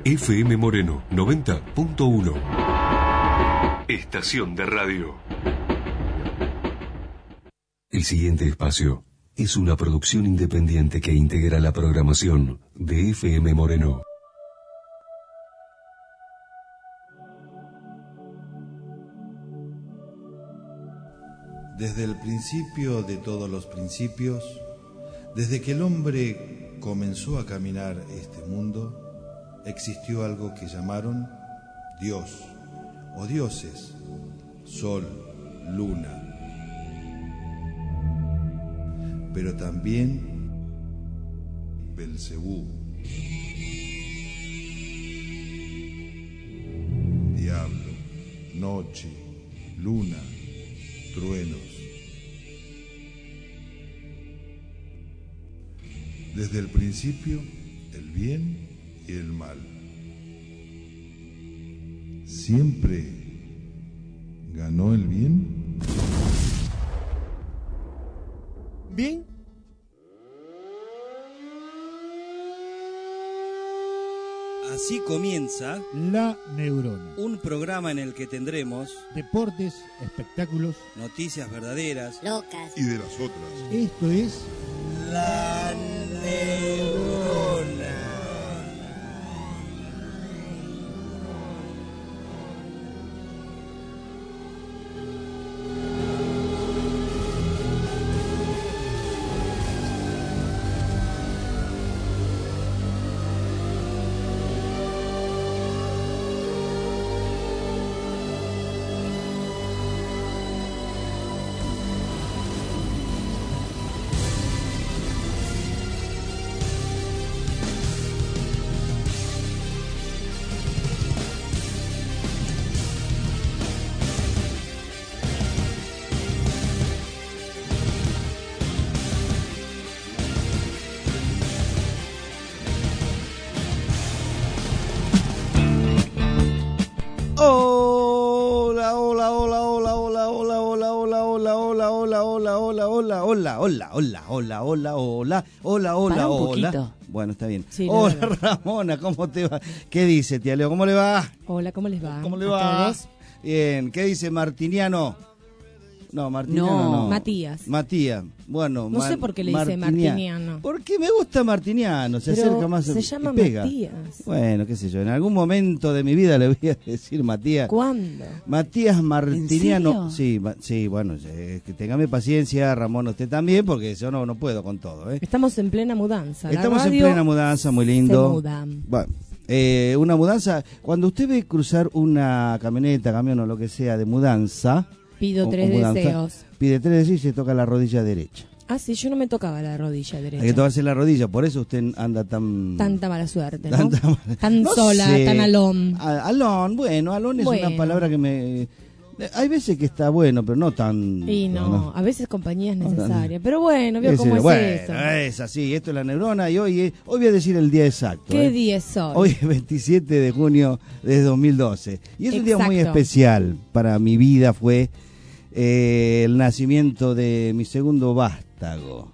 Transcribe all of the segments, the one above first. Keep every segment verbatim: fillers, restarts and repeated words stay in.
F M Moreno noventa punto uno. Estación de radio. El siguiente espacio es una producción independiente que integra la programación de F M Moreno. Desde el principio de todos los principios, desde que el hombre comenzó a caminar este mundo, existió algo que llamaron Dios o dioses, sol, luna, pero también Belcebú, diablo, noche, luna, truenos. Desde el principio, el bien y el mal. ¿Siempre ganó el bien? Bien. Así comienza La Neurona, un programa en el que tendremos deportes, espectáculos, noticias verdaderas, locas y de las otras. Esto es La Neurona. Hola, hola, hola, hola, hola, hola, hola, hola, Pará un hola. poquito. Bueno, está bien. Sí, hola, no, no. Ramona, ¿cómo te va? ¿Qué dice, tía Leo? ¿Cómo le va? Hola, ¿cómo les va? ¿Cómo le ¿A va? todos? Bien, ¿qué dice Martiniano? No, Martiniano no. No, Matías. Matías. Bueno, No Mar- sé por qué le dice Martiniano. Porque me gusta Martiniano, se Pero acerca más se y llama pega. Matías. Bueno, qué sé yo, en algún momento de mi vida le voy a decir Matías. ¿Cuándo? Matías Martiniano. ¿En serio? Sí, ma- sí, bueno, eh, que téngame paciencia, Ramón, usted también, porque yo no, no puedo con todo, ¿eh? Estamos en plena mudanza. La Estamos en radio plena mudanza, muy lindo. Se muda. Bueno, eh, una mudanza, cuando usted ve cruzar una camioneta, camión o lo que sea de mudanza, Pido o- tres o mudanza, deseos. pide tres deseos y se toca la rodilla derecha. Ah, sí, yo no me tocaba la rodilla derecha. Hay que tocarse la rodilla, por eso usted anda tan... Tanta mala suerte, ¿no? tanta mala- Tan No sola, sé. tan alón. A- Alón, bueno, alón es Bueno. una palabra que me... Hay veces que está bueno, pero no tan... Y no, a veces compañía es No, necesaria. Pero bueno, veo Es cómo decir, es bueno, esto. es así, esto es la neurona y hoy, es- hoy voy a decir el día exacto. ¿Qué ¿eh? día es hoy? Hoy es veintisiete de junio de dos mil doce. Y es un día muy Exacto. especial para mi vida, fue eh, el nacimiento de mi segundo vástago.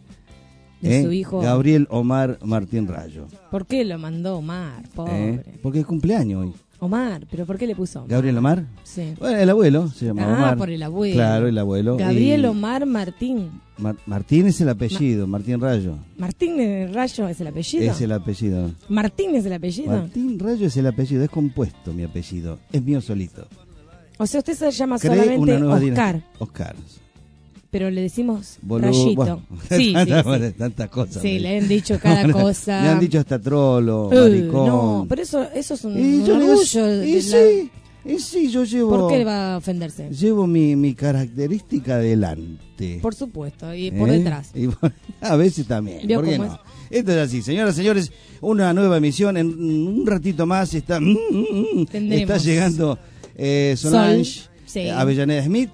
De ¿eh? su hijo. Gabriel Omar Martín Rayo. ¿Por qué lo mandó Omar? Pobre. ¿eh? Porque es cumpleaños hoy. Omar, ¿pero por qué le puso Omar? ¿Gabriel Omar? Sí. Bueno, el abuelo se llama Ah, Omar. por el abuelo. Claro, el abuelo. Gabriel Y Omar Martín. Mar- Martín es el apellido, Martín Rayo. Martín eh, Rayo es el apellido. Es el apellido. Martín es el apellido. Martín Rayo es el apellido, es compuesto mi apellido. Es mío solito. O sea, usted se llama Creé solamente una nueva Oscar, dinastía. Oscar. pero le decimos Boludo, Rayito. bueno, Sí, sí, tantas, sí. tantas cosas. Sí, me- le han dicho cada cosa. Le han dicho hasta trolo, Uh, maricón. no, pero eso, eso es un, Y un yo le digo, orgullo. y de la- sí, y sí, yo llevo... ¿Por qué va a ofenderse? Llevo mi, mi característica adelante. Por supuesto, y por ¿Eh? detrás. Y bueno, a veces también. ¿Vio ¿Por qué cómo no? Esto es así, señoras y señores, una nueva emisión. En un ratito más está, Tendremos. está llegando eh, Solange, Sol, sí. eh, Avellaneda Smith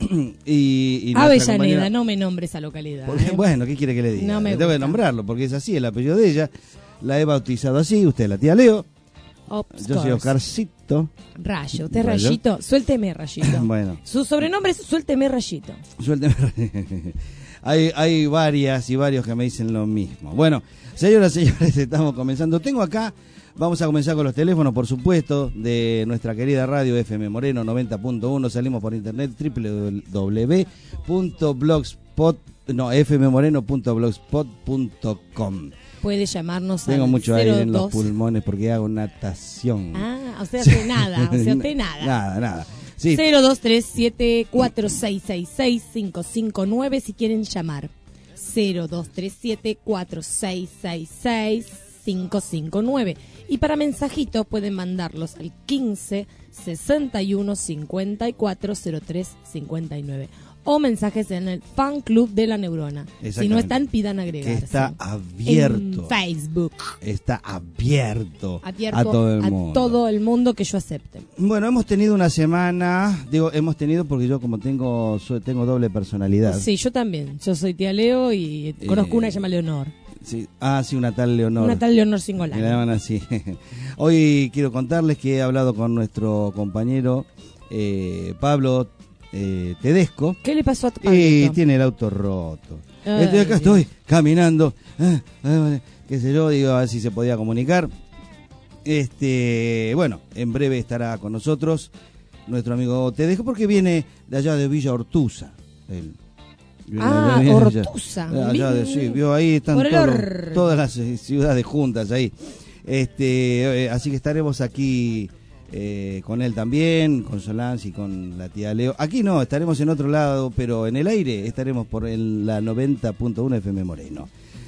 y, y nuestra Avellaneda, compañera- no me nombre esa localidad. Porque, ¿eh? bueno, ¿qué quiere que le diga? No me Le tengo que gusta. nombrarlo porque es así el apellido de ella. La he bautizado así, usted la tía Leo. Of Yo soy course. Oscarcito. Rayo, usted es Rayo. Rayito, suélteme Rayito. Bueno. Su sobrenombre es Suélteme Rayito. Suélteme. hay, hay varias y varios que me dicen lo mismo. Bueno, señoras y señores, estamos comenzando. Tengo acá, vamos a comenzar con los teléfonos, por supuesto, de nuestra querida radio F M Moreno noventa punto uno. Salimos por internet doble u doble u doble u punto blogspot, no, f m moreno punto blogspot punto com. Puede llamarnos Tengo al mucho aire en los cero dos. pulmones porque hago natación. Ah, o sea, usted nada, o sea, usted nada. Nada, nada. Sí. cero dos tres siete cuatro seis seis seis cinco cinco nueve si quieren llamar. cero dos tres siete cuatro seis seis seis cinco cinco nueve. Y para mensajitos pueden mandarlos al quince sesenta y uno cincuenta y cuatro cero tres cincuenta y nueve. O mensajes en el fan club de la Neurona. Si no están, pidan agregarse. Que está abierto. En Facebook. Está abierto, Abierto a todo el a mundo. todo el mundo que yo acepte. Bueno, hemos tenido una semana, digo, hemos tenido porque yo como tengo soy- tengo doble personalidad. Sí, yo también. Yo soy tía Leo y conozco Eh, una que se llama Leonor. Sí. Ah, sí, una tal Leonor. Una tal Leonor Me la Singolani. llaman así. Hoy quiero contarles que he hablado con nuestro compañero eh, Pablo eh, Tedesco. ¿Qué le pasó a tu Y Pablito? tiene el auto roto. Ay, estoy acá, Dios. estoy caminando, eh, eh, qué sé yo, digo, a ver si se podía comunicar. Este, bueno, en breve estará con nosotros nuestro amigo Tedesco porque viene de allá de Villa Ortuza. Él. Viene Ah, de- viene de allá- Ortuza. allá de- sí, vio ahí están Por el todos- or- todas las eh, ciudades juntas ahí. Este, eh, así que estaremos aquí eh, con él también, con Solange y con la tía Leo. Aquí no, estaremos en otro lado, pero en el aire estaremos por el, la noventa punto uno F M Moreno.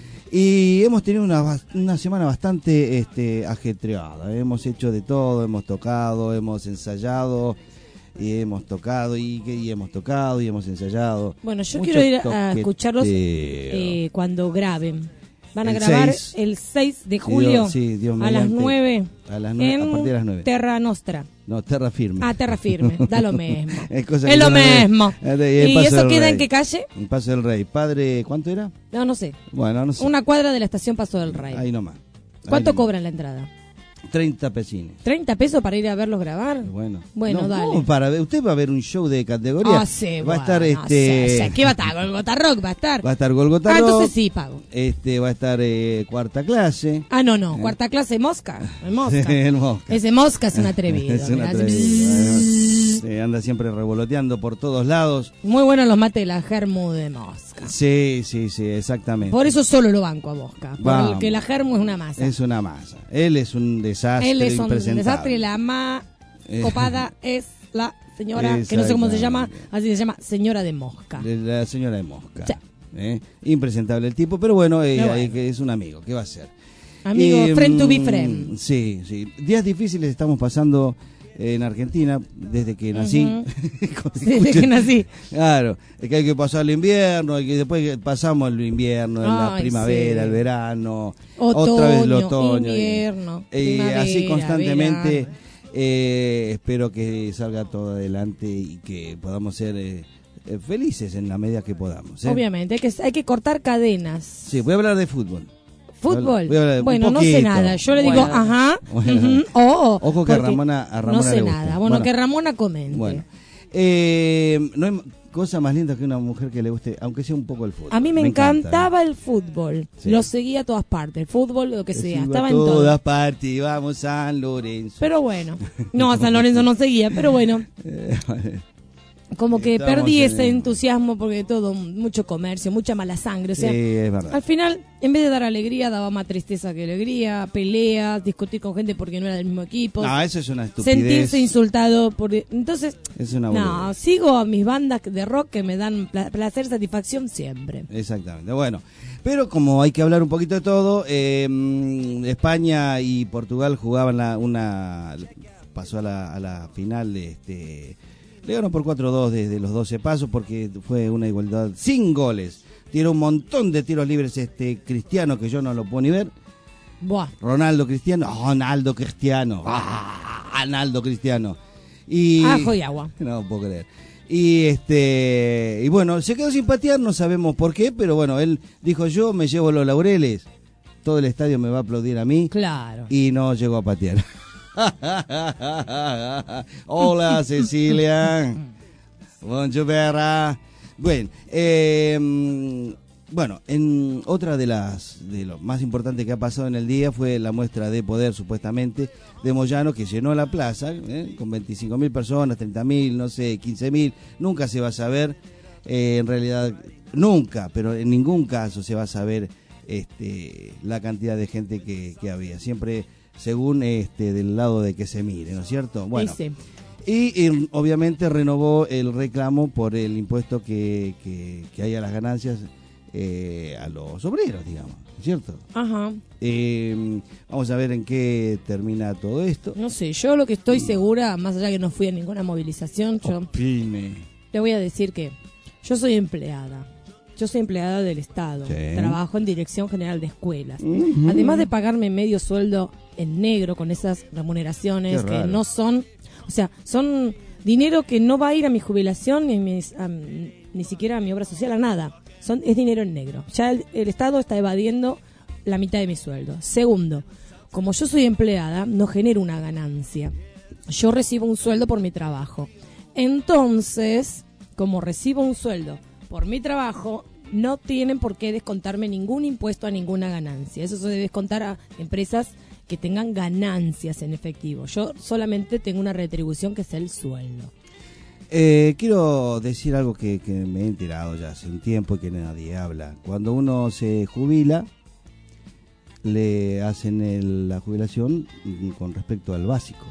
Y hemos tenido una, bas- una semana bastante este, ajetreada. Hemos hecho de todo, hemos tocado, hemos ensayado, y hemos tocado, y, y hemos tocado, y hemos ensayado. Bueno, yo Mucho quiero ir a toqueteo. escucharlos eh, cuando graben. Van a El grabar seis. el seis de julio Dios- sí, Dios a las mediante. nueve A las nueve, en a partir de las nueve. Terra Nostra. No, terra firme. Ah, Terra Firme, da lo mismo. Es cosa Es que lo yo no veo. mismo. Eh, en ¿Y Paso eso del queda Rey. en qué calle? En Paso del Rey. Padre, ¿cuánto era? No, no sé. Bueno, no sé. Una cuadra de la estación Paso del Rey. Ahí nomás. ¿Cuánto Ahí nomás. cobran la entrada? treinta pesines. ¿treinta pesos para ir a verlos grabar? Bueno, Bueno, No, dale. ¿cómo para ver? Usted va a ver un show de categoría. Ah, sí, va a bueno, estar sí, este. sí. ¿Qué va a estar? ¿Golgota Rock va a estar? Va a estar Golgota Ah, Rock, entonces sí, pago. Este, va a estar eh, Cuarta Clase. Ah, no, no. Eh. Cuarta clase Mosca. El Mosca. El Mosca. Ese Mosca es un atrevido. Es un mirá, atrevido. así- Sí, anda siempre revoloteando por todos lados. Muy bueno los mates de la Germu de Mosca. Sí, sí, sí, exactamente. Por eso solo lo banco a Mosca. Vamos. Porque la Germu es una masa. Es una masa. Él es un desastre. Él es un impresentable. desastre. La más Eh. copada es la señora, que no sé cómo se llama, así se llama, señora de Mosca. De la señora de Mosca. Sí. ¿Eh? Impresentable el tipo, pero bueno, eh, Pero ahí bueno. que es un amigo. ¿Qué va a hacer? Amigo, Eh, friend to be mm, friend. Sí, sí. Días difíciles estamos pasando en Argentina desde que nací. Ujú. Cuando Desde escuchen- que nací. Claro, es que hay que pasar el invierno, y que después pasamos el invierno, la Ay, primavera, sí. el verano, Otoño, otra vez el otoño. y- invierno, y así primavera, constantemente. verano. Eh, espero que salga todo adelante y que podamos ser eh, eh, felices en la medida que podamos. ¿eh? Obviamente, hay que, hay que cortar cadenas. Sí, voy a hablar de fútbol. Fútbol. Voy a hablar de- un Bueno, no sé poquito. nada. Yo le digo, Bueno. ajá. Bueno. ujú, oh, oh, Ojo que a porque Ramona- a Ramona no sé le gusta. nada. Bueno, Bueno. que Ramona comente. Bueno, eh, no hay cosa más linda que una mujer que le guste, aunque sea un poco el fútbol. A mí me, encanta, encantaba el fútbol. Sí. Lo seguía a todas partes. El fútbol, lo que ¿no? sea. Sigo Estaba a en todo. todas partes, vamos San Lorenzo. Pero bueno. No, a San Lorenzo no seguía. Pero bueno. Eh, Como que Estamos perdí en ese el- entusiasmo porque todo, mucho comercio, mucha mala sangre. O sea, sí, es verdad. al final, en vez de dar alegría, daba más tristeza que alegría, peleas, discutir con gente porque no era del mismo equipo, No, eso es una estupidez. sentirse insultado. Por... Entonces, Es una no, boludez. sigo a mis bandas de rock que me dan pla- placer, satisfacción siempre. Exactamente, bueno. Pero como hay que hablar un poquito de todo, eh, mm, España y Portugal jugaban la, una... pasó a la, a la final de este... Le ganó por cuatro a dos desde los doce pasos porque fue una igualdad sin goles. Tiró un montón de tiros libres este Cristiano, que yo no lo puedo ni ver. Buah. Ronaldo Cristiano, Ronaldo Cristiano, ah, Ronaldo Cristiano. Y Ajo y agua. no puedo creer. Y este y bueno, se quedó sin patear, no sabemos por qué, pero bueno, él dijo, yo me llevo los laureles, todo el estadio me va a aplaudir a mí, Claro. y no llegó a patear. Hola Cecilia, bonjour Vera. Bueno, eh, bueno, en otra de las de lo más importante que ha pasado en el día fue la muestra de poder, supuestamente, de Moyano, que llenó la plaza eh, con veinticinco mil personas, treinta mil, no sé, quince mil, nunca se va a saber, eh, en realidad, nunca, pero en ningún caso se va a saber este, la cantidad de gente que, que había, siempre según este del lado de que se mire, ¿no es cierto? Bueno. Sí, sí. Y, y obviamente renovó el reclamo por el impuesto que, que, que hay a las ganancias eh, a los obreros, digamos, ¿cierto? Ajá. Eh, vamos a ver en qué termina todo esto. No sé, yo lo que estoy segura, más allá que no fui a ninguna movilización, yo Opine. te voy a decir que yo soy empleada. Yo soy empleada del Estado. Sí. Trabajo en Dirección General de Escuelas. Uh-huh. Además de pagarme medio sueldo en negro con esas remuneraciones Qué que raro. no son... O sea, son dinero que no va a ir a mi jubilación ni, mis, a, ni siquiera a mi obra social, a nada. Son, es dinero en negro. Ya el, el Estado está evadiendo la mitad de mi sueldo. Segundo, como yo soy empleada, no genero una ganancia. Yo recibo un sueldo por mi trabajo. Entonces, como recibo un sueldo por mi trabajo, no tienen por qué descontarme ningún impuesto a ninguna ganancia. Eso se debe descontar a empresas que tengan ganancias en efectivo. Yo solamente tengo una retribución que es el sueldo. Eh, quiero decir algo que, que me he enterado ya hace un tiempo y que nadie habla. Cuando uno se jubila, le hacen el, la jubilación con respecto al básico.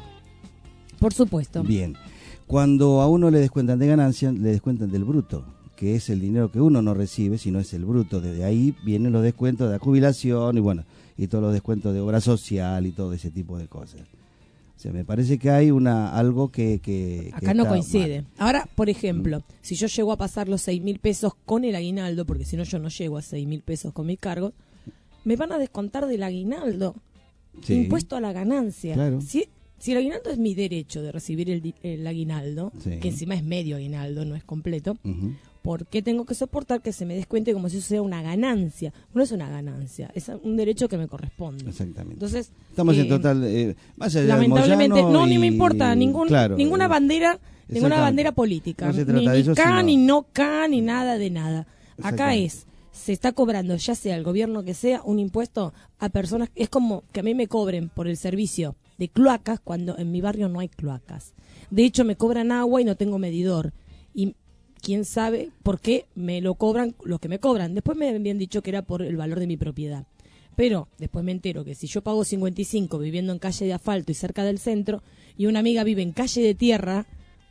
Por supuesto. Bien. Cuando a uno le descuentan de ganancias, le descuentan del bruto, que es el dinero que uno no recibe, sino es el bruto. Desde ahí vienen los descuentos de la jubilación y bueno, y todos los descuentos de obra social y todo ese tipo de cosas. O sea, me parece que hay una algo que... que Acá que no está coincide. mal. Ahora, por ejemplo, mm. si yo llego a pasar los seis mil pesos con el aguinaldo, porque si no yo no llego a seis mil pesos con mi cargo, me van a descontar del aguinaldo. Sí. Impuesto a la ganancia. Claro. Si, si el aguinaldo es mi derecho de recibir el, el aguinaldo, sí. que encima es medio aguinaldo, no es completo, uh-huh. ¿por qué tengo que soportar que se me descuente como si eso sea una ganancia? No es una ganancia, es un derecho que me corresponde. Exactamente. Entonces, estamos eh, en total... Eh, más allá lamentablemente, no, y, ni me importa, ningún, claro, ninguna eh, bandera, ninguna bandera política. No se ni trata de ni eso, K, sino... ni no K, ni nada de nada. Acá es, se está cobrando, ya sea el gobierno que sea, un impuesto a personas, es como que a mí me cobren por el servicio de cloacas cuando en mi barrio no hay cloacas. De hecho, me cobran agua y no tengo medidor. Y quién sabe por qué me lo cobran los que me cobran. Después me habían dicho que era por el valor de mi propiedad. Pero después me entero que si yo pago cincuenta y cinco viviendo en calle de asfalto y cerca del centro, y una amiga vive en calle de tierra,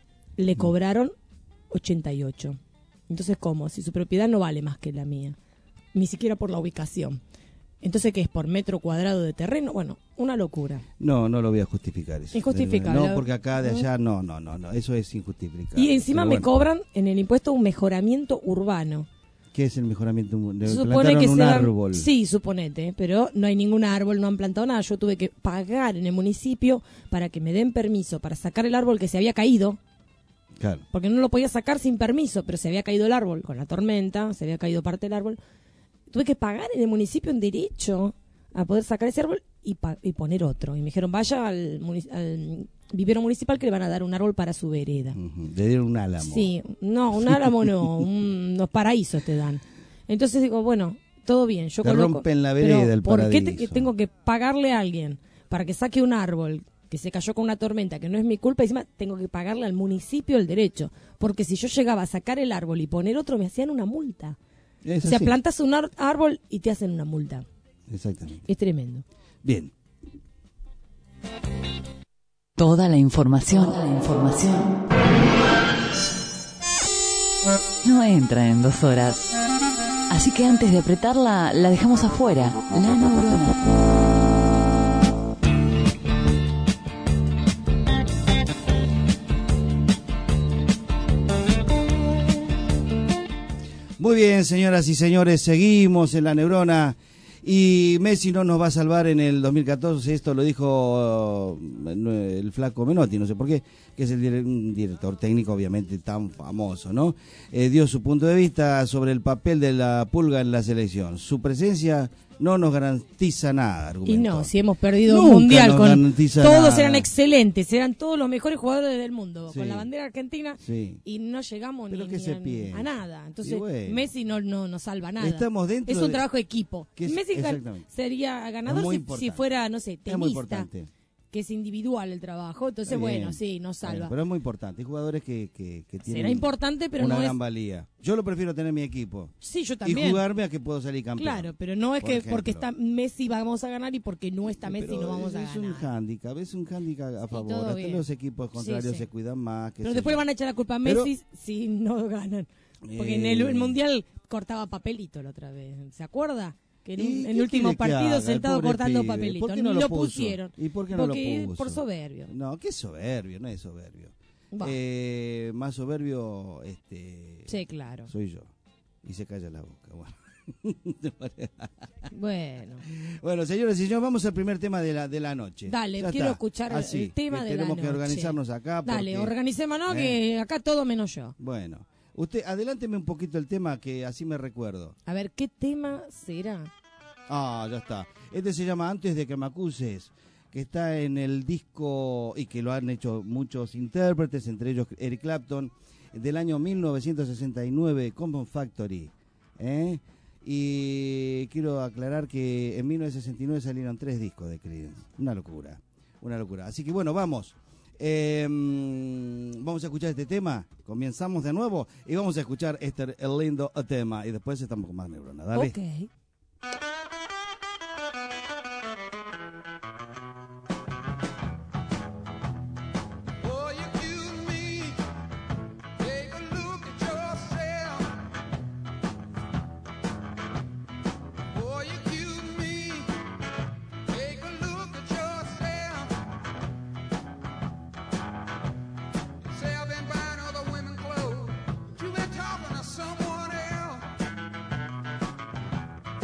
le cobraron ochenta y ocho. Entonces, ¿cómo? Si su propiedad no vale más que la mía. Ni siquiera por la ubicación. Entonces, ¿qué es? ¿Por metro cuadrado de terreno? Bueno, una locura. No, no lo voy a justificar eso. Injustificable. No, porque acá de allá, no, no, no, no, eso es injustificable. Y encima Pero me bueno. cobran en el impuesto un mejoramiento urbano. ¿Qué es el mejoramiento? De Supone que un se dan, árbol. Sí, suponete, pero no hay ningún árbol, no han plantado nada. Yo tuve que pagar en el municipio para que me den permiso para sacar el árbol que se había caído. Claro. Porque no lo podía sacar sin permiso, pero se había caído el árbol con la tormenta, se había caído parte del árbol. Tuve que pagar en el municipio en derecho a poder sacar ese árbol y, pa- y poner otro. Y me dijeron, vaya al, munic- al vivero municipal que le van a dar un árbol para su vereda. Uh-huh. Le dieron un álamo. Sí, no, un álamo no, un, unos paraísos te dan. Entonces digo, bueno, todo bien, yo Te coloco, rompen la vereda pero del ¿por qué te- paradiso? que tengo que pagarle a alguien para que saque un árbol que se cayó con una tormenta, que no es mi culpa, y encima tengo que pagarle al municipio el derecho? Porque si yo llegaba a sacar el árbol y poner otro, me hacían una multa. Es O sea, así. plantas un ar- árbol y te hacen una multa. Exactamente. Es tremendo. Bien. Toda la información, toda la información no entra en dos horas. Así que antes de apretarla, la dejamos afuera. La neurona. Muy bien, señoras y señores, seguimos en la neurona y Messi no nos va a salvar en el dos mil catorce, esto lo dijo uh, el flaco Menotti, no sé por qué, que es el dire- un director técnico obviamente tan famoso, ¿no? Eh, dio su punto de vista sobre el papel de la Pulga en la selección. Su presencia no nos garantiza nada. Argumentó. Y no, si hemos perdido Nunca un mundial nos con garantiza todos nada. eran excelentes, eran todos los mejores jugadores del mundo, Sí. con la bandera argentina, Sí. y no llegamos Pero ni, ¿qué ni se a, piensa? a nada. Entonces Y bueno. Messi no, no no salva nada. Estamos dentro es un de- trabajo de equipo. que es- Messi gan- exactamente. sería ganador Es muy si, importante. si fuera, no sé, Es muy tenista, importante. que es individual el trabajo. Entonces, Está bien. bueno, sí, no salva. Bueno, pero es muy importante. Hay jugadores que, que, que tienen Será importante, pero una no gran es... valía. Yo lo prefiero tener en mi equipo. Sí, yo Y también. jugarme a que puedo salir campeón. Claro, pero no es por que ejemplo. porque está Messi vamos a ganar y porque no está Messi Pero no vamos es, a es un ganar. hándicap, es un hándicap a Sí, favor. todo Hasta bien. los equipos contrarios Sí, sí. se cuidan más. qué Pero sé después yo. van a echar la culpa a Pero- Messi si no ganan. Porque en el, Eh. el Mundial cortaba papelito la otra vez. ¿Se acuerda? Que en, ¿Y un- qué en el último quiere que partido haga el sentado pobre cortando pibe? papelito. ¿Por qué Ni no lo, lo puso? pusieron. ¿Y por qué no lo Porque puso? por soberbio. No, qué soberbio, no es soberbio. Va. Eh, más soberbio este, Sí, claro. soy yo. Y se calla la boca. Bueno. Bueno, Bueno, señores y señores, vamos al primer tema de la, de la noche. dale, Ya quiero está. escuchar Así, el tema que de la tenemos noche. que organizarnos acá. Dale, porque- organicémonos ¿Eh? que acá todo menos yo. Bueno, usted, adelánteme un poquito el tema que así me recuerdo. A ver, ¿qué tema será? Ah, ya está. Este se llama Antes de que me acuses, que está en el disco y que lo han hecho muchos intérpretes, entre ellos Eric Clapton, del año mil novecientos sesenta y nueve, Common Factory. ¿eh? Y quiero aclarar que en mil novecientos sesenta y nueve salieron tres discos de Creedence. Una locura, una locura. Así que bueno, vamos. Eh, vamos a escuchar este tema. Comenzamos de nuevo y vamos a escuchar este el lindo tema. Y después estamos con más neurona. Dale. Ok. Someone else.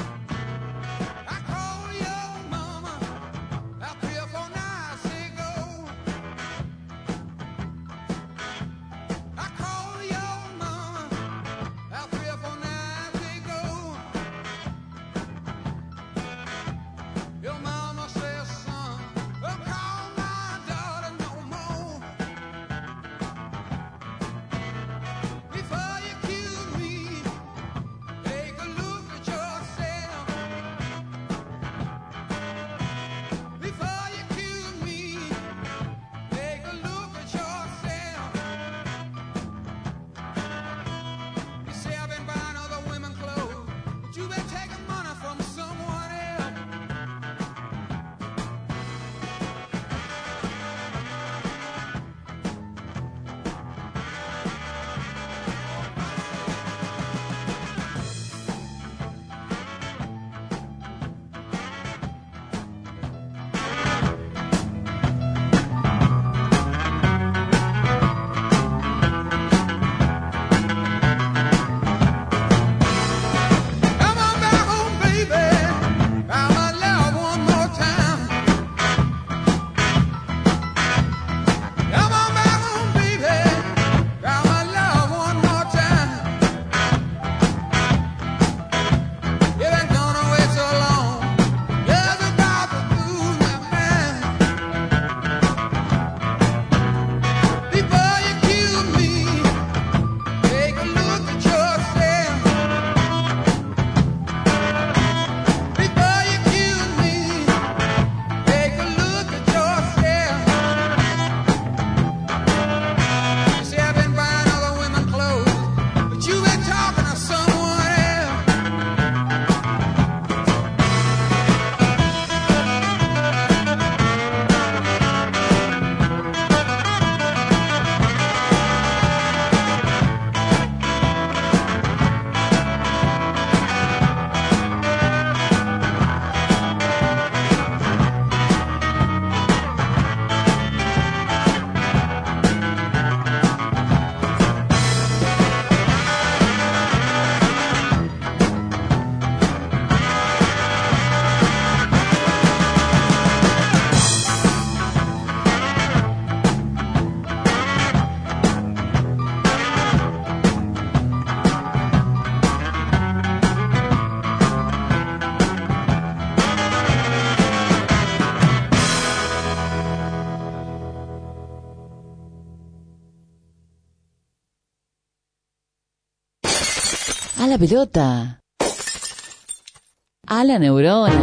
A la pelota. A la neurona.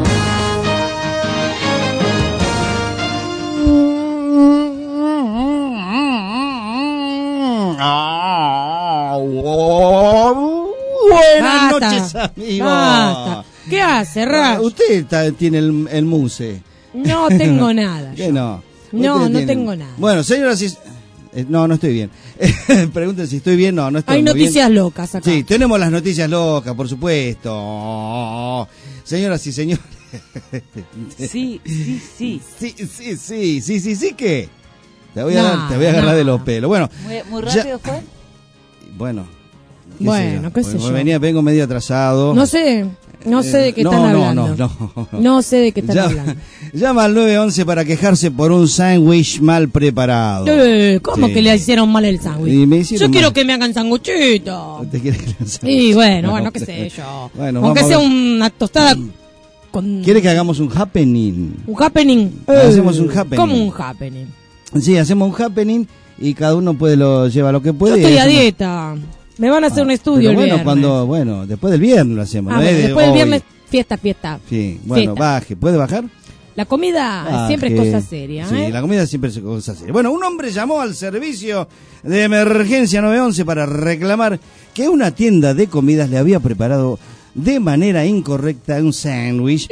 Buenas Basta, noches, amigos. basta. ¿Qué hace, Ray? Usted está- tiene el, el muse. No tengo nada. ¿Qué yo. no? No, Usted no tiene- tengo nada. Bueno, señoras y... eh, no, no estoy bien. Pregunten si estoy bien. No, no estoy Hay muy noticias bien. locas acá. Sí, tenemos las noticias locas, por supuesto. Señoras y señores. Sí, sí, sí. Sí, sí, sí, sí, sí, sí, ¿qué? Te voy a, No, dar- te voy a agarrar no. de los pelos. Bueno, Muy, muy Ya- rápido fue. bueno. Bueno, qué sé Porque yo. Venía, vengo medio atrasado. No sé, no sé de qué Eh, no, están no, hablando. no, no, no. No sé de qué están Llama, hablando. llama al nueve once para quejarse por un sándwich mal preparado. Eh, ¿Cómo Sí. que le hicieron mal el sándwich? Y me hicieron Yo quiero mal. que me hagan sanguchito. ¿Te quieres que le haga Y bueno, No, bueno, qué pero- sé yo. Bueno, Aunque vamos sea a ver. una tostada con ¿Quiere que hagamos un happening? un happening. Hacemos un happening. ¿Cómo un happening? Sí, hacemos un happening y cada uno puede lo lleva lo que Yo puede. y estoy a hacemos- dieta. Me van a hacer Ah, un estudio pero el bueno, viernes. cuando, bueno, después del viernes lo hacemos. Ah, ¿no? bueno, Es de después del hoy. viernes, fiesta, fiesta. Sí, bueno, Fiesta. baje. ¿Puede bajar? La comida Baje. siempre es cosa seria, Sí, ¿eh? la comida siempre es cosa seria. Bueno, un hombre llamó al servicio de emergencia nueve once para reclamar que una tienda de comidas le había preparado de manera incorrecta un sándwich.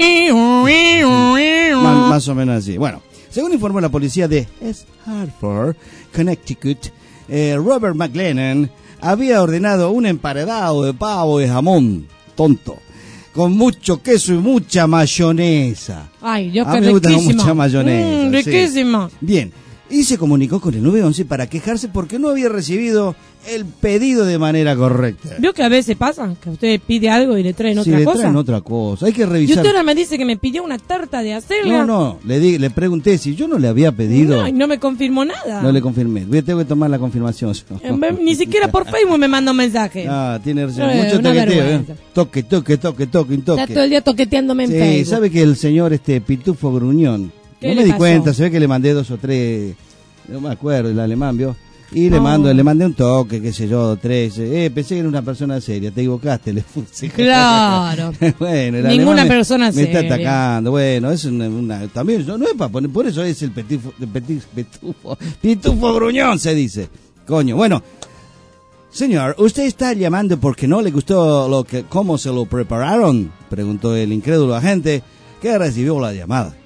Más, más o menos así. Bueno, según informó la policía de East Hartford, Connecticut, eh, Robert McLennan había ordenado un emparedado de pavo de jamón, tonto, con mucho queso y mucha mayonesa. Ay, Dios, A qué mí me gusta con riquísima. mucha mayonesa. Mm, sí. riquísima. Bien, y se comunicó con el nueve once para quejarse porque no había recibido el pedido de manera correcta. ¿Vio que a veces pasa? Que usted pide algo y le traen Si otra le cosa. traen otra cosa, hay que Y revisar. usted ahora me dice que me pidió una tarta de acelga. No, no, le, di, le pregunté si yo no le había pedido. No, y no me confirmó nada. No le confirmé. Voy- Tengo que tomar la confirmación. yo. En vez- Ni siquiera por Facebook me manda un mensaje. Ah, tiene razón. Eh, Mucho una toqueteo, ¿eh? vergüenza. Toque, toque, toque, toque, toque. Está todo el día toqueteándome en Sí, Facebook. sabe que el señor este Pitufo Gruñón. ¿Qué No le me di pasó? cuenta, se ve que le mandé dos o tres, no me acuerdo, el alemán, ¿vio? Y le Oh. mando, le mandé un toque, qué sé yo, tres. Eh, pensé que era una persona seria, te equivocaste, le puse. Claro. Bueno, el Ninguna alemán me- persona me está seria. atacando. Bueno, es una, una- también no, no es para poner, por eso es el petifo, el petit- pitufo, pitufo gruñón se dice. Coño, bueno. Señor, ¿usted está llamando porque no le gustó lo que cómo se lo prepararon? Preguntó el incrédulo agente que recibió la llamada.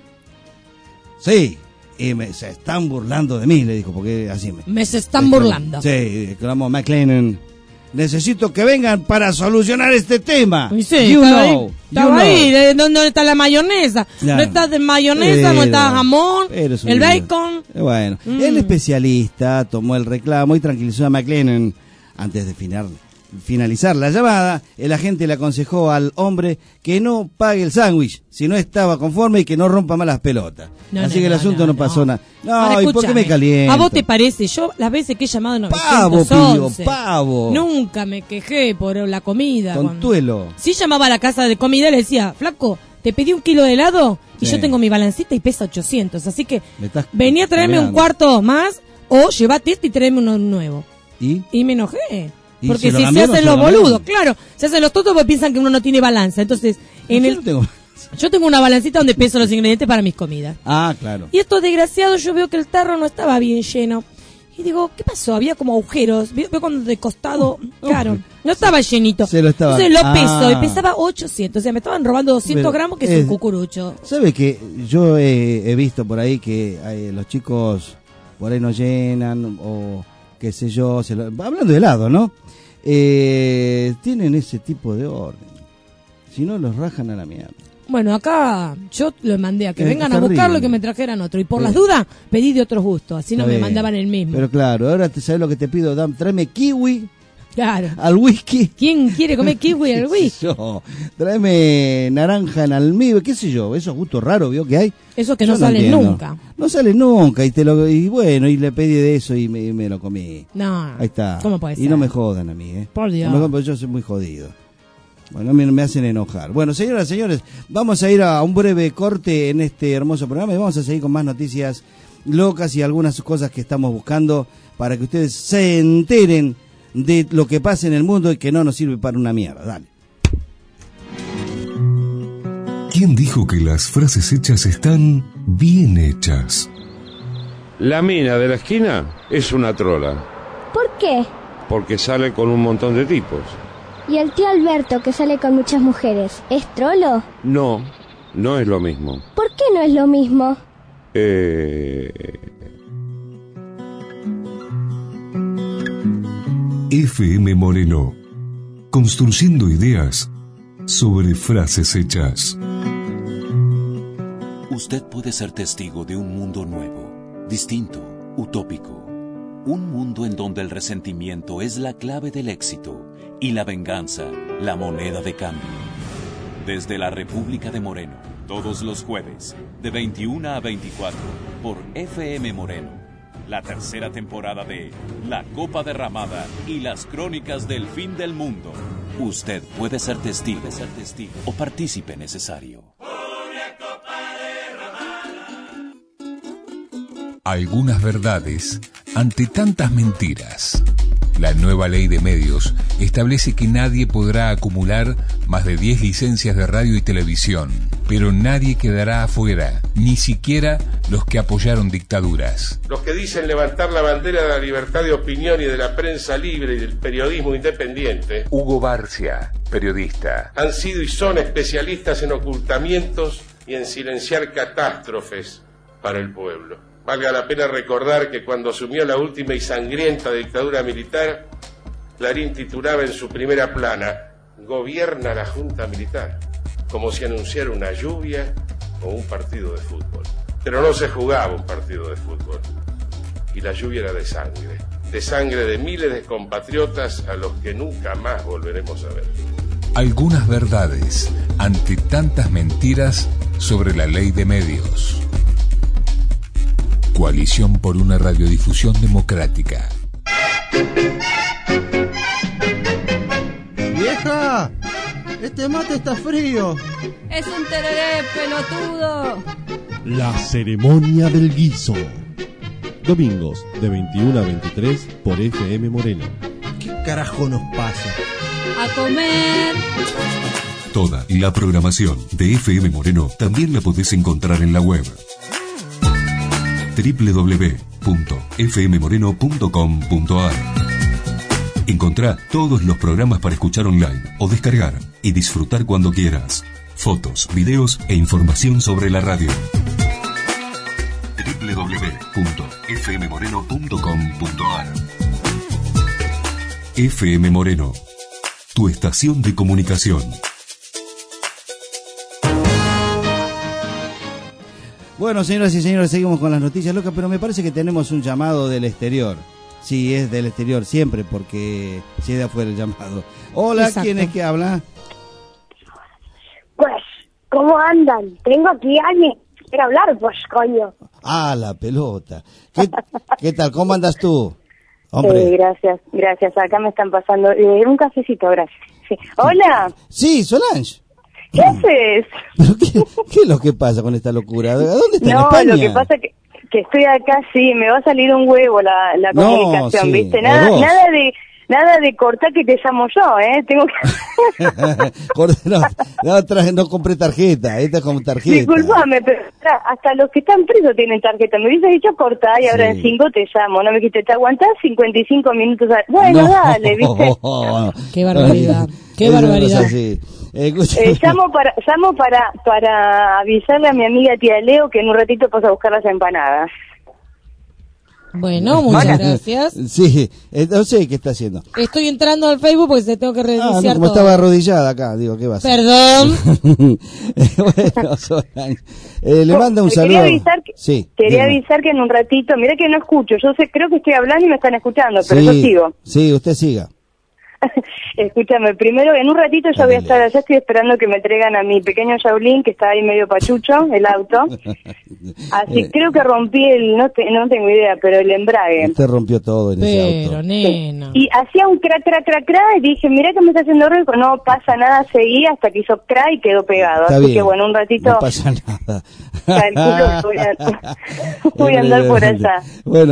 Sí, y me, se están burlando de mí, le dijo, porque así me... Me se están burlando. Sí, exclamó McLennan. Necesito que vengan para solucionar este tema. Y sí, You estaba know, ahí. you Estaba know. ahí. ¿De ¿Dónde está la mayonesa? Claro. No está de mayonesa, no Pero- está jamón, pero es un el idiota. bacon. Eh, Bueno, Mm. el especialista tomó el reclamo y tranquilizó a McLennan. Antes de final- finalizar la llamada, el agente le aconsejó al hombre que no pague el sándwich si no estaba conforme y que no rompa más las pelotas. No, Así no, que el no, asunto no, no, pasó no. nada. No, Ahora, ¿y por qué escúchame, me caliento? ¿A vos te parece? Yo las veces que he llamado Pavo, novecientos once, pidió, pavo. nunca me quejé por la comida. Con cuando- tuelo. Si llamaba a la casa de comida y le decía, flaco, te pedí un kilo de helado y Sí. yo tengo mi balancita y pesa ochocientos, así que Me estás venía a traerme un mirando. cuarto más o llevate este y tráeme uno nuevo. ¿Y? Y me enojé. ¿Y Porque se lo si se cambiaron, hacen se lo los cambiaron? boludos, claro, se hacen los tontos porque piensan que uno no tiene balanza. Entonces, en Yo el no tengo- yo tengo una balancita donde peso los ingredientes para mis comidas. Ah, claro. Y estos desgraciados, yo veo que el tarro no estaba bien lleno. Y digo, ¿qué pasó? Había como agujeros. Veo veo cuando de costado, claro, no estaba llenito. Se lo estaba- Entonces lo peso Ah. y pesaba ochocientos. O sea, me estaban robando doscientos Pero gramos, que es es- un cucurucho. ¿Sabe que yo he, he visto por ahí que eh, los chicos por ahí no llenan o qué sé yo, se lo- hablando de helado, ¿no? Eh, tienen ese tipo de orden. Si no, los rajan a la mierda. Bueno, acá yo lo mandé a que Es vengan a terrible. buscarlo y que me trajeran otro. Y por Sí. las dudas, pedí de otros gustos. Así no Está me bien. mandaban el mismo. Pero claro, ahora te sabes lo que te pido, Dam, tráeme kiwi Claro. al whisky. ¿Quién quiere comer kiwi al ¿Qué whisky? sé yo? Tráeme naranja en almíbar, qué sé yo, esos gustos raros, ¿vio que hay? Eso que Yo no salen entiendo. nunca. No sale nunca y te lo y bueno, y le pedí de eso y me, y me lo comí. No. Ahí está. ¿Cómo puede y ser? no me jodan a mí, ¿eh? Por Dios. No me jodan porque yo soy muy jodido. Bueno, me, me hacen enojar. Bueno, señoras y señores, vamos a ir a un breve corte en este hermoso programa y vamos a seguir con más noticias locas y algunas cosas que estamos buscando para que ustedes se enteren de lo que pasa en el mundo y que no nos sirve para una mierda. Dale. ¿Quién dijo que las frases hechas están bien hechas? La mina de la esquina es una trola. ¿Por qué? Porque sale con un montón de tipos. ¿Y el tío Alberto, que sale con muchas mujeres, es trolo? No, no es lo mismo. ¿Por qué no es lo mismo? Eh... F M Moreno, construyendo ideas sobre frases hechas. Usted puede ser testigo de un mundo nuevo, distinto, utópico. Un mundo en donde el resentimiento es la clave del éxito y la venganza, la moneda de cambio. Desde la República de Moreno, todos los jueves, de veintiuna a veinticuatro, por F M Moreno. La tercera temporada de La Copa Derramada y las Crónicas del Fin del Mundo. Usted puede ser testigo, ser testigo o partícipe necesario. Algunas verdades ante tantas mentiras. La nueva ley de medios establece que nadie podrá acumular más de diez licencias de radio y televisión, pero nadie quedará afuera, ni siquiera los que apoyaron dictaduras. Los que dicen levantar la bandera de la libertad de opinión y de la prensa libre y del periodismo independiente. Hugo Barcia, periodista. Han sido y son especialistas en ocultamientos y en silenciar catástrofes para el pueblo. Valga la pena recordar que cuando asumió la última y sangrienta dictadura militar, Clarín titulaba en su primera plana, "Gobierna la Junta Militar", como si anunciara una lluvia o un partido de fútbol. Pero no se jugaba un partido de fútbol, y la lluvia era de sangre, de sangre de miles de compatriotas a los que nunca más volveremos a ver. Algunas verdades ante tantas mentiras sobre la ley de medios. Coalición por una radiodifusión democrática. ¡Vieja! ¡Este mate está frío! ¡Es un tereré, pelotudo! La ceremonia del guiso. Domingos de veintiuna a veintitrés por F M Moreno. ¿Qué carajo nos pasa? ¡A comer! Toda la programación de F M Moreno también la podés encontrar en la web doble u doble u doble u punto f m moreno punto com punto a r. Encontrá todos los programas para escuchar online o descargar y disfrutar cuando quieras. Fotos, videos e información sobre la radio. doble u doble u doble u punto f m moreno punto com punto a r. F M Moreno, tu estación de comunicación. Bueno, señoras y señores, seguimos con las noticias locas, pero me parece que tenemos un llamado del exterior. Sí, es del exterior siempre, porque si es de afuera el llamado. Hola, exacto. ¿Quién es que habla? Pues, ¿cómo andan? Tengo aquí a alguien que quiere hablar, pues, coño. Ah, la pelota. ¿Qué, ¿qué tal? ¿Cómo andas tú? Hombre. Eh, gracias, gracias. Acá me están pasando eh, un cafecito, gracias. Sí. Hola. Sí, Solange. ¿Qué haces? ¿Pero qué, qué es lo que pasa con esta locura? ¿Dónde está no, España? Lo que pasa es que, que estoy acá, sí, me va a salir un huevo la, la no, comunicación, sí, ¿viste? Nada, nada de nada de cortar que te llamo yo, ¿eh? Tengo que... no, no, traje, no compré tarjeta, esta es como tarjeta. Disculpame, pero hasta los que están presos tienen tarjeta. Me hubieses dicho cortar y ahora sí. En cinco te llamo. No me dijiste, ¿te aguantás cincuenta y cinco minutos? A... Bueno, no, dale, ¿viste? Qué barbaridad, qué barbaridad. Eh, eh, llamo para llamo para para avisarle a mi amiga tía Leo que en un ratito pasa a buscar las empanadas. Bueno, muchas Hola. gracias. Sí, no sé qué está haciendo. Estoy entrando al Facebook porque se tengo que reiniciar ah, no, como todo. estaba arrodillada acá, digo, ¿qué va a hacer? Perdón. Bueno, Solange, eh, le manda un Te saludo. Quería avisar que, sí, quería dime. avisar que en un ratito, mira que no escucho, yo sé, creo que estoy hablando y me están escuchando, pero sí, yo sigo. Sí, usted siga. Escúchame, primero, en un ratito yo voy a estar allá, estoy esperando que me traigan a mi pequeño Shaolin, que está ahí medio pachucho, el auto. Así Eh. creo que rompí el, no, te, no tengo idea, pero el embrague. Usted rompió todo en ese auto. Pero, nena. Y hacía un crack, crack, crack, crack, y dije, mira que me está haciendo ruido, no pasa nada, seguí hasta que hizo crack y quedó pegado. Está Así bien, que bueno, un ratito... no pasa nada. Calculo que voy a, voy a andar por allá. Bueno,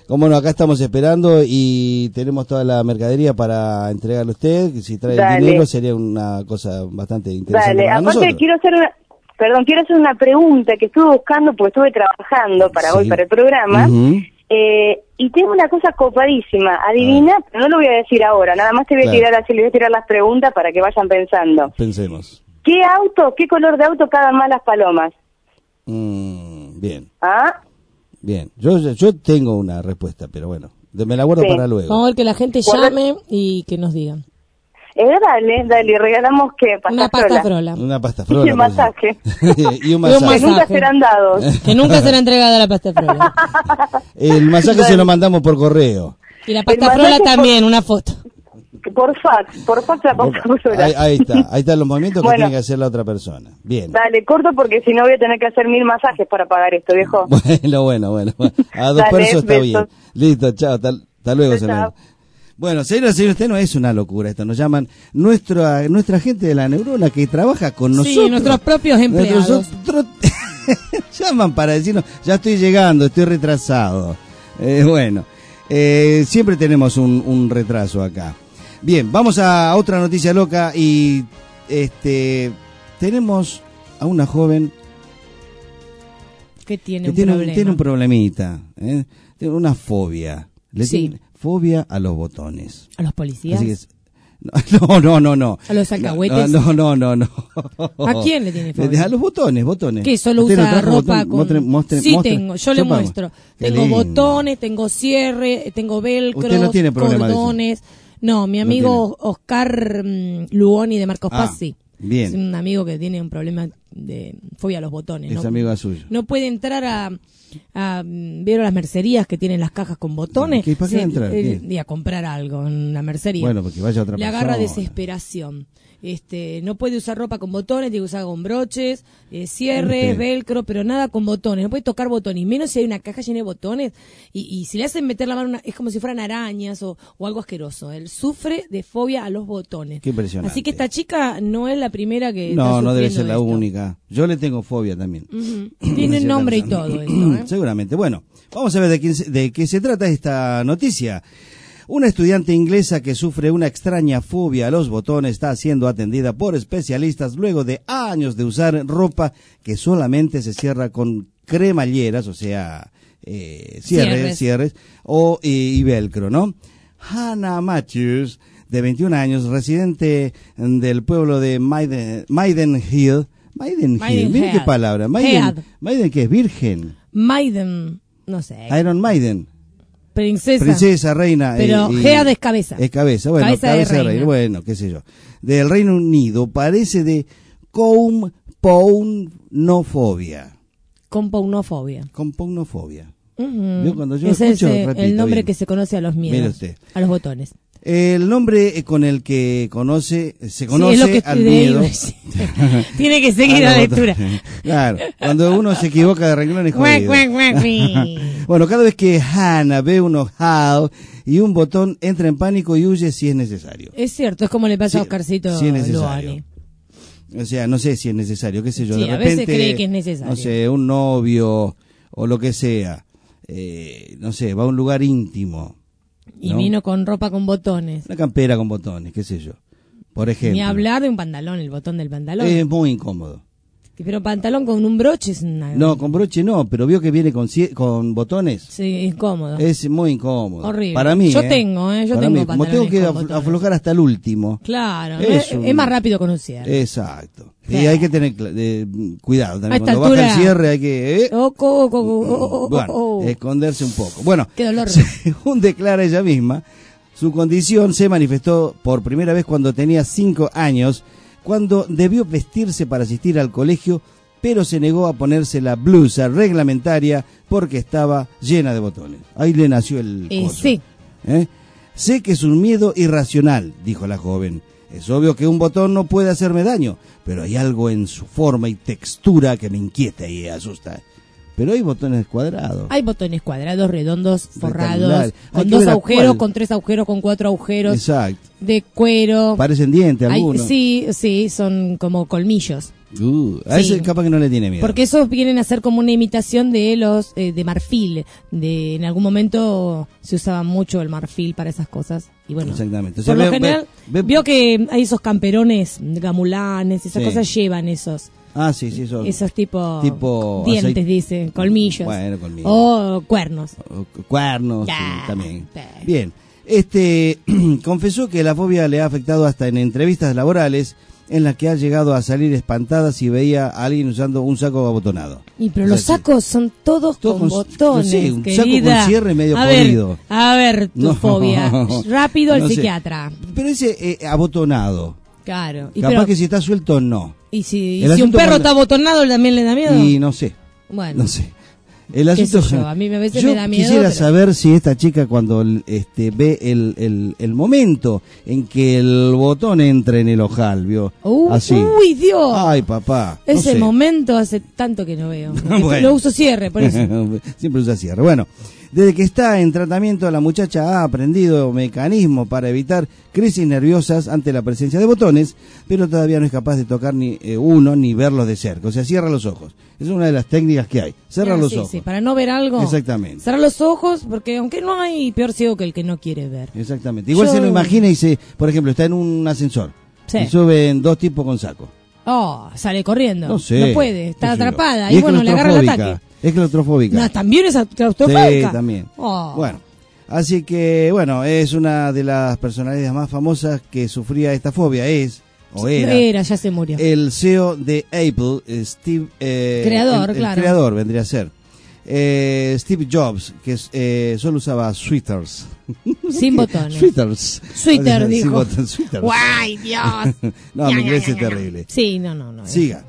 Cómo no, acá estamos esperando y tenemos toda la mercadería para entregarle a usted. Si trae Dale. el dinero sería una cosa bastante interesante. Dale, para aparte nosotros. quiero hacer una, perdón, quiero hacer una pregunta que estuve buscando porque estuve trabajando para Sí. hoy, para el programa, Ujú. eh, y tengo una cosa copadísima, adivina, pero no lo voy a decir ahora, nada más te voy a Claro. tirar así, le voy a tirar las preguntas para que vayan pensando. Pensemos. ¿Qué auto, qué color de auto cagan más las palomas? Mm, bien, ¿Ah? bien. Yo, yo yo tengo una respuesta, pero bueno, de- me la guardo Sí. para luego. Vamos a ver que la gente Guarda- llame y que nos digan. Eh, dale, dale, regalamos que pasta Una pasta frola. Una pasta Y frola. el por ejemplo. masaje. y un Y un masaje. Que nunca masaje. serán dados. Que nunca será entregada la pasta frola. El masaje se lo mandamos por correo. Y la El pasta masaje frola por- también, una foto. Por fax, por fax la pasta frola. Ahí, ahí está, ahí están los movimientos que Bueno. tiene que hacer la otra persona. Bien. Dale, corto porque si no voy a tener que hacer mil masajes para pagar esto, viejo. Bueno, bueno, bueno. A dos Dale, pesos está besos. bien. Listo, chao, hasta, hasta luego, Chao, Selena. chao. Bueno, señora, señor, usted no es una locura esto. Nos llaman nuestra nuestra gente de la neurona que trabaja con nosotros. Sí, nuestros propios empleados. Nosotros- llaman para decirnos, ya estoy llegando, estoy retrasado. Eh, bueno, eh, siempre tenemos un, un retraso acá. Bien, vamos a otra noticia loca y este tenemos a una joven Que tiene que un tiene, un- problema. tiene un problemita, ¿eh? Tiene una fobia. Le Sí. tiene fobia a los botones. ¿A los policías? Así que es- no, no, no, no. ¿A los alcahuetes? No, no, no, no. ¿A quién le tiene fobia? A los botones, botones. Que solo ¿Usted no usa trajo ropa botón? con... Mostre- mostre- sí mostre- tengo, yo le Sepamos. muestro. Qué Tengo lindo. botones, tengo cierre, tengo velcro, Usted no tiene problema de eso. cordones. No, mi amigo Oscar mm, Luoni de Marcos Ah, Paz, sí. bien. Es un amigo que tiene un problema de fobia a los botones. Es ¿no? amigo suyo. No puede entrar a, a mm, ¿vieron las mercerías que tienen las cajas con botones? ¿Qué- para qué Sí, entrar? eh, ¿Qué? y a comprar algo en la mercería. Bueno, porque vaya otra Le persona. agarra desesperación. Este, no puede usar ropa con botones, tiene que usar con broches, eh, cierres, Usted. velcro, pero nada con botones. No puede tocar botones, y menos si hay una caja llena de botones. Y, y si le hacen meter la mano, una- es como si fueran arañas o, o algo asqueroso. Él sufre de fobia a los botones. Qué impresionante. Así que esta chica no es la primera que No, está no debe ser sufriendo la de esto. única. Yo le tengo fobia también. Ujú. Tiene nombre y todo esto, ¿eh? Seguramente. Bueno, vamos a ver de, quién se- de qué se trata esta noticia. Una estudiante inglesa que sufre una extraña fobia a los botones está siendo atendida por especialistas luego de años de usar ropa que solamente se cierra con cremalleras, o sea, eh, cierres, Cierres. cierres, o y, y velcro, ¿no? Hannah Matthews, de veintiún años, residente del pueblo de Maiden, Maidenhead. Maidenhead, Maidenhead. mire qué palabra. Maiden, Head. Maiden ¿qué es? Virgen. Maiden, no sé, Iron Maiden. princesa. Princesa, reina. Pero eh, y- Head es cabeza. Es cabeza, bueno, Cabeza cabeza, de de reina. reina. Bueno, qué sé yo. Del Reino Unido, parece de compounofobia. Compounofobia. Compounofobia. Ujú. Yo cuando yo Ese escucho, es eh, repito, el nombre bien. que se conoce a los miedos. Mire usted. A los botones. El nombre con el que conoce, se Sí, conoce es lo que al de- miedo. Tiene que seguir A la los lectura. botones. Claro, cuando uno se equivoca de renglón es Cuac, jodido. cuac, cuac, cuic. Bueno, cada vez que Hannah ve un ojado y un botón, entra en pánico y huye si es necesario. Es cierto, es como le pasa Sí, a Oscarcito sí es necesario. Luani. O sea, no sé si es necesario, qué sé yo. Sí, de a veces repente, cree que es necesario. No sé, un novio o lo que sea. Eh, no sé, va a un lugar íntimo. Y ¿no? vino con ropa con botones. Una campera con botones, qué sé yo. Por ejemplo. Ni hablar de un pantalón, el botón del pantalón. Es muy incómodo. Pero pantalón con un broche es una... No, con broche no, pero vio que viene con, cie- con botones. Sí, incómodo. Es muy incómodo. Horrible. Para mí. Yo ¿eh? tengo, ¿eh? Yo Para tengo mí. Como tengo pantalones que con af- botones. aflojar hasta el último. Claro, Es es, un- es más rápido con un cierre. Exacto. Y Claro. hay que tener cla- eh, cuidado A también. esta Cuando baja el altura- cierre hay que eh, Oco, oco, oco, oco, oco, bueno, oco. esconderse un poco. Bueno, Qué dolor. según declara ella misma, su condición se manifestó por primera vez cuando tenía cinco años, cuando debió vestirse para asistir al colegio, pero se negó a ponerse la blusa reglamentaria porque estaba llena de botones. Ahí le nació el Eh, coso. sí. ¿Eh? Sé que es un miedo irracional, dijo la joven. Es obvio que un botón no puede hacerme daño, pero hay algo en su forma y textura que me inquieta y asusta. Pero hay botones cuadrados. Hay botones cuadrados, redondos, forrados, Rectangulares. Hay con que dos ver a agujeros, cuál. con tres agujeros, con cuatro agujeros, Exacto. de cuero. Parecen dientes Hay- algunos. sí, sí, son como colmillos. Uh, a Sí. ese capaz que no le tiene miedo. Porque esos vienen a ser como una imitación de los eh, de marfil. De en algún momento se usaba mucho el marfil para esas cosas. Y bueno, Exactamente. O sea, por lo ve- general, ve- ve- vio que hay esos camperones, gamulanes, esas Sí. cosas llevan esos. Ah, sí, sí, eso. Esos tipo, tipo dientes, aceite- dice, colmillos. Bueno, colmillos. O cuernos. O cu- cuernos, Ya. sí, también. Bien. Este confesó que la fobia le ha afectado hasta en entrevistas laborales en las que ha llegado a salir espantada si veía a alguien usando un saco abotonado. Y pero O sea, los sacos son todos Todo con con- botones, sí, un saco querida. con cierre medio a jodido. ver, a ver tu No. fobia. Rápido al No sé. psiquiatra. Pero ese eh, abotonado, Claro. Y, capaz pero- que si está suelto, no. y si, y El si un asunto perro cuando- está abotonado, ¿también le da miedo? Y no sé, Bueno. no sé. El ¿Qué asunto, sé yo? A mí a veces yo me da miedo, quisiera pero- saber si esta chica cuando este, ve el, el, el momento en que el botón entra en el ojal, ¿vio? Uh, Así. Uy, Dios. Ay, papá. no Ese sé. momento hace tanto que no veo. Bueno. Lo uso cierre, por eso. Siempre usa cierre. Bueno, desde que está en tratamiento, la muchacha ha aprendido mecanismos para evitar crisis nerviosas ante la presencia de botones, pero todavía no es capaz de tocar ni eh, uno ni verlos de cerca. O sea, cierra los ojos. Es una de las técnicas que hay. Cerra Ah, los sí, ojos. sí, para no ver algo. Exactamente. Cerrar los ojos, porque aunque no hay peor ciego que el que no quiere ver. Exactamente. Igual Yo- se lo imagina y se, por ejemplo, está en un ascensor Sí. y suben dos tipos con saco. Oh, sale corriendo. No sé. No puede, está qué sé yo. atrapada. Y Y, es bueno, le agarra el claustrofóbica. ataque. Es claustrofóbica. No, también es claustrofóbica. Sí, también. Oh. Bueno, así que, bueno, es una de las personalidades más famosas que sufría esta fobia. Es, o era, Era, ya se murió. el C E O de Apple, Steve... eh, Creador, el, el claro. creador vendría a ser. Eh, Steve Jobs, que es, eh, solo usaba sweaters. Sin botones. Sweaters. Sweater, Sin dijo. botones, sweaters. Guay, Dios. No, Ya, mi ya, inglés ya, es ya. terrible. Sí, no, no, no. Siga.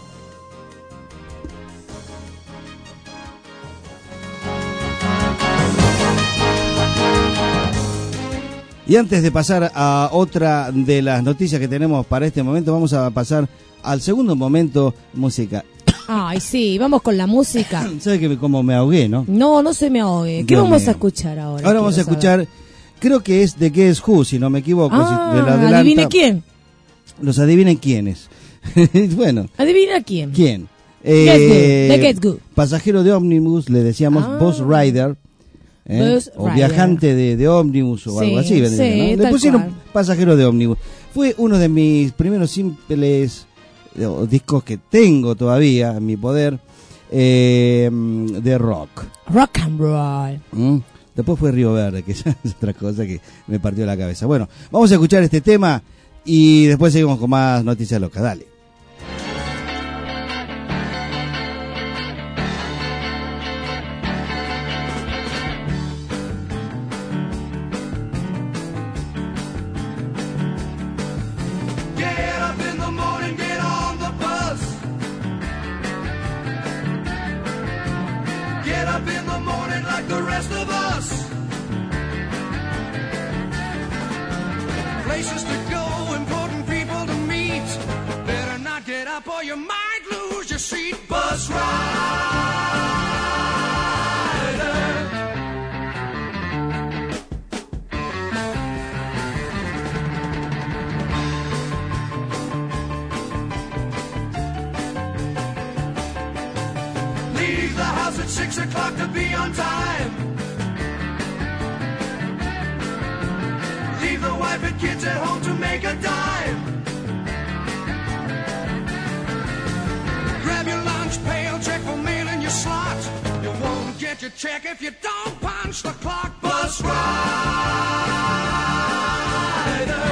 Y antes de pasar a otra de las noticias que tenemos para este momento, vamos a pasar al segundo momento, música. Ay, sí, vamos con la música. ¿Sabe que me- como me ahogué, no? No, no se me ahogue. ¿Qué Dios vamos mío. a escuchar ahora? Ahora vamos a Quiero saber. escuchar, creo que es de Guess Who, si no me equivoco. Ah, si me lo adelanta. adivine quién. Los adivinen quiénes. Bueno, Adivina quién. ¿quién? Guess Who, de Guess Who. Pasajero de ómnibus, le decíamos Ah. Bus Rider. ¿eh? Bus O Rider. viajante de, de ómnibus o Sí, algo así. vendría, sí, ¿no? Le tal pusieron cual. pasajero de ómnibus. Fue uno de mis primeros simples eh, o discos que tengo todavía en mi poder eh, de rock. Rock and roll. ¿Mm? Después fue Río Verde, que ya es otra cosa que me partió la cabeza. Bueno, vamos a escuchar este tema y después seguimos con más noticias locas. Dale. Get up in the morning, get on the bus. Get up in the morning like the rest of us. Places to go, important people to meet. Better not get up or you might lose your seat. Bus rider. Leave the house at six o'clock to be on time. Leave the wife and kids at home to make a dime. Grab your lunch pail, check for mail in your slot. You won't get your check if you don't punch the clock. Bus rider.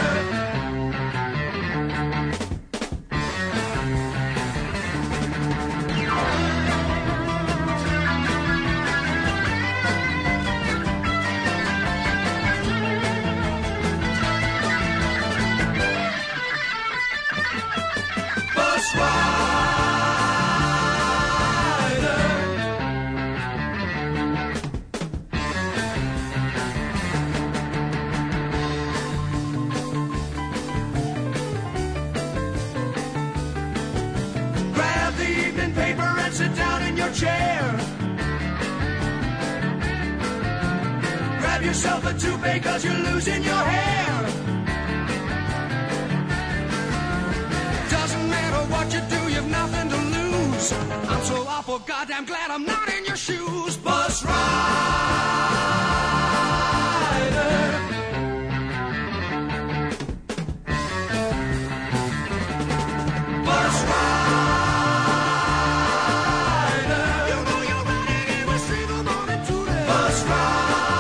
Bus rider. Grab the evening paper and sit down in your chair. Grab yourself a toupee cause you're losing your hair. Doesn't matter what you do, you've nothing to lose. I'm so awful goddamn glad I'm not in your shoes. Bus rider. Bus rider. You know you're riding in the street of morning today. Bus rider.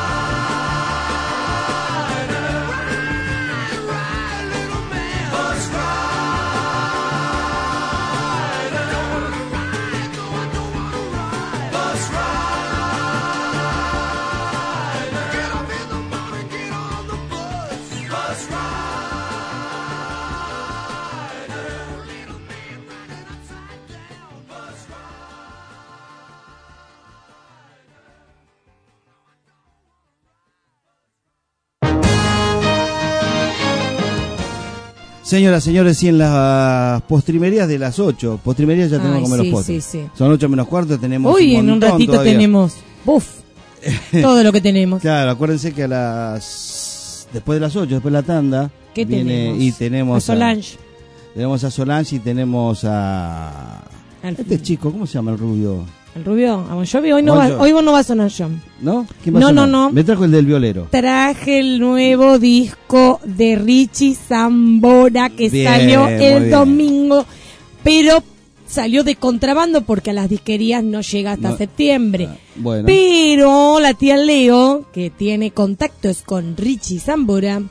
Señoras, señores, y en las postrimerías de las ocho, postrimerías ya tenemos Ay, como sí, los postres. sí, sí. Son ocho menos cuarto, tenemos Uy, un en un montón ratito todavía. tenemos, buf, todo lo que tenemos. Claro, acuérdense que a las después de las ocho, después de la tanda, ¿Qué viene tenemos? y tenemos A Solange. A, tenemos a Solange y tenemos a Al- este chico, ¿cómo se llama el rubio? El rubio, a Bon Jovi, hoy no, Bon va, Jovi. hoy vos no vas a sonar, John. ¿No? ¿Quién va a No, sonar? no, no. Me trajo el del violero. Traje el nuevo disco de Richie Sambora que Bien, salió muy el bien. domingo, pero salió de contrabando porque a las disquerías no llega hasta No. septiembre. Bueno. Pero la tía Leo, que tiene contactos con Richie Sambora,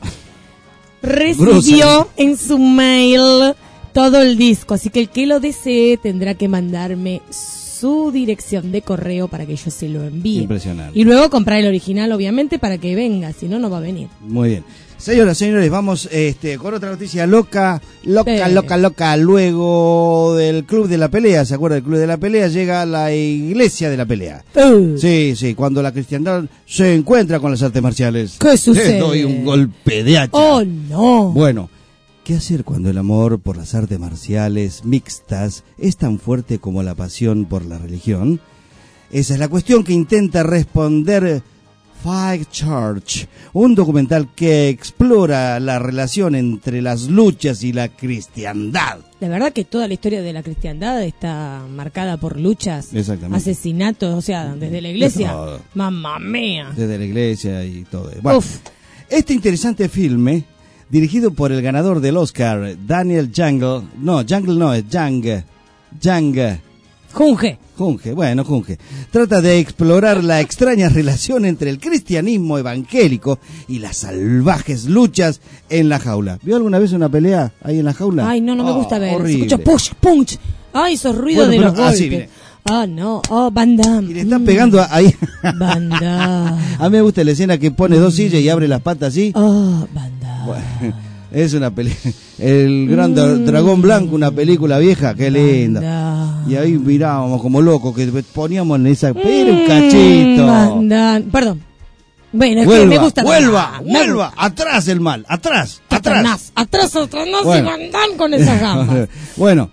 recibió en su mail todo el disco. Así que el que lo desee tendrá que mandarme su dirección de correo para que yo se lo envíe. Impresionante. Y luego comprar el original, obviamente, para que venga, si no, no va a venir. Muy bien. Señoras, señores, vamos este, con otra noticia loca, loca, Sí. loca, loca. Luego del Club de la Pelea, ¿se acuerda del Club de la Pelea? Llega la Iglesia de la Pelea. Uh. Sí, sí, cuando la cristiandad se encuentra con las artes marciales. ¿Qué sucede? Le doy un golpe de hacha. ¡Oh, no! Bueno, ¿qué hacer cuando el amor por las artes marciales mixtas es tan fuerte como la pasión por la religión? Esa es la cuestión que intenta responder Fight Church, un documental que explora la relación entre las luchas y la cristiandad. La verdad que toda la historia de la cristiandad está marcada por luchas, Exactamente. asesinatos, o sea, desde la iglesia. Todo. Mamma mía. Desde la iglesia y todo. Bueno, Uf. este interesante filme, dirigido por el ganador del Oscar, Daniel Jungle, no, Jungle no, es Jung, Jung, Junge. Junge, bueno, Junge, trata de explorar la extraña relación entre el cristianismo evangélico y las salvajes luchas en la jaula. ¿Vio alguna vez una pelea ahí en la jaula? Ay, no, no me Oh, gusta ver. Se horrible. escucha push, punch. Ay, esos ruidos Bueno, de pero los así, golpes. mire. Ah, no. Oh, Van Damme. Y le están pegando a- ahí. Van Damme. A mí me gusta la escena que pone dos sillas y abre las patas así. Oh, Van Damme. Bueno, es una película. El Gran Dra- Dragón Blanco, una película vieja, qué linda. Y ahí mirábamos como locos, que poníamos en esa. Pero un cachito. Van Damme. Perdón. Bueno, es que Vuelva, me gusta. vuelva, Van Damme. vuelva. Atrás el mal, atrás, atrás. Satanás. Atrás, Satanás Bueno. y Van Damme con esas gambas. Bueno,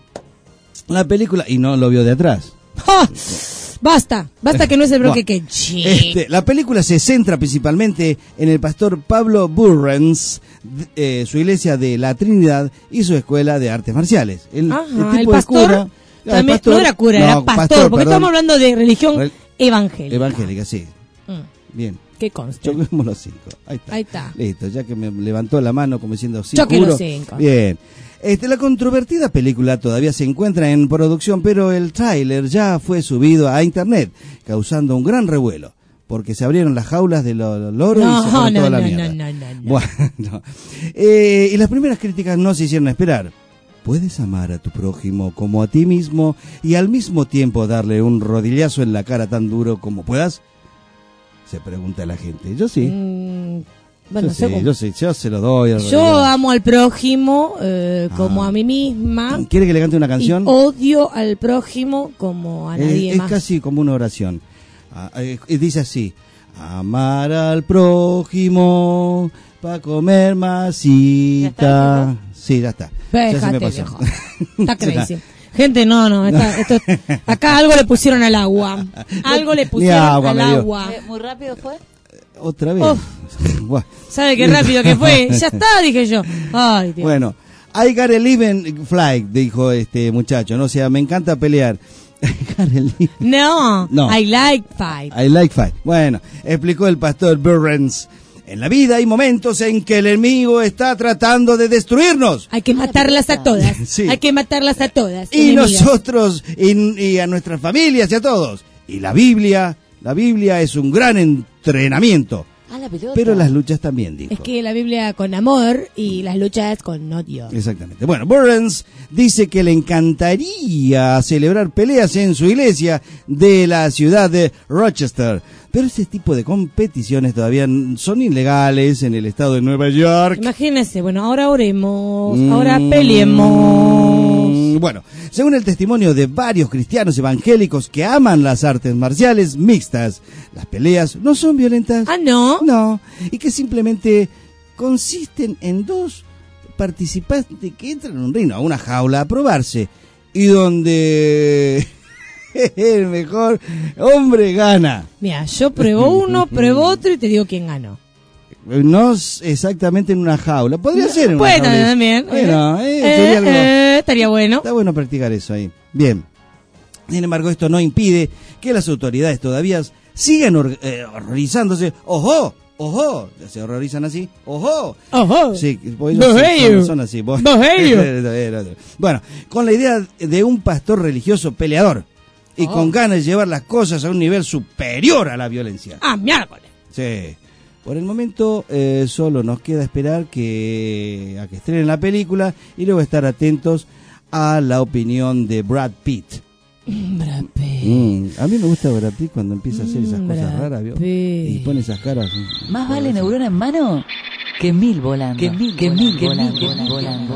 la película. Y no lo vio de atrás. ¡Ah! Basta, basta que no es el bloque Bueno, que... Este, la película se centra principalmente en el pastor Pablo Burrens, eh, su iglesia de la Trinidad y su escuela de artes marciales. El, Ajá, el tipo el de pastor cura- el también- pastor- no era cura, no, era pastor, porque perdón. estamos hablando de religión Rel- evangélica. Evangélica, sí. Mm, Bien. ¿Qué consta? Choquemos los cinco. Ahí está. Ahí está. Listo, ya que me levantó la mano como diciendo sí. Choque juro. los cinco. Bien. Este, la controvertida película todavía se encuentra en producción, pero el tráiler ya fue subido a internet, causando un gran revuelo, porque se abrieron las jaulas de los loros No, y se fueron no, toda la no, mierda. no, no, no, no. Bueno, eh, y las primeras críticas no se hicieron esperar. ¿Puedes amar a tu prójimo como a ti mismo y al mismo tiempo darle un rodillazo en la cara tan duro como puedas? Se pregunta la gente. Yo sí. Mm, bueno, yo, sí según- yo sí, yo se lo doy. al Yo rodillazo. amo al prójimo eh, como Ah. a mí misma. ¿Quiere que le cante una canción? Y odio al prójimo como a Es- nadie es más. casi como una oración. Ah, eh, eh, dice así: amar al prójimo para comer masita. Sí, ya está. Ya se Déjate, me pasó. viejo. Está crazy. Gente, no, no. esta- esto, acá algo le pusieron al agua. Algo le pusieron agua al me dio. agua. Eh, ¿Muy rápido fue? Otra vez. Uf. Buah. ¿Sabe qué rápido que fue? Ya está, dije yo. Ay, Dios. Bueno, I got a living flag, dijo este muchacho, ¿no? O sea, me encanta pelear. No, no, I like fight. I like fight. Bueno, explicó el pastor Burns. En la vida hay momentos en que el enemigo está tratando de destruirnos. Hay que matarlas a todas. Sí. Hay que matarlas a todas. Y enemigas. nosotros, y, y a nuestras familias y a todos. Y la Biblia, la Biblia es un gran entrenamiento. A la pelota. Pero las luchas también, dijo. Es que la Biblia con amor y las luchas con odio. Exactamente. Bueno, Burns dice que le encantaría celebrar peleas en su iglesia de la ciudad de Rochester. Pero ese tipo de competiciones todavía son ilegales en el estado de Nueva York. Imagínense, bueno, ahora oremos, Mm, ahora peleemos. Bueno, según el testimonio de varios cristianos evangélicos que aman las artes marciales mixtas, las peleas no son violentas. Ah, ¿no? No, y que simplemente consisten en dos participantes que entran en un ring, a una jaula a probarse, y donde el mejor hombre gana. Mira, yo pruebo uno, pruebo otro y te digo quién ganó. No es exactamente en una jaula, podría No, ser en una bueno, jaula. también. Bueno, eh, Eh, sería algo- eh, estaría bueno. Está bueno practicar eso ahí. Bien. Sin embargo, esto no impide que las autoridades todavía sigan hor- eh, horrorizándose. ¡Ojo! ¡Ojo! Se horrorizan así. ¡Ojo! ¡Ojo! Sí, porque ellos ¡Dos son, ellos! son así. vos- ¡Dos ellos! Bueno, con la idea de un pastor religioso peleador y Oh. con ganas de llevar las cosas a un nivel superior a la violencia. Ah, miércoles. Sí. Por el momento eh, solo nos queda esperar que a que estrenen la película y luego estar atentos a la opinión de Brad Pitt. Brad Pitt. Mm, a mí me gusta Brad Pitt cuando empieza a hacer esas Mm, cosas Brad raras, ¿vio? Pitt. Y pone esas caras. Más vale neurona en mano que mil volando. Que mil, que mil, que mil, que mil volando.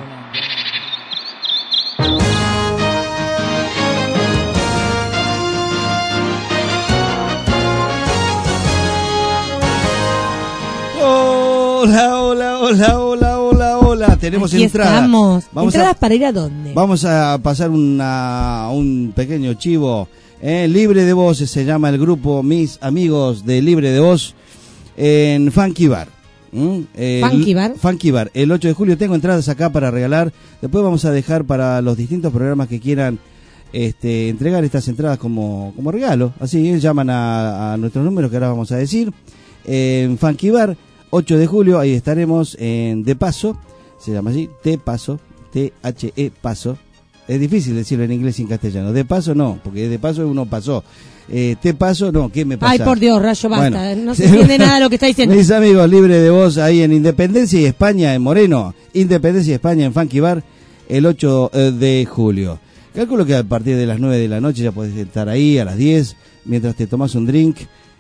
Hola, hola, hola, hola, hola, hola. Tenemos Aquí entradas. estamos. Vamos ¿Entradas a, para ir a dónde? vamos a pasar una, un pequeño chivo. eh, Libre de Voz se llama el grupo, mis amigos de Libre de Voz, en Funky Bar. ¿Mm? El- Funky Bar. Funky Bar. El ocho de julio tengo entradas acá para regalar. Después vamos a dejar para los distintos programas que quieran este, entregar estas entradas como, como regalo. Así eh, llaman a, a nuestros números que ahora vamos a decir. En Funky Bar, ocho de julio, ahí estaremos en De Paso. Se llama así, De Paso, T H E Paso. Es difícil decirlo en inglés y en castellano. De paso no, porque de paso uno pasó. Eh, te paso, no, ¿qué me pasa? Ay, por Dios, Rayo, basta. Bueno. No se entiende nada de lo que está diciendo. Mis amigos, Libre de Voz ahí en Independencia y España, en Moreno. Independencia y España en Funky Bar, el ocho de julio. Calculo que a partir de las nueve de la noche ya podés estar ahí, a las diez, mientras te tomas un drink.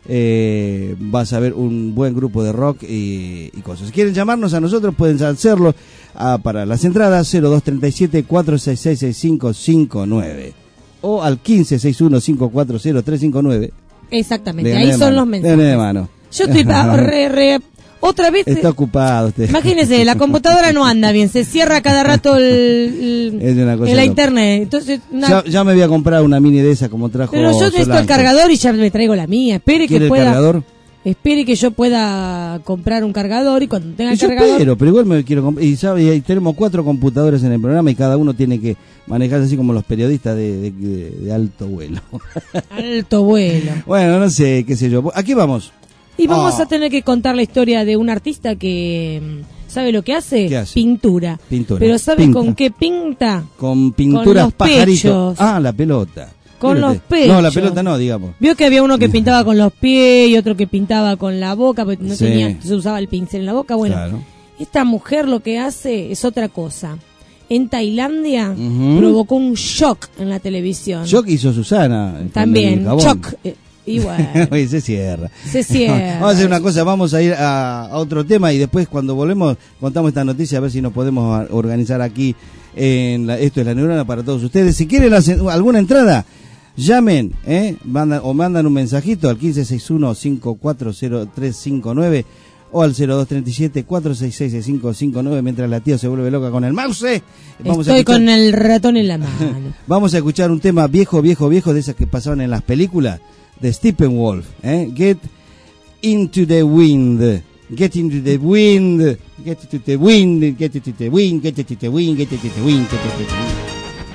Eh, vas a ver un buen grupo de rock y, y cosas. Si quieren llamarnos a nosotros, pueden hacerlo ah, para las entradas cero dos tres siete cuatro seis seis seis cinco cinco nueve o al quince sesenta y uno cincuenta y cuatro cero tres cinco nueve. Exactamente, Le ahí gané de son mano, los le gané de mensajes. mano. Yo estoy pa- re, re, otra vez. Está ocupado usted. Imagínese, la computadora no anda bien, se cierra cada rato el, el- Es una cosa en la loca. internet. Entonces, una- Ya, ya me voy a comprar una mini de esa como trajo pero yo necesito el Solange. cargador y ya me traigo la mía. Espere que ¿Quiere el pueda. cargador? Espere que yo pueda comprar un cargador y cuando tenga Y el yo cargador. espero, pero igual me quiero comprar. Y, sabe, y ahí tenemos cuatro computadores en el programa y cada uno tiene que manejarse así como los periodistas de, de- de- de alto vuelo. Alto vuelo. Bueno, no sé, qué sé yo. Aquí vamos. Y vamos Ah. a tener que contar la historia de un artista que mm, ¿sabe lo que hace? ¿Qué hace? Pintura. Pintura. Pero ¿sabe Pinta. con qué pinta? Con pinturas los pajaritos. pechos. Ah, la pelota. Con Mire los usted. pechos. No, la pelota no, digamos. Vio que había uno que pintaba con los pies y otro que pintaba con la boca, porque no Sí. tenía, se usaba el pincel en la boca. Bueno, Claro. esta mujer lo que hace es otra cosa. En Tailandia Ujú. provocó un shock en la televisión. Yo que hizo Susana. con el También, jabón. shock. Eh, Y bueno, Oye, se cierra. se cierra. Vamos a hacer una cosa, vamos a ir a, a otro tema y después cuando volvemos contamos esta noticia a ver si nos podemos a- organizar aquí en la, esto es La Neurona para todos ustedes. Si quieren las- alguna entrada, llamen, ¿eh? Mandan, o mandan un mensajito al quince sesenta y uno cincuenta y cuatro cero tres cinco nueve o al cero dos tres siete cuatro seis seis cinco cinco nueve mientras la tía se vuelve loca con el mouse. Vamos a Estoy escuchar- con el ratón en la mano. Vamos a escuchar un tema viejo, viejo, viejo de esas que pasaban en las películas de Steppenwolf, ¿eh? Get Into the Wind. Get into the wind, get into the wind, get into the wind, get into the wind, get into the wind, get into the wind.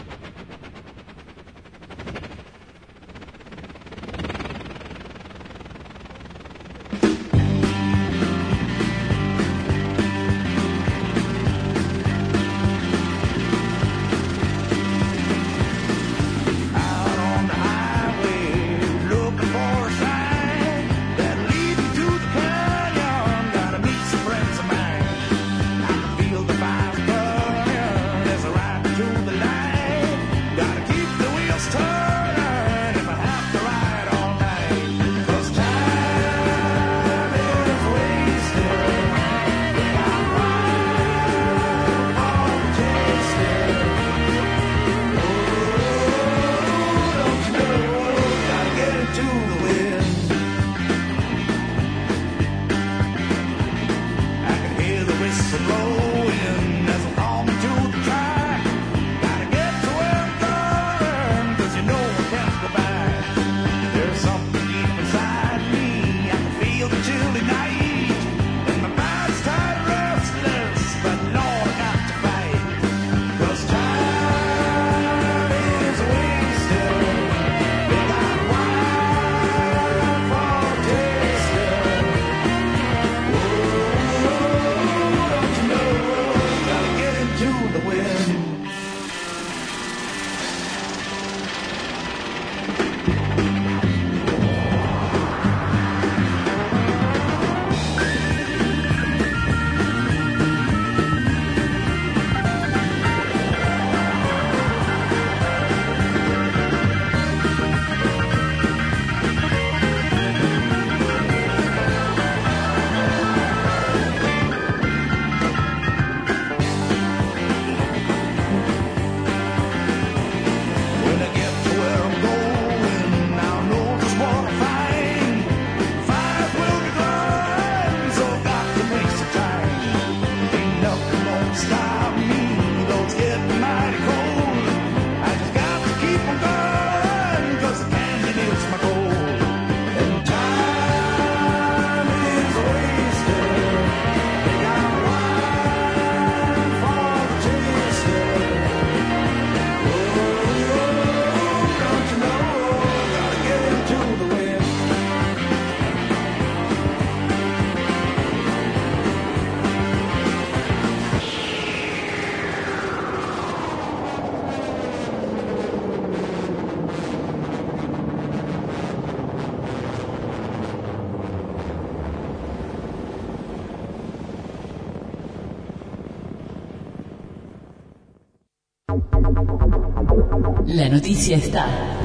La noticia está.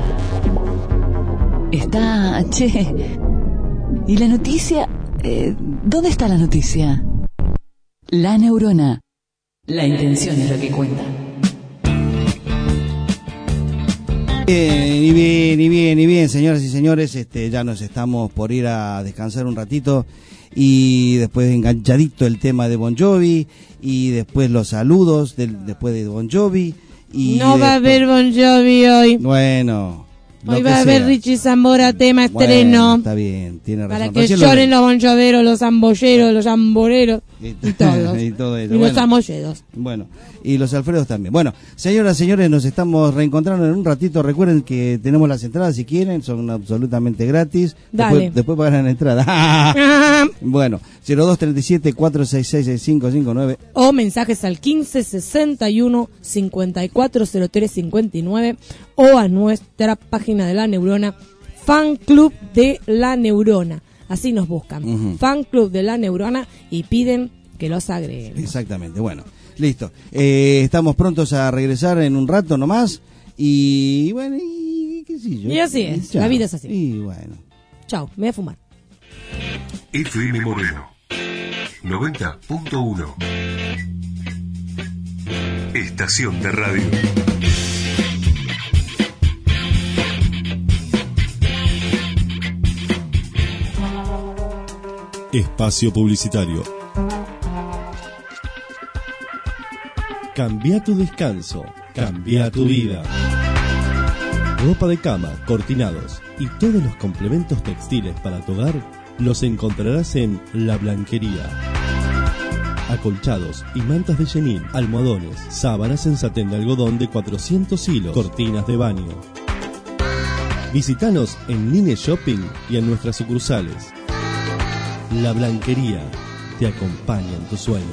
Está, che. ¿Y la noticia? Eh, ¿Dónde está la noticia? La neurona. La intención es lo que cuenta. Bien, y bien, y bien, y bien, señoras y señores, este, ya nos estamos por ir a descansar un ratito y después enganchadito el tema de Bon Jovi y después los saludos del, después de Bon Jovi. Y no después, va a haber Bon Jovi hoy. Bueno, hoy va a haber Richie Zambora, tema estreno. Bueno, está bien, tiene razón. Para que Recién lloren lo... los Bon Joveros, los zambolleros, los zamboreros y, y todos. y todo eso. Y Bueno, los zambolleros. Bueno, y los Alfredos también. Bueno, señoras y señores, nos estamos reencontrando en un ratito. Recuerden que tenemos las entradas si quieren, son absolutamente gratis. Dale. Después, después pagarán la entrada. Bueno, cero dos treinta y siete, cuatrocientos sesenta y seis, cinco cinco nueve. O mensajes al quince sesenta y uno cincuenta y cuatro cero tres cincuenta y nueve o a nuestra página de La Neurona, Fan Club de La Neurona. Así nos buscan. Uh-huh. Fan Club de La Neurona y piden que los agreguen. Exactamente, bueno, listo. Eh, estamos prontos a regresar en un rato nomás. Y bueno, y qué sé yo. Y así es, Chao. La vida es así. Y bueno. Chao, me voy a fumar. F M Moreno noventa punto uno. Estación de radio. Espacio publicitario. Cambia tu descanso, cambia tu vida. Ropa de cama, cortinados y todos los complementos textiles para tu hogar Los encontrarás en La Blanquería. Acolchados y mantas de chenil, almohadones, sábanas en satén de algodón de cuatrocientos hilos, cortinas de baño. Visítanos en Line Shopping y en nuestras sucursales. La Blanquería te acompaña en tus sueños.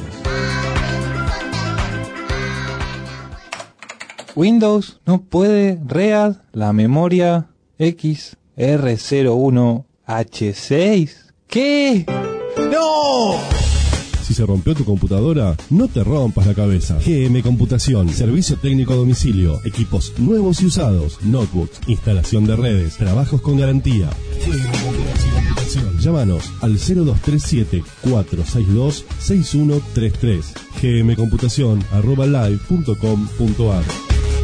Windows no puede read la memoria X R cero uno H seis. ¿Qué? ¡No! Si se rompió tu computadora, no te rompas la cabeza. G M Computación, servicio técnico a domicilio, equipos nuevos y usados, notebooks, instalación de redes, trabajos con garantía. G M Computación. Llámanos al cero dos tres siete, cuatro seis dos, seis uno tres tres. gmcomputación arroba live punto com punto ar.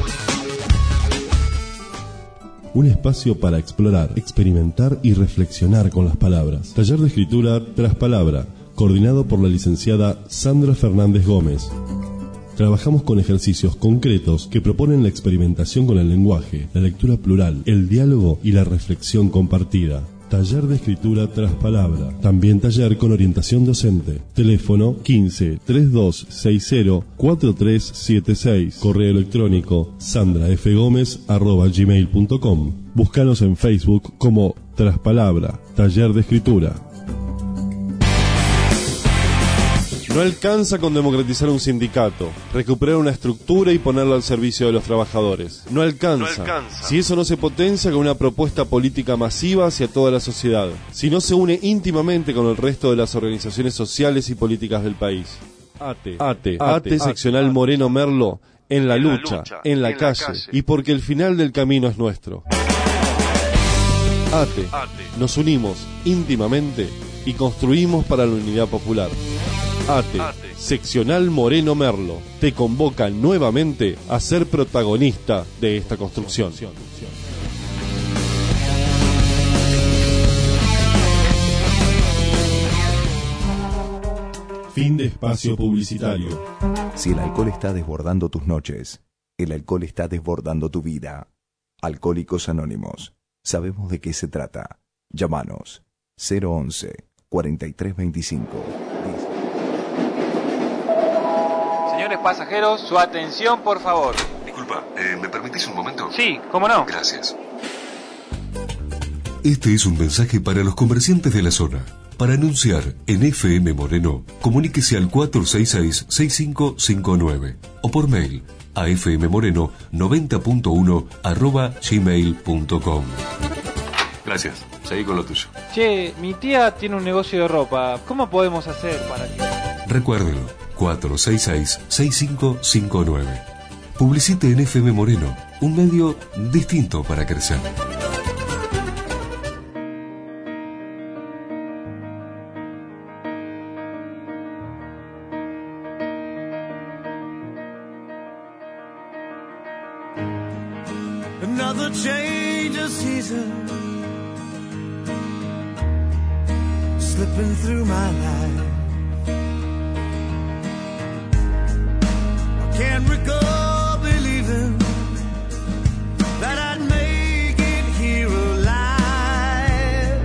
Un espacio para explorar, experimentar y reflexionar con las palabras. Taller de escritura tras palabra, coordinado por la licenciada Sandra Fernández Gómez. Trabajamos con ejercicios concretos que proponen la experimentación con el lenguaje, la lectura plural, el diálogo y la reflexión compartida. Taller de escritura tras palabra. También taller con orientación docente. Teléfono quince, treinta y dos sesenta, cuarenta y tres setenta y seis. Correo electrónico sandrafgomez arroba gmail punto com. Búscanos en Facebook como Traspalabra, Taller de Escritura. No alcanza con democratizar un sindicato, recuperar una estructura y ponerla al servicio de los trabajadores. No alcanza. No alcanza. Si eso no se potencia con una propuesta política masiva hacia toda la sociedad. Si no se une íntimamente con el resto de las organizaciones sociales y políticas del país. ATE, ATE, ATE seccional Moreno Merlo, en la lucha, en la calle, y porque el final del camino es nuestro. ATE, nos unimos íntimamente y construimos para la unidad popular. ATE, seccional Moreno Merlo, te convoca nuevamente a ser protagonista de esta construcción. Fin de espacio publicitario. Si el alcohol está desbordando tus noches, el alcohol está desbordando tu vida. Alcohólicos Anónimos, sabemos de qué se trata. Llámanos cero once, cuarenta y tres veinticinco. Señores pasajeros, su atención, por favor. Disculpa, eh, ¿me permitís un momento? Sí, ¿cómo no? Gracias. Este es un mensaje para los comerciantes de la zona. Para anunciar en F M Moreno, comuníquese al cuatro seis seis, seis cinco cinco nueve o por mail a fmmoreno noventa punto uno arroba gmail punto com. Gracias, seguí con lo tuyo. Che, mi tía tiene un negocio de ropa. ¿Cómo podemos hacer para que...? Recuérdelo, cuatro seis seis, seis cinco cinco nueve. Publicite en F M Moreno, un medio distinto para crecer. Another change of season slipping through my life. I can't recall believing that I'd make it here alive.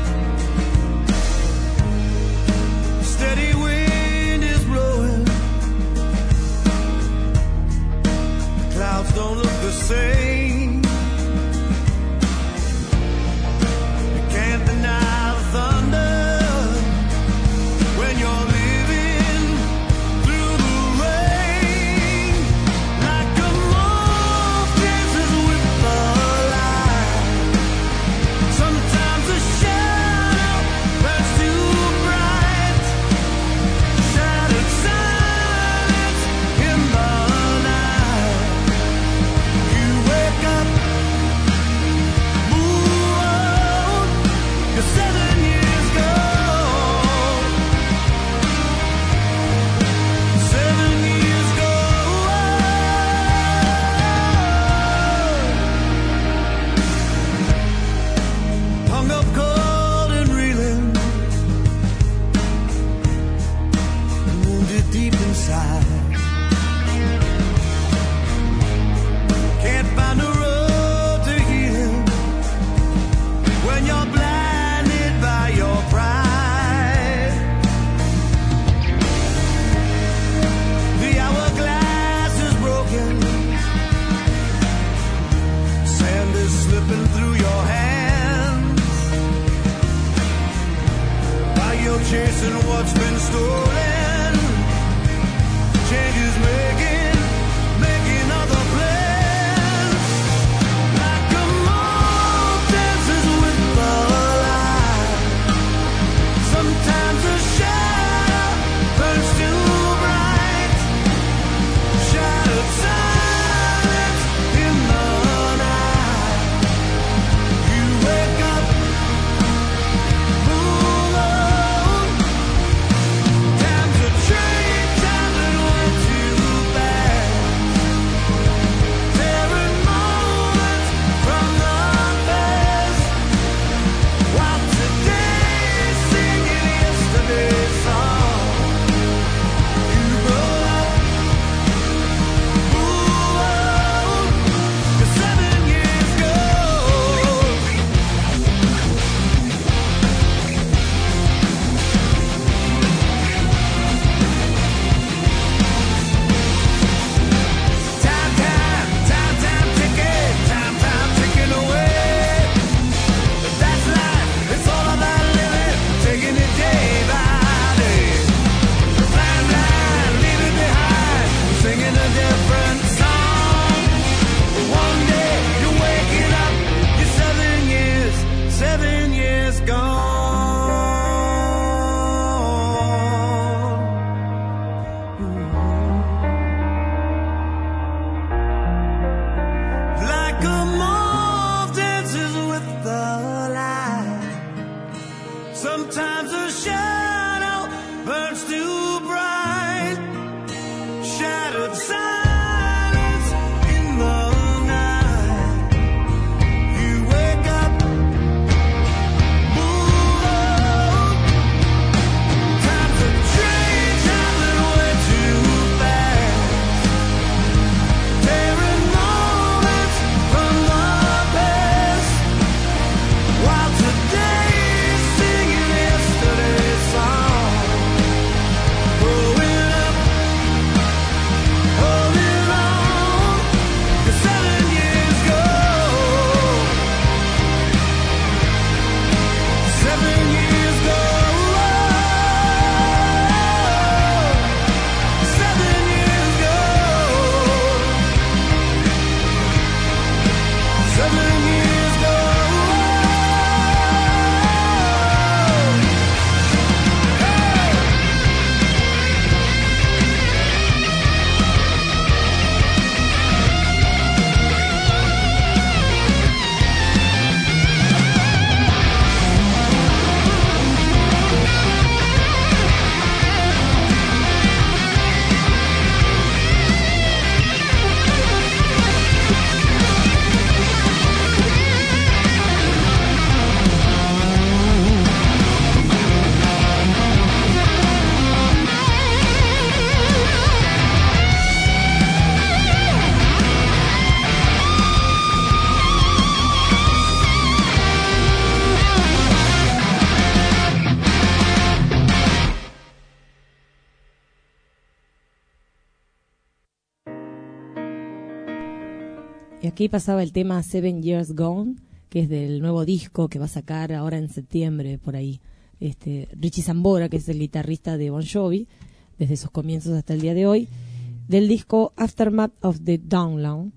Steady wind is blowing, the clouds don't look the same. chasing what's been stolen. Changes making, making other plans. Like a moth dances with the light. Sometimes a shadow burns too bright. Shattered silence in the night. You wake up, move on. Time to change, time that went too fast. Tearing moments from the past. While today's singing yesterday's song. You grow up, move on. You're seven years old. Time, time, time, time ticking, time, time ticking away. But that's life, it's all about living, taking it day by day. Blind, blind, leave it behind, singing a different song. One day you're waking up, you're seven years, seven years gone. Like a moth dances with the light. Sometimes a shadow burns too bright. Shattered silence in the night. You wake up, move on. Time to change, time that went too fast. Tearing moments from the past. While today's singing yesterday's song. Growing up, holding on. You're seven years old. Seven years old. Seven years old. Seven years Y aquí pasaba el tema Seven Years Gone, que es del nuevo disco que va a sacar ahora en septiembre, por ahí. Este, Richie Sambora, que es el guitarrista de Bon Jovi, desde sus comienzos hasta el día de hoy, del disco Aftermath of the Download,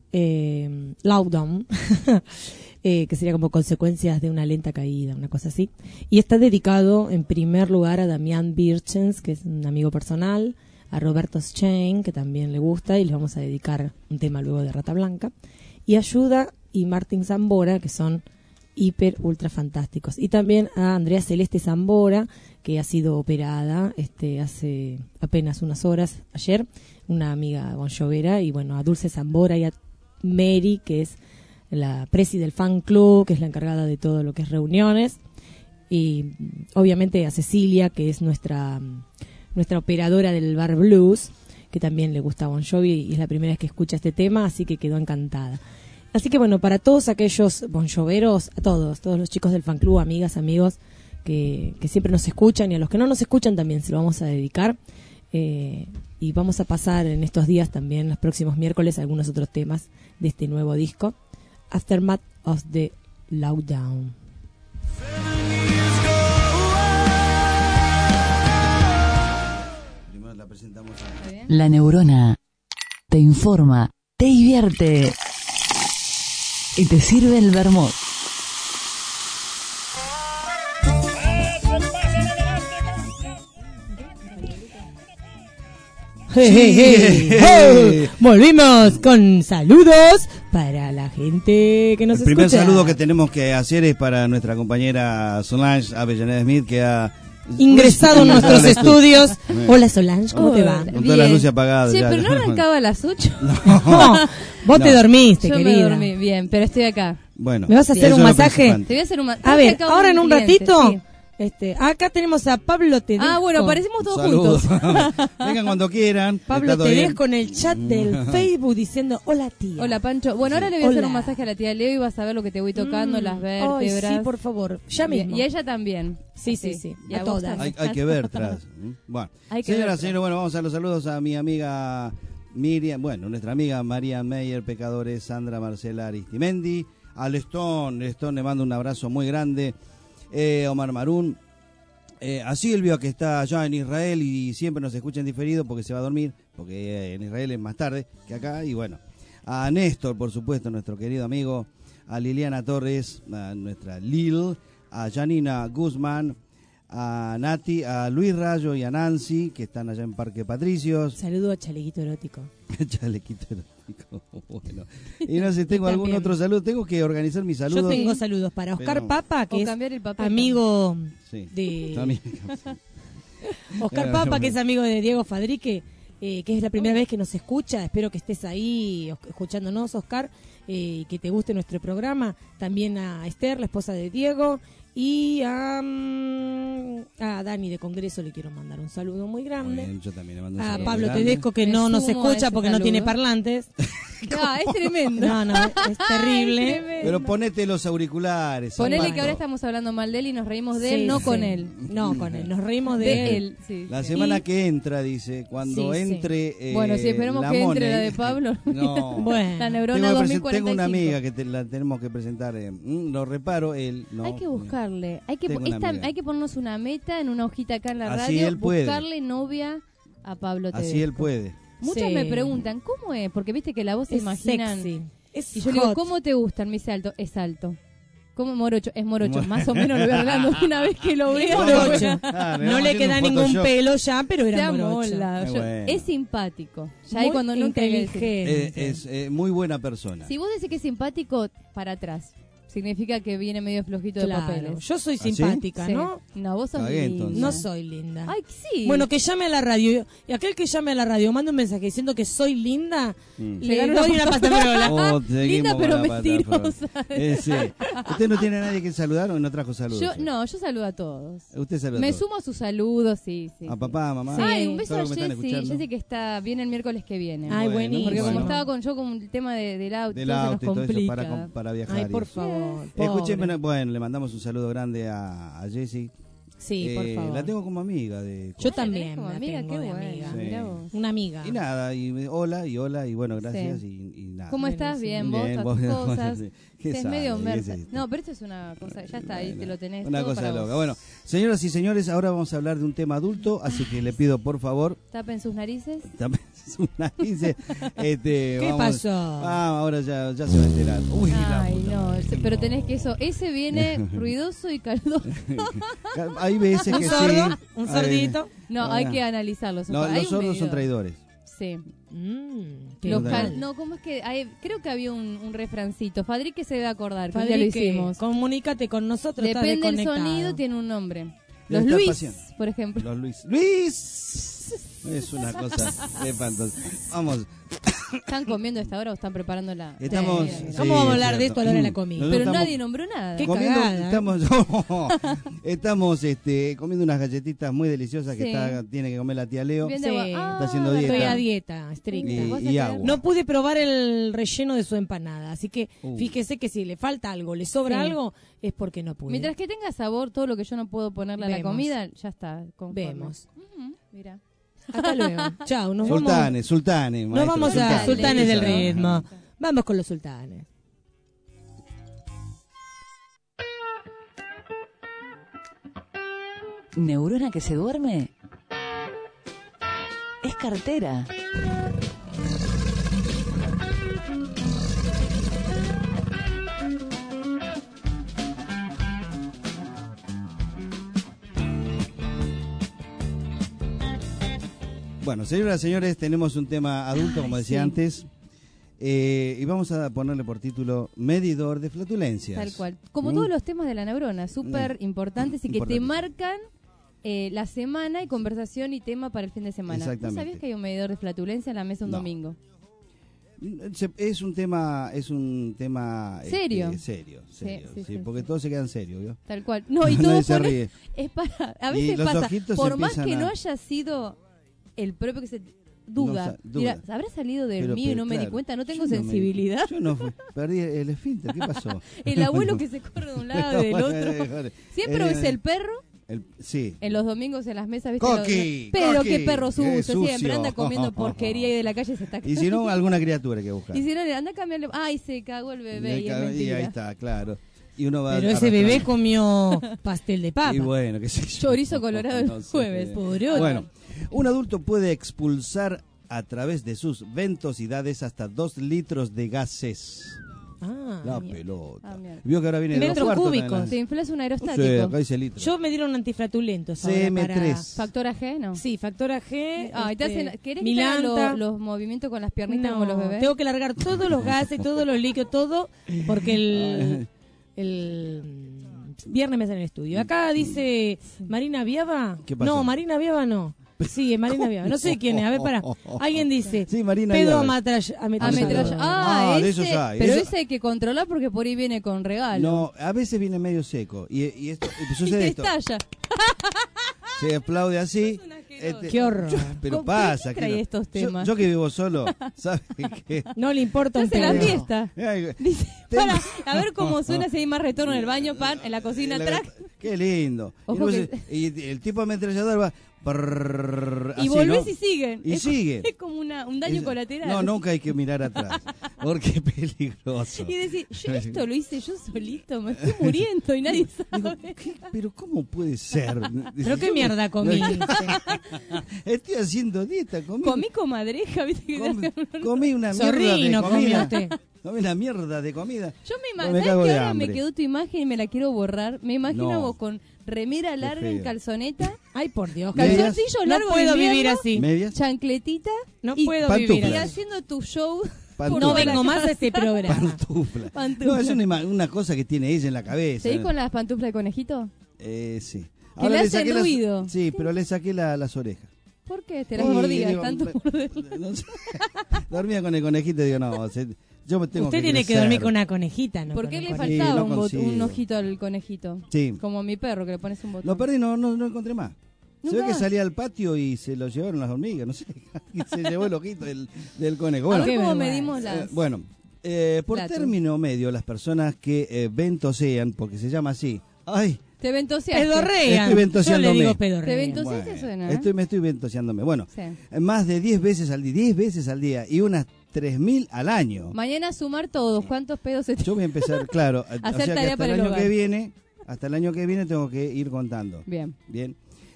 eh, Lowdown, eh, que sería como consecuencias de una lenta caída, una cosa así. Y está dedicado en primer lugar a Damián Birchens, que es un amigo personal, a Roberto Schein, que también le gusta, y le vamos a dedicar un tema luego de Rata Blanca, y a Yuda y Martín Zambora, que son hiper ultra fantásticos, y también a Andrea Celeste Zambora, que ha sido operada este hace apenas unas horas, ayer, una amiga bonjovera, y bueno, a Dulce Zambora y a Mary, que es la presi del fan club, que es la encargada de todo lo que es reuniones, y obviamente a Cecilia, que es nuestra nuestra operadora del bar blues, que también le gusta a Bon Jovi y es la primera vez que escucha este tema, así que quedó encantada. Así que bueno, para todos aquellos bonjoveros, a todos, todos los chicos del fan club, amigas, amigos, que, que siempre nos escuchan, y a los que no nos escuchan también se lo vamos a dedicar. Eh, y vamos a pasar en estos días también, los próximos miércoles, algunos otros temas de este nuevo disco, Aftermath of the Lowdown. Seven years go La Neurona te informa, te divierte y te sirve el vermut. Hey, hey, hey, hey. Volvimos con saludos para la gente que nos El primer escucha. saludo que tenemos que hacer es para nuestra compañera Solange Avellaneda Smith, que ha ingresado en nuestros estudios. Hola Solange, ¿cómo te va? Con todas las luces apagadas. Sí, ya, pero ya. no arrancaba a las ocho. No, vos No. te dormiste, Yo querida. me dormí, bien, pero estoy acá. Bueno, ¿Me vas a hacer eso un es lo masaje? principal. Te voy a hacer un ma- A traje ver, acá ahora en un cliente, ratito, sí. este, acá tenemos a Pablo Tedesco. Ah, bueno, parecemos todos Saludos. juntos. Vengan cuando quieran. Pablo está todo bien. Tedesco en el chat del Facebook diciendo hola tía. Hola, Pancho. Bueno, ahora le voy a hacer Hola. un masaje a la tía Leo y vas a ver lo que te voy tocando, Mm. las Ay, vértebras. sí, por favor, ya Y- mismo. Y a ella también. Sí, sí, sí, Y a vos todas. también. Hay, hay que ver tras. Bueno, Hay que señoras, ver. señores, bueno, vamos a los saludos a mi amiga Miriam, bueno, nuestra amiga María Meyer, Pecadores, Sandra Marcela Aristimendi, a Lestón, Lestón le mando un abrazo muy grande, eh, Omar Marún, eh, a Silvio que está allá en Israel y siempre nos escucha en diferido porque se va a dormir, porque eh, en Israel es más tarde que acá, y bueno, a Néstor, por supuesto, nuestro querido amigo, a Liliana Torres, a nuestra Lil, a Janina Guzmán, a Nati, a Luis Rayo y a Nancy, que están allá en Parque Patricios. Saludo a Chalequito Erótico. Chalequito erótico. Bueno. Y no sé, tengo algún También. otro saludo. Tengo que organizar mis saludos. Yo tengo saludos para Oscar Pero- Papa, que O es cambiar el papel amigo Sí. de... También. Oscar Eh, Papa, bueno. que es amigo de Diego Fadrique, eh, que es la primera vez que nos escucha. Espero que estés ahí os- escuchándonos, Oscar, eh, y que te guste nuestro programa. También a Esther, la esposa de Diego, y a, mm, a Dani de Congreso le quiero mandar un saludo muy Muy grande. bien, yo también le mando un A saludo Pablo grande. Tedesco, que Me no nos sumo a escucha ese porque no tiene saludo. parlantes. Ah, es tremendo. No, no, es terrible. tremendo. Pero ponete los auriculares. Ponele Zapato. que ahora estamos hablando mal de él y nos reímos de Sí, él, no sí. con él. No, con él. Nos reímos de, De él. él, sí. La sí. semana Y- que entra, dice, cuando Sí, sí. entre. eh, Bueno, sí, esperemos la que entre Money. la de Pablo. No. Bueno. La Tengo, neurona que dos presen- mil cuarenta y cinco. tengo una amiga que te- la tenemos que presentar. Eh, mm, lo reparo, él. No, Hay que buscarle, hay que, Tengo po- una esta- amiga. hay que ponernos una meta en una hojita acá en la Así radio, él puede. buscarle novia a Pablo Tedesco. Así él puede. Muchos Sí. me preguntan, ¿cómo es? Porque viste que la voz se Es imaginan. sexy. Es Y yo le digo, hot. ¿cómo te gustan? Me dice alto, es alto. ¿Cómo morocho? Es morocho. Mo- Más o menos lo voy hablando una vez que lo Es veo. morocho. Ah, le No vamos le haciendo queda un ningún Photoshop. pelo ya, pero Se era morocho. amola. Muy Yo- bueno. Es simpático. Ya Muy ahí cuando nunca hay que decir. inteligente. Eh, es eh, muy buena persona. Si vos decís que es simpático, para atrás. Significa que viene medio flojito de Claro, papeles. yo soy ¿Ah, sí? simpática, Sí. ¿no? No, vos sos Cagué, linda. entonces. No soy linda. Ay, sí. Bueno, que llame a la radio. Y aquel que llame a la radio mande un mensaje diciendo que soy linda, Mm. le gana doy una una pasaprola. Oh, seguimos Linda con pero la pata, mentirosa. por favor. Eh, sí. ¿Usted no tiene a nadie que saludar o no trajo saludos? Yo, no, yo saludo a todos. Usted saluda Me a todos. sumo a sus saludos, sí, sí. A papá, a mamá. Sí. Ay, un beso Claro a que me están Jessy. escuchando. Jessy que está, viene el miércoles que viene. Ay, Bueno, buenísimo. Porque como bueno. estaba con yo con el tema de, del auto, Del se auto nos y todo eso complica. para, com- para viajar. Ay, y por eso. favor. Escúcheme, pobre. bueno, le mandamos un saludo grande a, a Jessy. Sí, por Eh, favor. La tengo como amiga. De, Yo ¿La tenés también como la amiga? tengo Qué de bueno. amiga. Sí. Mirá vos. Una amiga. Y nada, y me- hola, y hola, y bueno, gracias, y, y nada. ¿Cómo estás? Bien, vos, Bien, todas tus vos- cosas. sí. ¿Qué Sí, es sabe? medio ¿Qué mersa. es esto? No, pero esto es una cosa, ya está ahí, Bueno, te lo tenés Una todo cosa para loca. vos. Bueno, señoras y señores, ahora vamos a hablar de un tema adulto, así que le pido por favor, Tapen sus narices. tapen sus narices. Este, ¿Qué vamos- pasó? Ah, ahora ya, ya se va a enterar. Uy, la Ay, puta no, madre, ese- pero tenés que eso, ese viene ruidoso y caldoso. Hay veces ¿Un que sordo? sí. ¿Un Hay- sordito? No, Ah. hay que analizarlo. No, Hay los un sordos son medidor. traidores. Sí. Mm, qué Los Qué cal- mal. no, ¿cómo es que? Hay, creo que había un, un refrancito. Fadrique se debe acordar, que un día lo Fadrique, hicimos. comunícate con nosotros. está Depende del desconectado. sonido, tiene un nombre. Debe Los estar Luis, paseando. por ejemplo. Los Luis. ¡Luis! Es una cosa espantosa. Vamos. ¿Están comiendo a esta hora o están preparando la...? Estamos. Mira, mira. sí, ¿Cómo vamos a es hablar de cierto. esto a la hora de la comida? Nosotros Pero estamos nadie nombró nada. ¿Qué? comiendo, cagada, ¿eh? estamos, estamos este, comiendo unas galletitas muy deliciosas que Sí. está, tiene que comer la tía Leo. Bien Sí, de agua. Ah, está haciendo dieta. Estoy a dieta estricta. Y- ¿Vas a y querer? agua. No pude probar el relleno de su empanada, así que Uh. fíjese que si le falta algo, le sobra Sí. algo, es porque no pude. Mientras que tenga sabor, todo lo que yo no puedo ponerle a la Vemos. comida, ya está. conforme. Vemos. Ujú, mira. Hasta luego. Chao, nos vamos. Sultanes, sultanes. Nos maestro, vamos a sultanes. sultanes del Ajá. ritmo. Vamos con los sultanes. ¿Neurona que se duerme? Es cartera. Bueno, señoras y señores, tenemos un tema adulto, como decía sí. antes, eh, y vamos a ponerle por título Medidor de flatulencias. Tal cual. Como ¿Mm? todos los temas de la neurona, súper Mm. importantes y que Importante. te marcan eh, la semana y conversación y tema para el fin de semana. ¿No Exactamente. sabías que hay un medidor de flatulencia en la mesa un No. domingo? Se- Es un tema, es un tema este, ¿Serio? serio, Sí, serio, sí, sí, sí, porque sí. todos se quedan serios, ¿vio? Tal cual. No, y Nadie todo se pone- ríe. es para, a Y veces los pasa, ojitos por se más que empiezan no a- haya sido el propio que se duda, No sa- duda. dirá, ¿habrá salido del Pero, mío y pero, no me di claro, cuenta? No tengo yo no me- sensibilidad. yo no fui, perdí el esfínter, ¿qué pasó? El abuelo que se corre de un lado y del otro. Siempre Eh, es el perro. el- sí. En los domingos en las mesas, ¿viste? Coqui, Los- pero Coqui, qué perro sucio, qué sucio. siempre anda comiendo porquería y de la calle se está Y si no, alguna criatura que buscar. Y si no, le anda a cambiarle. Ay, se cagó el bebé y es Y mentira. ahí está, claro. Y uno va Pero ese arrastrando. bebé comió pastel de papa. Y bueno, qué sé yo. Chorizo colorado el No sé. jueves. Poroto. Bueno, un adulto puede expulsar a través de sus ventosidades hasta dos litros de gases. Ah, La mierda. pelota. Ah, mierda. Vio que ahora viene de dos Metros cuartos. cúbicos. también. Te inflas un Sí, aerostático. acá dice litro. Yo me dieron antiflatulentos C ahora M tres. para... ¿Factor A G? No. Sí, factora G. Ah, y te este, hacen, ¿querés que te haga Milanta. lo- los movimientos con las piernitas No, como los bebés? tengo que largar todos los gases, todos los líquidos, todo, porque el, el viernes me hacen el estudio. Acá dice Marina Viava. ¿Qué pasó? No, Marina Viava no. Sí, es Marina Viava. No sé quién es. A ver, para. Alguien dice. Sí, Marina Pedo Viava. ametrall- ametrallador. Ametralla- Ah, Ah, de ese, esos hay. pero Eso- ese hay que controlar porque por ahí viene con regalo. No, a veces viene medio seco. Y, y esto y y sucede te esto. estalla. Se aplaude así. este, Qué horror. Pero ¿Con- pasa. quién que trae no. estos Yo- temas? Yo, que vivo solo, ¿sabes qué? No le importa un Hace la pedo. fiesta. Ay, Dice, Tengo- para, a ver cómo suena si hay más retorno en el baño, pan, en la cocina, La- track. Qué lindo. Y, Ojo luego que- se- y el tipo ametrallador va. prrrr, Y así, volvés ¿no? y siguen. Y es, sigue. Es como una, un daño Es- colateral. No, nunca hay que mirar atrás. Porque es peligroso. Y decir, yo esto lo hice yo solito, me estoy muriendo y nadie sabe. ¿Qué? Pero ¿cómo puede ser? Pero qué mierda comí. Estoy haciendo dieta, comí. Comí comadreja, viste que Comí, comí una mierda Zorrino de comió comida. usted. Comí una mierda de comida. Yo me No, imagino, me cago que de ahora me hambre. quedó tu imagen y me la quiero borrar. Me imagino No. vos con remera larga en feo. calzoneta, Ay, por Dios. Medias. calzoncillo No largo de puedo invierno, vivir así. Medias. chancletita No y, puedo Pantuflas. vivir y así. haciendo tu show. Pantuflas. No por la vengo más a casa. este programa. Pantufla. Pantufla. No, es una, ima- una cosa que tiene ella en la cabeza. ¿Seguís con las pantuflas de conejito? Eh, sí. Que le hacen las- ruido. Sí, pero le saqué la- las orejas. ¿Por qué? Te las Y mordías digo, tanto me- morder. No sé. Dormía con el conejito y digo, no, se- yo me tengo Usted que tiene que crecer. dormir con una conejita, ¿no? ¿Por con qué un le conejito. faltaba no un, bot- consigo. un ojito al conejito? Sí. Como mi perro, que le pones un botón. Lo perdí, no, no, no encontré más. Se ve Nunca que más. salía al patio y se lo llevaron las hormigas, no sé. Y se llevó el ojito del, del conejo. A Bueno, ver qué cómo vergüenza. medimos eh, las... bueno eh, por Plato. término medio, las personas que eh, ventosean, porque se llama así. Ay, Te ventoseaste. Pedorrean. Estoy ventoseándome. Yo le digo Te pedorrean. ventoseaste bueno, suena, ¿eh? estoy, me estoy ventoseándome. Bueno, Sí. eh, más de diez veces al día, diez veces al día y unas tres mil al año. Mañana sumar todos. ¿Cuántos pedos se te... Yo voy a empezar, claro, a- o Hacer sea que tarea hasta para el el año hogar. que viene, hasta el año que viene tengo que ir contando. Bien. Bien.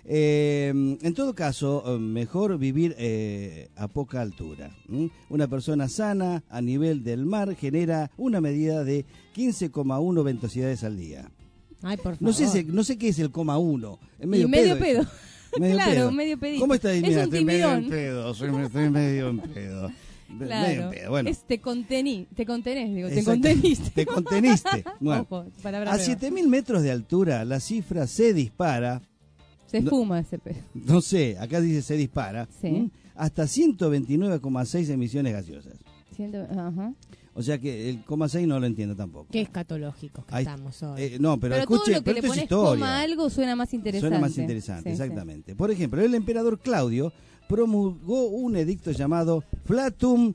Eh, en todo caso, eh, mejor vivir eh, a poca altura. ¿m? Una persona sana a nivel del mar genera una medida de quince coma uno ventosidades al día. Ay, por favor. No sé, si- no sé qué es el coma uno. Es medio Y medio pedo. pedo. eso. Medio Claro, pedo. medio pedito. ¿Cómo estás? Es Mira, un estoy medio en timidón. pedo. Soy, estoy medio en pedo. Medio Claro. en pedo. Bueno. Es, te contení, te contenés, digo, te Exacto. conteniste. Te conteniste. Bueno, Ojo, palabra a prueba. siete mil metros de altura la cifra se dispara. Se no- fuma ese pedo. No sé, acá dice se dispara. Sí. ¿m? Hasta ciento veintinueve coma seis emisiones gaseosas. Siento, ajá. O sea que el coma seis no lo entiendo tampoco. Qué escatológicos que Ahí- estamos hoy. eh, no, pero, Pero, escuche, todo lo que pero le esto es pones historia. coma a algo suena más interesante. Suena más interesante, Sí, sí. exactamente. Por ejemplo, el emperador Claudio promulgó un edicto llamado Flatum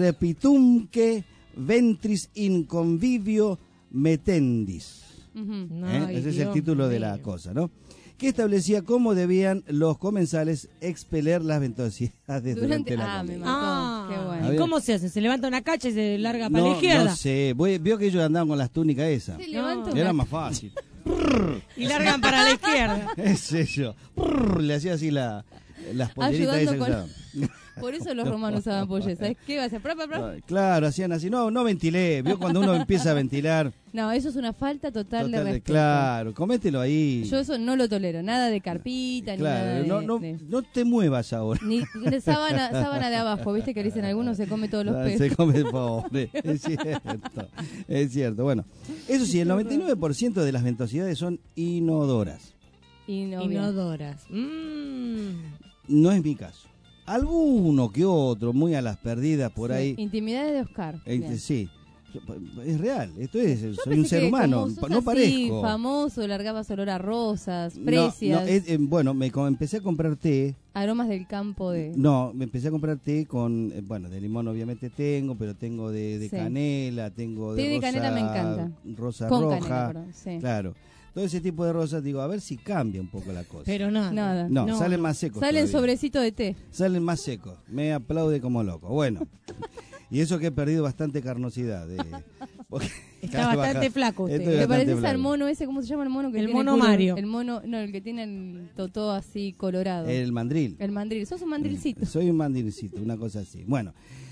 Crepitumque Ventris in Convivio Metendis. Ujú. No, ¿Eh? ay, Ese es el Dios título de la mío. cosa, ¿no? Que establecía cómo debían los comensales expeler las ventosidades durante, Durante, la ah, me comida. mató. Ah, Qué A bueno. ver. ¿cómo se hace? ¿Se levanta una cacha y se larga para no, la izquierda? no sé, Voy- vio que ellos andaban con las túnicas esas. Se levanta Era una- más fácil. Y largan para la izquierda. Es eso. Prrr, le hacía así la, las polleritas esas que con... usaban. Por eso los romanos usaban polleras. ¿Sabes qué? Va a ser... Claro, hacían así. No, no ventilé. ¿Vio cuando uno empieza a ventilar? No, eso es una falta total, Total de de- respeto. Claro, comételo ahí. Yo eso no lo tolero. Nada de carpita, ni nada Claro, de... no, no, de- no te muevas ahora. Ni de sábana, sábana de abajo, ¿viste? Que le dicen algunos, se come todos los Ah, pelos. Se come pobre, es cierto, es cierto. Bueno, eso sí, el noventa y nueve por ciento de las ventosidades son inodoras. Y no, Inodoras. Mm. No es mi caso. Alguno que otro, muy a las perdidas por Sí, ahí. Intimidades de Oscar. Eh, Bien. sí, es real. Esto es, Yo soy un pensé ser que humano, como sos no así, parezco. famoso, largabas olor a rosas, No, precias, no, eh, eh, bueno, me co- empecé a comprar té. aromas del campo de... No, me empecé a comprar té con, eh, bueno, de limón obviamente tengo, pero tengo de, de Sí. canela, tengo de Té de rosa, canela me encanta. rosa Con roja, canela, perdón, sí. claro. Todo ese tipo de rosas, digo, a ver si cambia un poco la cosa. Pero nada. Nada. No, salen más secos. Salen todavía. sobrecito de té. Salen más secos. Me aplaude como loco. Bueno. Y eso que he perdido bastante carnosidad. eh, porque- Está bastante flaco usted. Estoy ¿Te bastante pareces flaco. al mono ese? ¿Cómo se llama el mono? Que El tiene mono culo- Mario. El mono, no, el que tiene el totó así colorado. El mandril. El mandril. Sos un mandrilcito. Soy un mandrilcito, una cosa así. Bueno,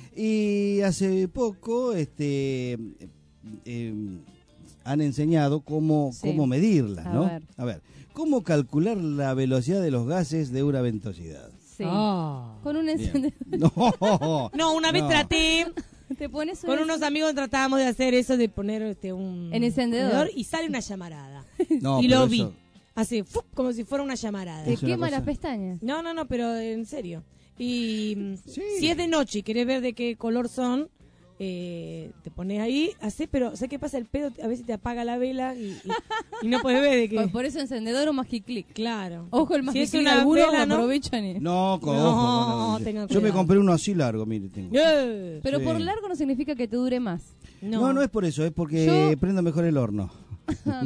y hace poco este eh, eh, han enseñado cómo, Sí. cómo medirlas, A ¿no? ver. A ver, cómo calcular la velocidad de los gases de una ventosidad. Sí. Ah. Con un Bien. encendedor. No, No, una vez No. traté, Te pones con un- unos amigos tratábamos de hacer eso, de poner este un En encendedor. y sale una llamarada. No, y pero lo vi. eso- Así, ¡fup! Como si fuera una llamarada. Te Es una quema cosa- las pestañas. No, no, no, pero en serio. Y mm, Sí. si es de noche y querés ver de qué color son, eh, te pones ahí, así, pero sé qué pasa, el pedo a veces te apaga la vela y, y, y no puedes ver de qué. Por, por eso encendedor o magiclick. Claro. Ojo el Si magiclick. es una algunos vela, ¿no? aprovechan. y- No, con No, ojo, con- tengan Yo me cuidado. compré uno así largo, mire, tengo. Eh, Pero Sí. por largo no significa que te dure más. No, no, es por eso, es porque Yo- prendo mejor el horno. Ah,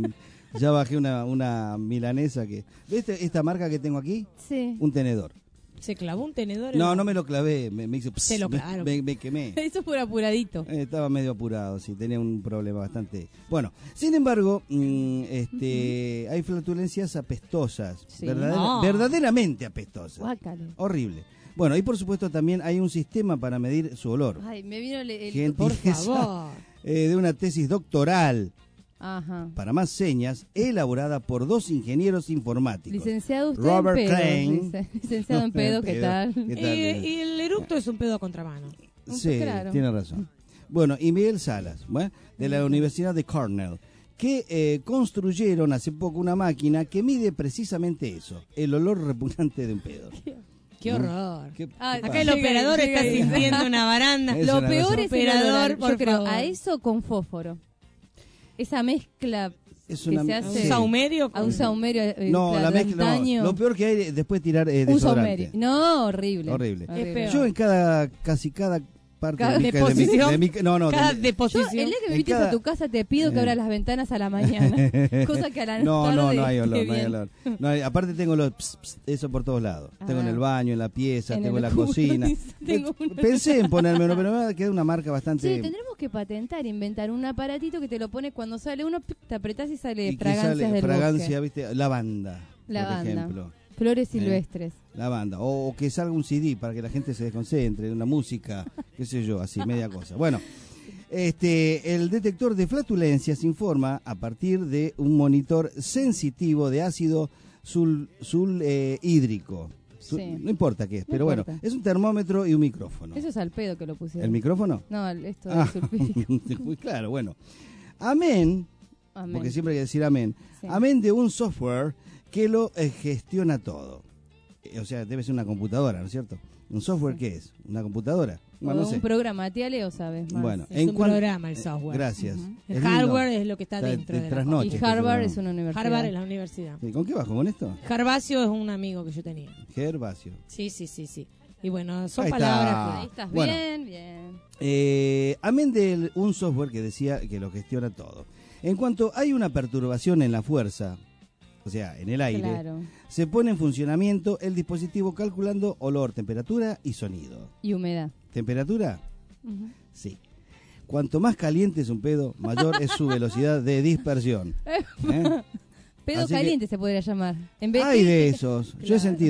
Ya bajé una, una milanesa que... ¿Ves este- esta marca que tengo aquí? Sí. Un tenedor. Se clavó un tenedor. en No, la- no me lo clavé, me, me hizo... Se lo me- clavaron. me, me quemé. Eso fue apuradito. Eh, Estaba medio apurado, sí, tenía un problema bastante... Bueno, sin embargo, mm, este, hay flatulencias apestosas, Sí. verdadera- No. verdaderamente apestosas. Guácale. Horrible. Bueno, y por supuesto también hay un sistema para medir su olor. Ay, me vino el... el- Gentileza, favor. eh, de una tesis doctoral, Ajá. para más señas, elaborada por dos ingenieros informáticos. Licenciado usted Robert en pedo. Klein. dice. Licenciado en pedo, ¿qué Pedo. tal? ¿Qué tal? Y, y el eructo es un pedo a contramano. Sí, Claro. tiene razón. Bueno, y Miguel Salas, ¿bueno? de la Universidad de Cornell, que eh, construyeron hace poco una máquina que mide precisamente eso, el olor repugnante de un pedo. Qué horror. ¿Qué- Ah, qué Acá el pasa? llega- operador llega está ahí. sintiendo una baranda. Es Lo una peor cosa. es el Operador, operador, por yo creo, favor. a eso con fósforo. Esa mezcla Es que una- se ¿A hace... un saumerio? A un saumerio. eh, No, claro, la de mezcla, no. antaño. Lo peor que hay es después tirar eh, Un desodorante. saumerio. No, horrible. Horrible. Es peor. Yo en cada, casi cada parte Cada de mi, de mi- deposición. de mi- no, no, Cada de- Yo, deposición. el día que me En invites cada- a tu casa, te pido que Eh. abras las ventanas a la mañana. Cosa que a la no, tarde no, no hay esté olor, no hay bien. olor. No hay- aparte tengo los ps, ps, eso por todos lados. Tengo en Ah. el baño, en la pieza, En tengo en el la culo, cocina. dice, tengo uno. Pensé en ponerme uno, pero me queda una marca bastante... Sí, tendremos que patentar, inventar un aparatito que te lo pone cuando sale uno, ¡pic! Te apretás y sale y que fragancias sale del fragancia, bosque. ¿viste? Lavanda, Lavanda. por ejemplo. Flores Eh. silvestres. Lavanda. O, o que salga un C D para que la gente se desconcentre, una música, qué sé yo, así, media cosa. Bueno, este, el detector de flatulencias informa a partir de un monitor sensitivo de ácido sul, sul eh, hídrico. Sul- Sí. No importa qué es, No pero bueno, importa. es un termómetro y un micrófono. Eso es al pedo que lo pusieron. ¿El micrófono? No, el- esto Ah, del sulfídrico. muy claro, bueno. Amén, Amén. porque siempre hay que decir amén. Sí. Amén de un software que lo eh, gestiona todo. Eh, O sea, debe ser una computadora, ¿no es cierto? ¿Un software qué es? ¿Una computadora? Bueno, O no sé. un programa, tía Leo sabes más. Bueno, Es en un cuan- programa el eh, software. Gracias. Ujú. Es El lindo. hardware es lo que está Está dentro de de la trasnoche, Y este Harvard programa. es una universidad. Harvard es la universidad. Sí, ¿con qué bajo con esto? Gervasio es un amigo que yo tenía. Gervasio. Sí, sí, sí, sí. Y bueno, son Ahí está. palabras Ahí estás Bueno. bien, bien. Eh, amén de un software que decía que lo gestiona todo. En cuanto hay una perturbación en la fuerza, o sea, en el aire, Claro. se pone en funcionamiento el dispositivo calculando olor, temperatura y sonido. Y humedad. ¿Temperatura? Ujú. Sí. Cuanto más caliente es un pedo, mayor es su velocidad de dispersión. ¿Eh? Pedo Así que- caliente se podría llamar. En vez Hay de esos. Yo he Claro. sentido.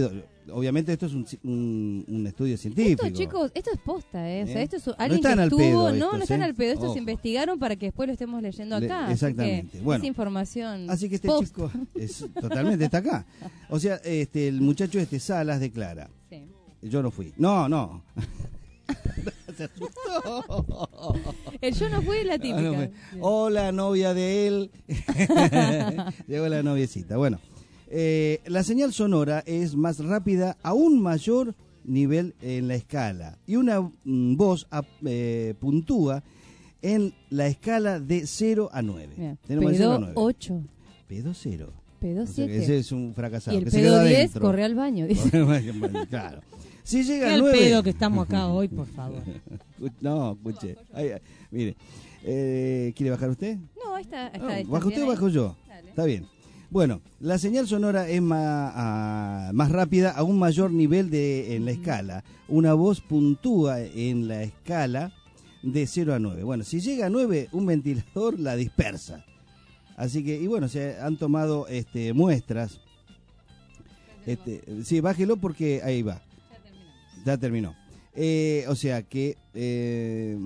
obviamente esto es un, un, un estudio científico. Esto, chicos, esto es posta, ¿eh? O sea, ¿Eh? esto es No alguien están que al estuvo... pedo no, estos, no están ¿eh? al pedo. Estos Ojo. se investigaron para que después lo estemos leyendo acá. Le- exactamente. Así que Bueno. es información Así que este posta. chico es, totalmente está acá. O sea, este el muchacho este Salas declara. Sí. Yo no fui. No, no. Se asustó. El yo no fui es la típica. Ah, no fue. Hola, novia de él. Llegó la noviecita. Bueno, eh, la señal sonora es más rápida a un mayor nivel en la escala. Y una mm, voz ap- eh, puntúa en la escala de cero a nueve. Bien. Tenemos de cero a Pedo nueve. ocho. Pedo cero. Pedo O sea que siete. ese es un fracasado. Y el que se pedo queda diez adentro. corre al baño, dice. Claro. Si llega Qué a al nueve... pedo que estamos acá hoy, por favor. No, escuche. Ay, ay, mire, eh, ¿quiere bajar usted? No, ahí está. está, No, está ¿baja usted bien o ahí. bajo yo? Dale. Está bien. Bueno, la señal sonora es más, ah, más rápida a un mayor nivel de, en la escala. Una voz puntúa en la escala de cero a nueve. Bueno, si llega a nueve, un ventilador la dispersa. Así que, y bueno, se han tomado este, muestras. Este, sí, bájelo porque ahí va. Ya terminó. Eh, o sea que eh,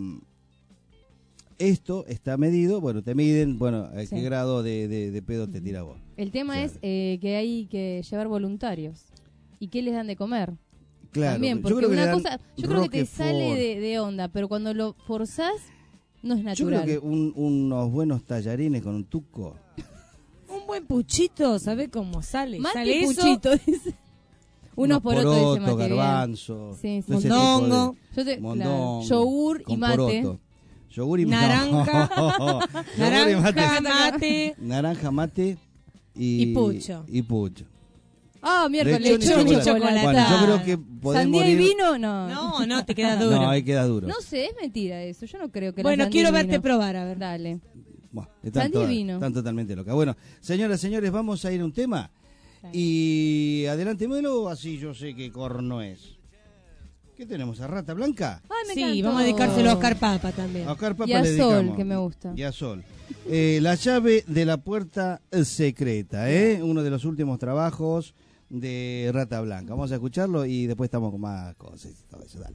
esto está medido, bueno, te miden, bueno, a Sí. qué grado de, de, de pedo te tira vos. El tema Claro. es eh, que hay que llevar voluntarios. ¿Y qué les dan de comer? Claro, También, yo porque creo que le una dan cosa, yo creo que te Roquefort. sale de, de onda, pero cuando lo forzás, no es Yo natural. creo que un- unos buenos tallarines con un tuco. Un buen puchito, ¿sabe cómo sale? Más sale que eso. puchito, dice. Unos porotos, dice porotos, Mate, bien. garbanzo, Sí, sí. ese Mondongo. tipo de- Yo te- mondongo, claro, yogur y con mate. poroto. Yogur y Naranja. Yogur y Naranja, mate. Naranja, mate y, Y pucho. Y pucho. Ah, miércoles, Lechón y lechón y chocolate. chocolate. Bueno, yo creo que podemos ¿Sandía y ir- vino? No. No, no, te queda duro. No, ahí queda duro. No sé, es mentira eso. Yo no creo que la Bueno, sandía quiero y verte vino. probar, a ver. Dale. Bueno, están, Sandía y todas- vino. están totalmente locas. Bueno, señoras, señores, vamos a ir a un tema. Y adelantémelo, así yo sé qué corno es. ¿Qué tenemos? ¿A Rata Blanca? Ay, me Sí, encantó. vamos a dedicárselo a Oscar Papa también. A Oscar Papa Y a le Sol, dedicamos. que me gusta. Y a Sol. Eh, la llave de la puerta secreta, ¿eh? Uno de los últimos trabajos de Rata Blanca. Vamos a escucharlo y después estamos con más cosas y todo eso. Dale.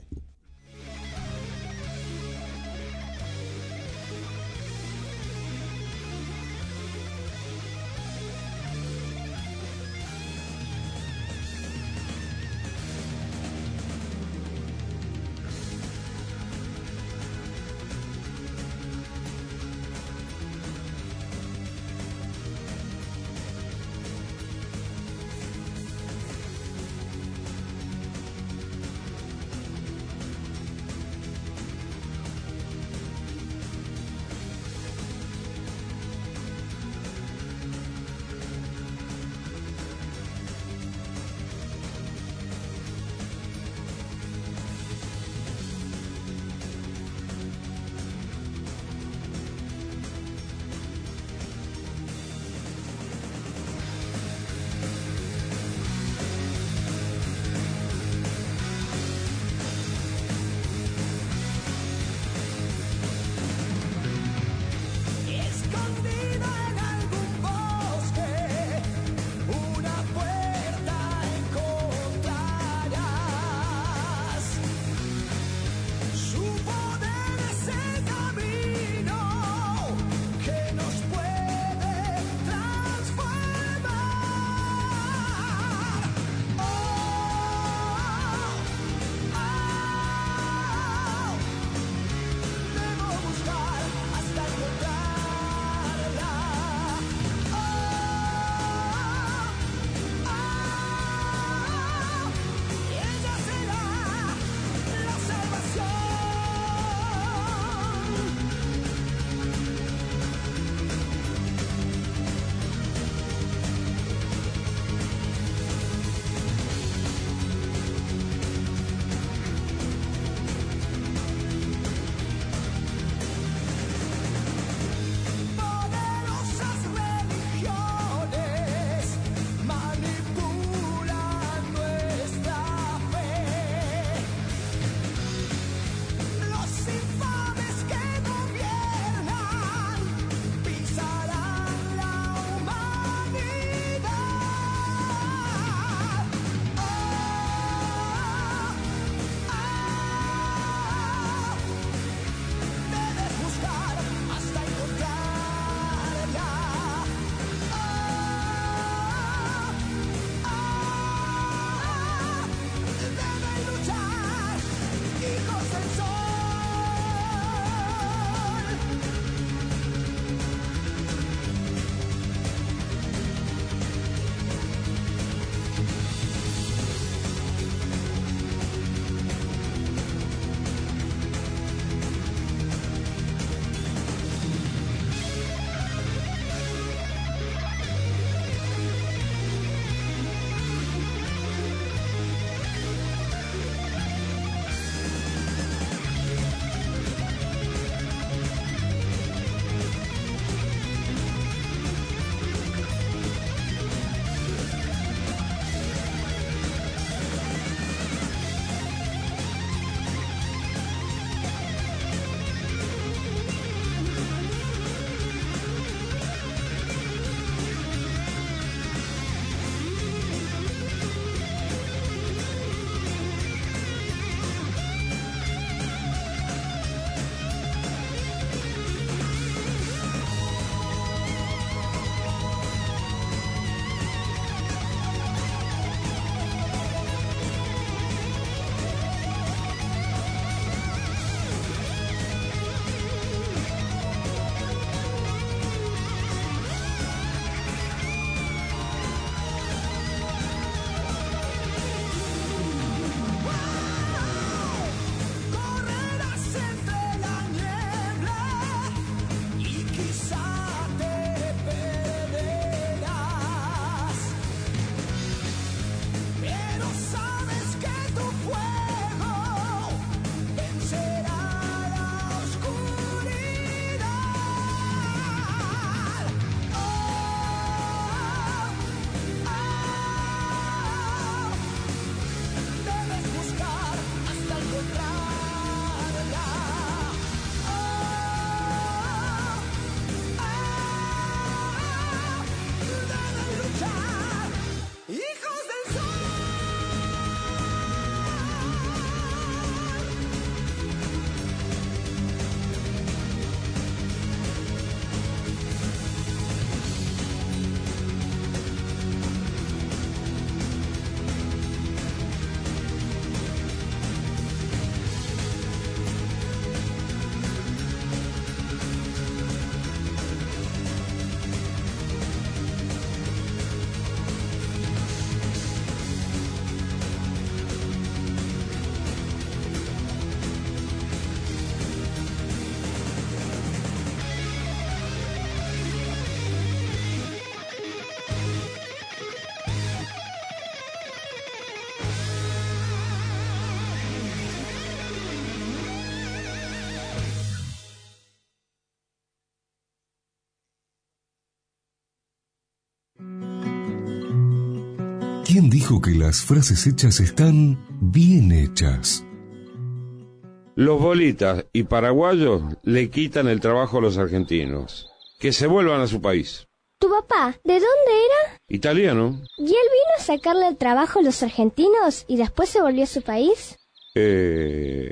¿Quién dijo que las frases hechas están bien hechas? Los bolitas y paraguayos le quitan el trabajo a los argentinos. Que se vuelvan a su país. ¿Tu papá, de dónde era? Italiano. ¿Y él vino a sacarle el trabajo a los argentinos y después se volvió a su país? Eh...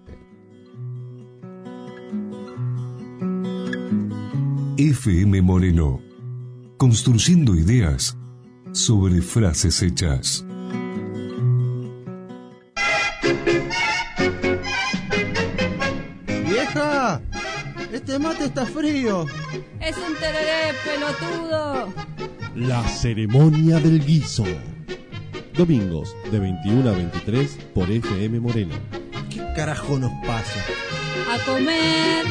F M Moreno, construyendo ideas sobre frases hechas. ¡Vieja! Este mate está frío. Es un tereré, pelotudo. La ceremonia del guiso. Domingos de veintiuno a veintitrés por F M Moreno. ¿Qué carajo nos pasa? A comer.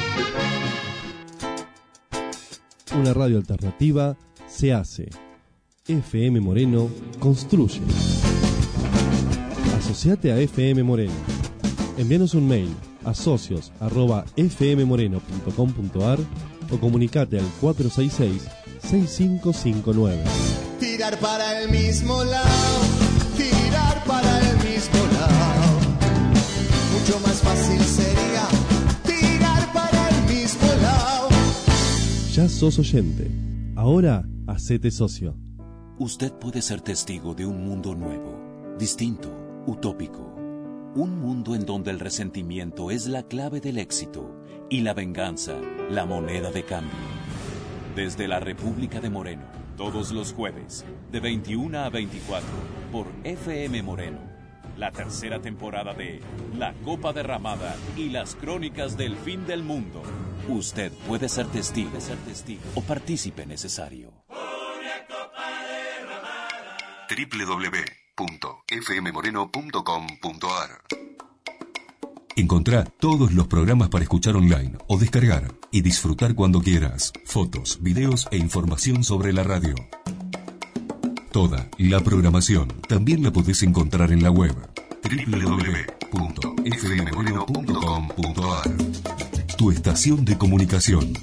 Una radio alternativa se hace. F M Moreno construye. Asociate a F M Moreno. Envíanos un mail a socios arroba f m moreno punto com punto a r o comunicate al cuatro seis seis, seis cinco cinco nueve. Tirar para el mismo lado, tirar para el mismo lado. Mucho más fácil sería tirar para el mismo lado. Ya sos oyente. Ahora hacete socio. Usted puede ser testigo de un mundo nuevo, distinto, utópico. Un mundo en donde el resentimiento es la clave del éxito y la venganza, la moneda de cambio. Desde la República de Moreno, todos los jueves, de veintiuno a veinticuatro, por F M Moreno. La tercera temporada de La Copa Derramada y las Crónicas del Fin del Mundo. Usted puede ser testigo, ser testigo o partícipe necesario. doble u doble u doble u punto f m moreno punto com punto a r. Encontrá todos los programas para escuchar online o descargar y disfrutar cuando quieras. Fotos, videos e información sobre la radio. Toda la programación también la podés encontrar en la web doble u doble u doble u punto f m moreno punto com punto a r. Tu estación de comunicación.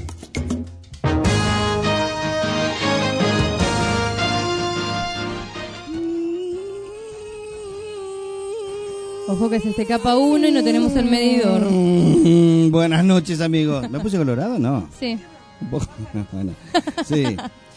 Ojo que se escapa uno y no tenemos el medidor. Mm, buenas noches, amigos. ¿Me puse colorado? No. Sí. Un poco. Bueno, sí.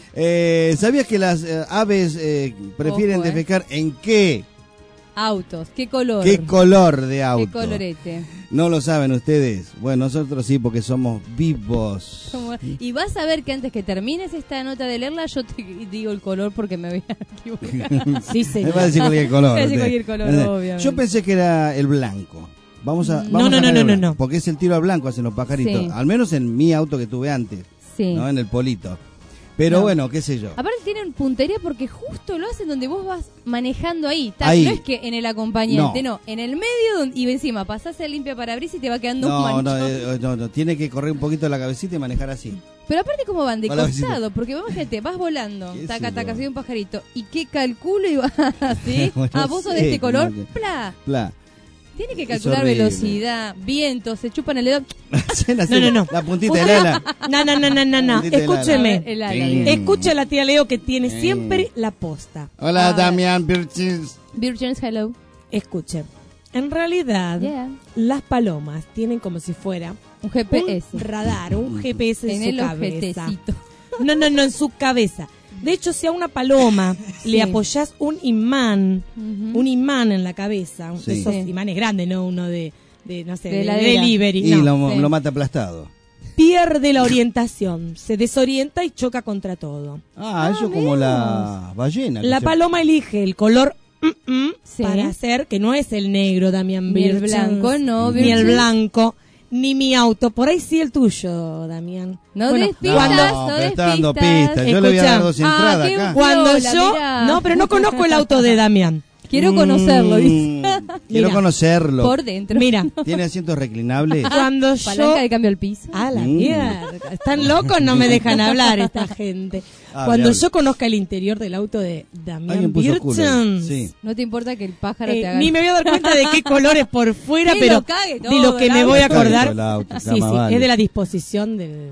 Eh, ¿Sabías que las eh, aves eh, prefieren Ojo, eh. defecar en qué? Autos. ¿Qué color? ¿Qué color de auto? ¿Qué colorete? No lo saben ustedes. Bueno, nosotros sí, porque somos vivos. Como- Y vas a ver que antes que termines esta nota de leerla, yo te digo el color porque me voy a equivocar. Sí, Me señor. va a decir cualquier color. Voy a decir usted. cualquier color, Eh, obviamente. Yo pensé que era el blanco. Vamos a, No, vamos no, a no, dejar no, el no, blanco, no. Porque es el tiro al blanco, hacen los pajaritos. Sí. Al menos en mi auto que tuve antes. Sí. ¿No? En el Polito. Pero No. bueno, qué sé yo. Aparte tienen puntería porque justo lo hacen donde vos vas manejando ahí. Tal, Ahí. No es que en el acompañante, no. En el medio donde, y encima pasás el limpia parabrisas y te va quedando un No, manchón. no, eh, no, no, tiene que correr un poquito la cabecita y manejar así. Pero aparte cómo van de Hola, costado, besito. porque vos imagínate, vas volando, ¿Qué taca, sé taca, yo? así un pajarito, y qué calculo y vas así, Bueno, ah, vos sos de sí, este color, como que- pla. Pla. Tiene que Es calcular horrible. velocidad, viento, se chupan el dedo. Hacen así, No, no, no. La puntita del ala. No, no, no, no, no, no. Puntita del ala. Escúcheme. A ver, el ala, Sí. bien. Escucha a la tía Leo que tiene Sí. siempre la posta. Hola, Ah. Damián Birchis. Virgins, hello. Escuche. En realidad, Yeah. las palomas tienen como si fuera Un G P S. un radar, un G P S en, En su el cabeza. objetecito. No, no, no, en su cabeza. De hecho, si a una paloma Sí. le apoyás un imán, Ujú. un imán en la cabeza, Sí. de esos Sí. imanes grandes, no uno de, de no sé, De de, heladera. delivery, Y no. lo, sí. lo mata aplastado. Pierde la orientación, se desorienta y choca contra todo. Ah, eso como la ballena. que La se- paloma elige el color mm, mm, Sí. para hacer que no es el negro, Damián Ni el Birchens, blanco, no, ni el Birchens. blanco, ni mi auto. Por ahí sí el tuyo, Damián. No Bueno, des No, pistas, cuando- no pero des está dando pistas. pistas. Yo le voy a dar Escucha. dos Ah, entradas qué acá. Cuando Piola, yo... mirá. No, pero no conozco el auto de Damián. Quiero conocerlo, dice. Mm, Quiero Mira. conocerlo. Por dentro. Mira, ¿Tiene asientos reclinables? cuando yo... Palanca de cambio al piso. A la Mm. mierda. Están locos, no me dejan hablar esta gente. Hable, Cuando hable. yo conozca el interior del auto de Damián Alguien puso culo. Birchens, Sí. No te importa que el pájaro eh, te haga... ni me voy a dar cuenta de qué colores por fuera, Que pero lo cague de todo lo que el me auto. voy a Cague todo acordar. el auto, Sí, ya más sí, vale. es de la disposición del, de las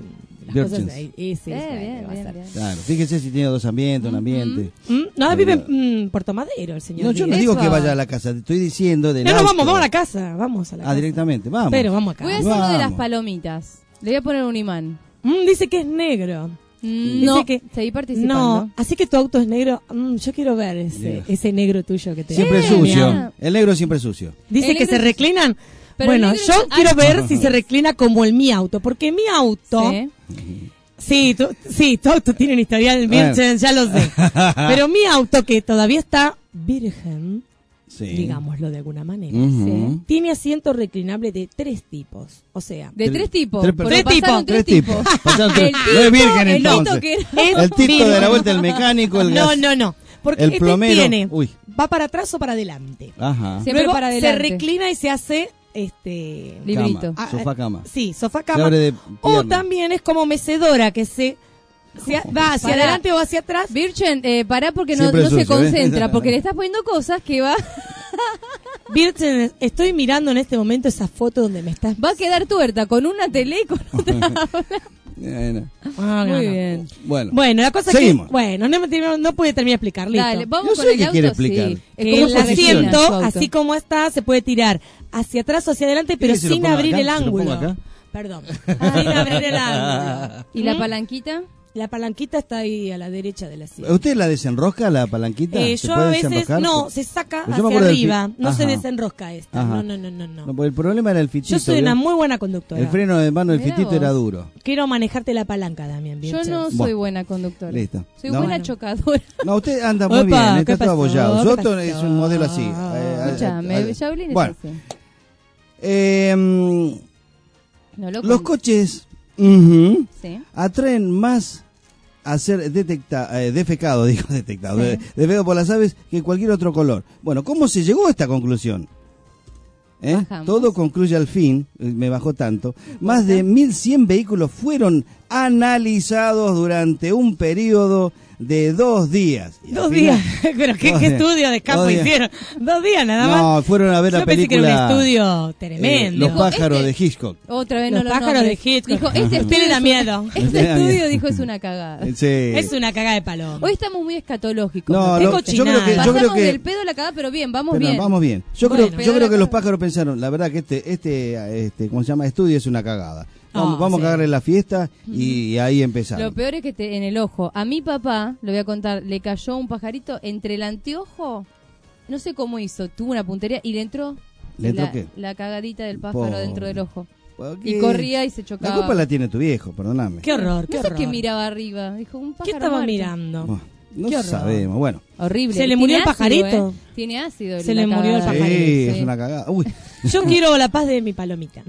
Birchens. Cosas ahí. Y sí, Eh, sí, bien, va a bien, ser. bien. Claro, fíjese si tiene dos ambientes, un ambiente. ¿Mm? No, vive en mm, Puerto Madero el señor. No, yo no Díaz. digo que vaya a la casa, te estoy diciendo del No, no, auto. vamos, vamos a la casa. Vamos a la Ah, casa. directamente, vamos. Pero vamos acá. Voy a hacer uno de las Vamos. palomitas. Le voy a poner un imán. Mm, dice que es negro. Mm, no, dice que seguí participando. No, así que tu auto es negro. Mm, yo quiero ver ese, Yeah. ese negro tuyo que te Siempre da. sucio. Mira. El negro siempre sucio. Dice El que negro se es- reclinan. Pero Bueno, el negro yo es- quiero ah, ver si se reclina como el mi auto, porque mi auto. Sí. Sí, tu, sí, tu auto tiene un historial Bueno. virgen, ya lo sé. Pero mi auto, que todavía está virgen, Sí. digámoslo de alguna manera, Ujú. ¿sí? Tiene asiento reclinable de tres tipos. O sea, De tres tipos. Tres Pero Tres pasaron tipos. tres Tres tipos. tipos. Pasaron tres- El no es tipo, virgen, el entonces. Tito que era- es El Tito de la virgen. vuelta del mecánico, el No, gas. no, no. Porque El este plomero. tiene, Uy. va para atrás o para adelante. Ajá. Siempre Luego para se adelante. reclina y se hace este Librito. Cama, sofá cama. Sí, sofá Se cama. abre de O pierna. también es como mecedora que se, se a- va hacia Pará. adelante o hacia atrás. Virgen, eh, pará porque no, Siempre no se sucio, ¿eh? concentra, porque le estás poniendo cosas que va, Virgen, estoy mirando en este momento esa foto donde me estás. va a quedar tuerta con una tele y con otra. Bueno. Ah, no, Muy no. bien. Bueno. Bueno, la cosa Seguimos. es que, bueno, no, me- no puede terminar de explicar, listo. Dale, vamos Yo con sé el que auto, quiere sí. explicar. Es Que como el se reclina asiento, su auto. así como está, se puede tirar hacia atrás o hacia adelante, pero ¿Quiere que se lo sin ponga abrir acá? el ¿Se lo ángulo. pongo acá? Perdón. Sin abrir el ángulo. ¿Y la ¿Mm? palanquita? La palanquita está ahí a la derecha del asiento. ¿Usted la desenrosca, la palanquita? Eh, ¿Se yo puede a veces, desenroscar? no, se saca Pues yo me hacia acuerdo del arriba, fi- no se Ajá. desenrosca esta. Ajá. No, no, no, no, no. No, porque el problema era el fitito. Yo soy ¿vio? una muy buena conductora. El freno de mano del Mirá fitito vos. era duro. Quiero manejarte la palanca, Damián. Yo Virgen. no soy Bueno. buena conductora. Listo. Soy No. buena Bueno. chocadora. No, usted anda muy Opa, bien, ¿qué está todo pasó? abollado. Su ¿Qué auto pasó? es un modelo así. Eh, eh, Escuchame, eh, Shaolin es bueno, así. eh, mm, No lo los con- coches ujú, Sí. atraen más a ser detecta, eh, defecado, digo detectado, de- defecado por las aves que cualquier otro color. Bueno, ¿cómo se llegó a esta conclusión? ¿Eh? Bajamos. Todo concluye al fin, eh, me bajó tanto. Más de mil cien vehículos fueron analizados durante un periodo de dos días. Y al Dos final- días. Pero ¿qué, Dos qué días. estudio de campo Dos días. hicieron? Dos días nada más. No, fueron a ver Yo la pensé que película. era un estudio eh, tremendo. Los Dijo, pájaros este- de Hitchcock. Otra vez Los no lo pájaros de nombres. Hitchcock. Dijo, este Usted estudio le da es- miedo. Este Usted le da estudio miedo. dijo es una cagada. Sí. Es una cagada de paloma. Hoy estamos muy escatológicos. No, ¿no? lo- Qué yo creo que, yo Pasamos creo que del pedo a la cagada, pero bien, vamos pero bien. vamos bien. Yo Bueno, creo, yo pedo creo la que los cagada. pájaros pensaron, la verdad que este, este, este, ¿cómo se llama? Estudio es una cagada. Vamos, Oh, vamos sí. a cagarle la fiesta y ahí empezaron. Lo peor es que te- en el ojo. A mi papá, lo voy a contar, le cayó un pajarito entre el anteojo. No sé cómo hizo, tuvo una puntería y le entró, ¿Le entró la, qué? la cagadita del pájaro Pobre. dentro del ojo. ¿Por Y qué? corría y se La chocaba. culpa la tiene tu viejo, perdóname. Qué horror, qué No sé horror. qué miraba arriba. Dijo, un pájaro ¿Qué estaba muerto. mirando? Bueno, no Qué horror. sabemos, bueno. Horrible. Se le Tiene murió el ácido, pajarito. ¿eh? Tiene ácido. Se la le murió el cagada. pajarito. Sí, Sí. es una cagada. Uy. Yo quiero la paz de mi palomita.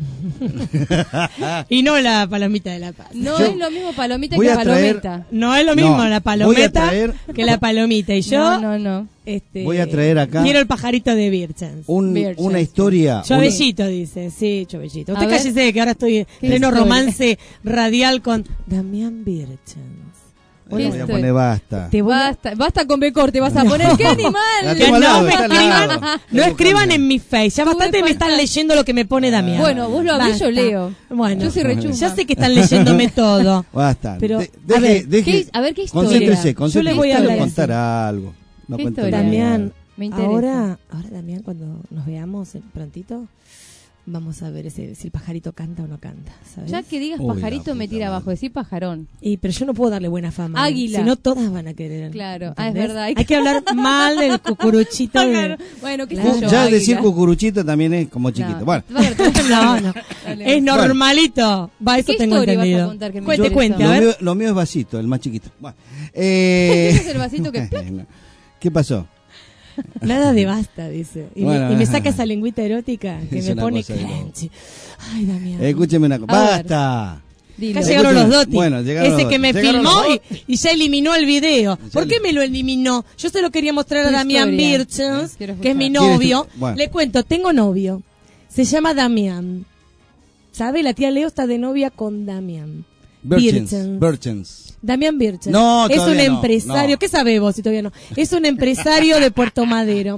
Y no la palomita de la paz. No Yo es lo mismo palomita voy que a traer- palometa. No es lo mismo No, la voy a palometa traer- que la palomita. Y yo No, no, no. Este, Voy a traer acá quiero el pajarito de Virchens. Un- Birches. una historia. una- Chovellito dice, sí, Chovellito. A Usted ver. cállese que ahora estoy en ¿Qué pleno historia? romance radial con Damián Virchens. Ay, le voy a Estoy- poner basta. Te voy a- Basta, basta con Becor, te vas a poner. ¡Qué La animal! tengo Que al no lado, me está al escriban, lado. no Tengo escriban cambio. en mi face. Ya Tuve bastante me falta- están leyendo lo que me pone Damián. Bueno, vos lo abrís, yo Basta. leo. Bueno, Yo soy rechuma. ya sé que están leyéndome todo. Basta. Pero, De- a deje, ver, deje- ¿qué- a ver, ¿qué historia? Concéntrese, Yo concéntrese. le voy a Quiero hablar contar algo. No ¿Qué cuento historia? nada. Damián, Me interesa. ahora, ahora Damián, cuando nos veamos eh, prontito, vamos a ver ese, si el pajarito canta o no canta, ¿sabes? Ya que digas Uy, la pajarito me puta tira madre. abajo, decí pajarón. Y, pero yo no puedo darle buena fama. ¿eh? Águila. Si no, todas van a querer. Claro. ¿entendés? Ah, es verdad. Hay que hablar mal del cucuruchito. de- Claro. Bueno, qué Claro. sé yo. Ya águila. decir cucuruchito también es como chiquito. No. Bueno, Va a ver, tú- No, no. Dale. Es normalito. Va, eso ¿Qué tengo historia vas a entendido. contar que me Cuente, interesa? cuente, a lo ver. mío, lo mío es vasito, el más chiquito. Bueno, eh, Ese es el vasito que- ¿Qué pasó? Nada de basta, dice. Y, Bueno, me, y me saca esa lengüita erótica que es me una pone cosa de loco. clench. Ay, Damián. Escúcheme una cosa. A ver. ¡Basta! Dilo. Acá llegaron los Escúcheme. dotis. Bueno, llegaron Ese los que me dotis. Llegaron filmó los y, y ya eliminó el video. ¿Por le- qué me lo eliminó? Yo se lo quería mostrar a Tu Damián historia. Birchens, Quiero que es mi escuchar. novio. ¿Quieres- bueno. Le cuento, tengo novio. Se llama Damián. ¿Sabe? La tía Leo está de novia con Damián. Birchens. Birchens. Birchens. Damián Birchens. No, es un todavía no, empresario. no. ¿Qué sabe vos si todavía no? Es un empresario de Puerto Madero.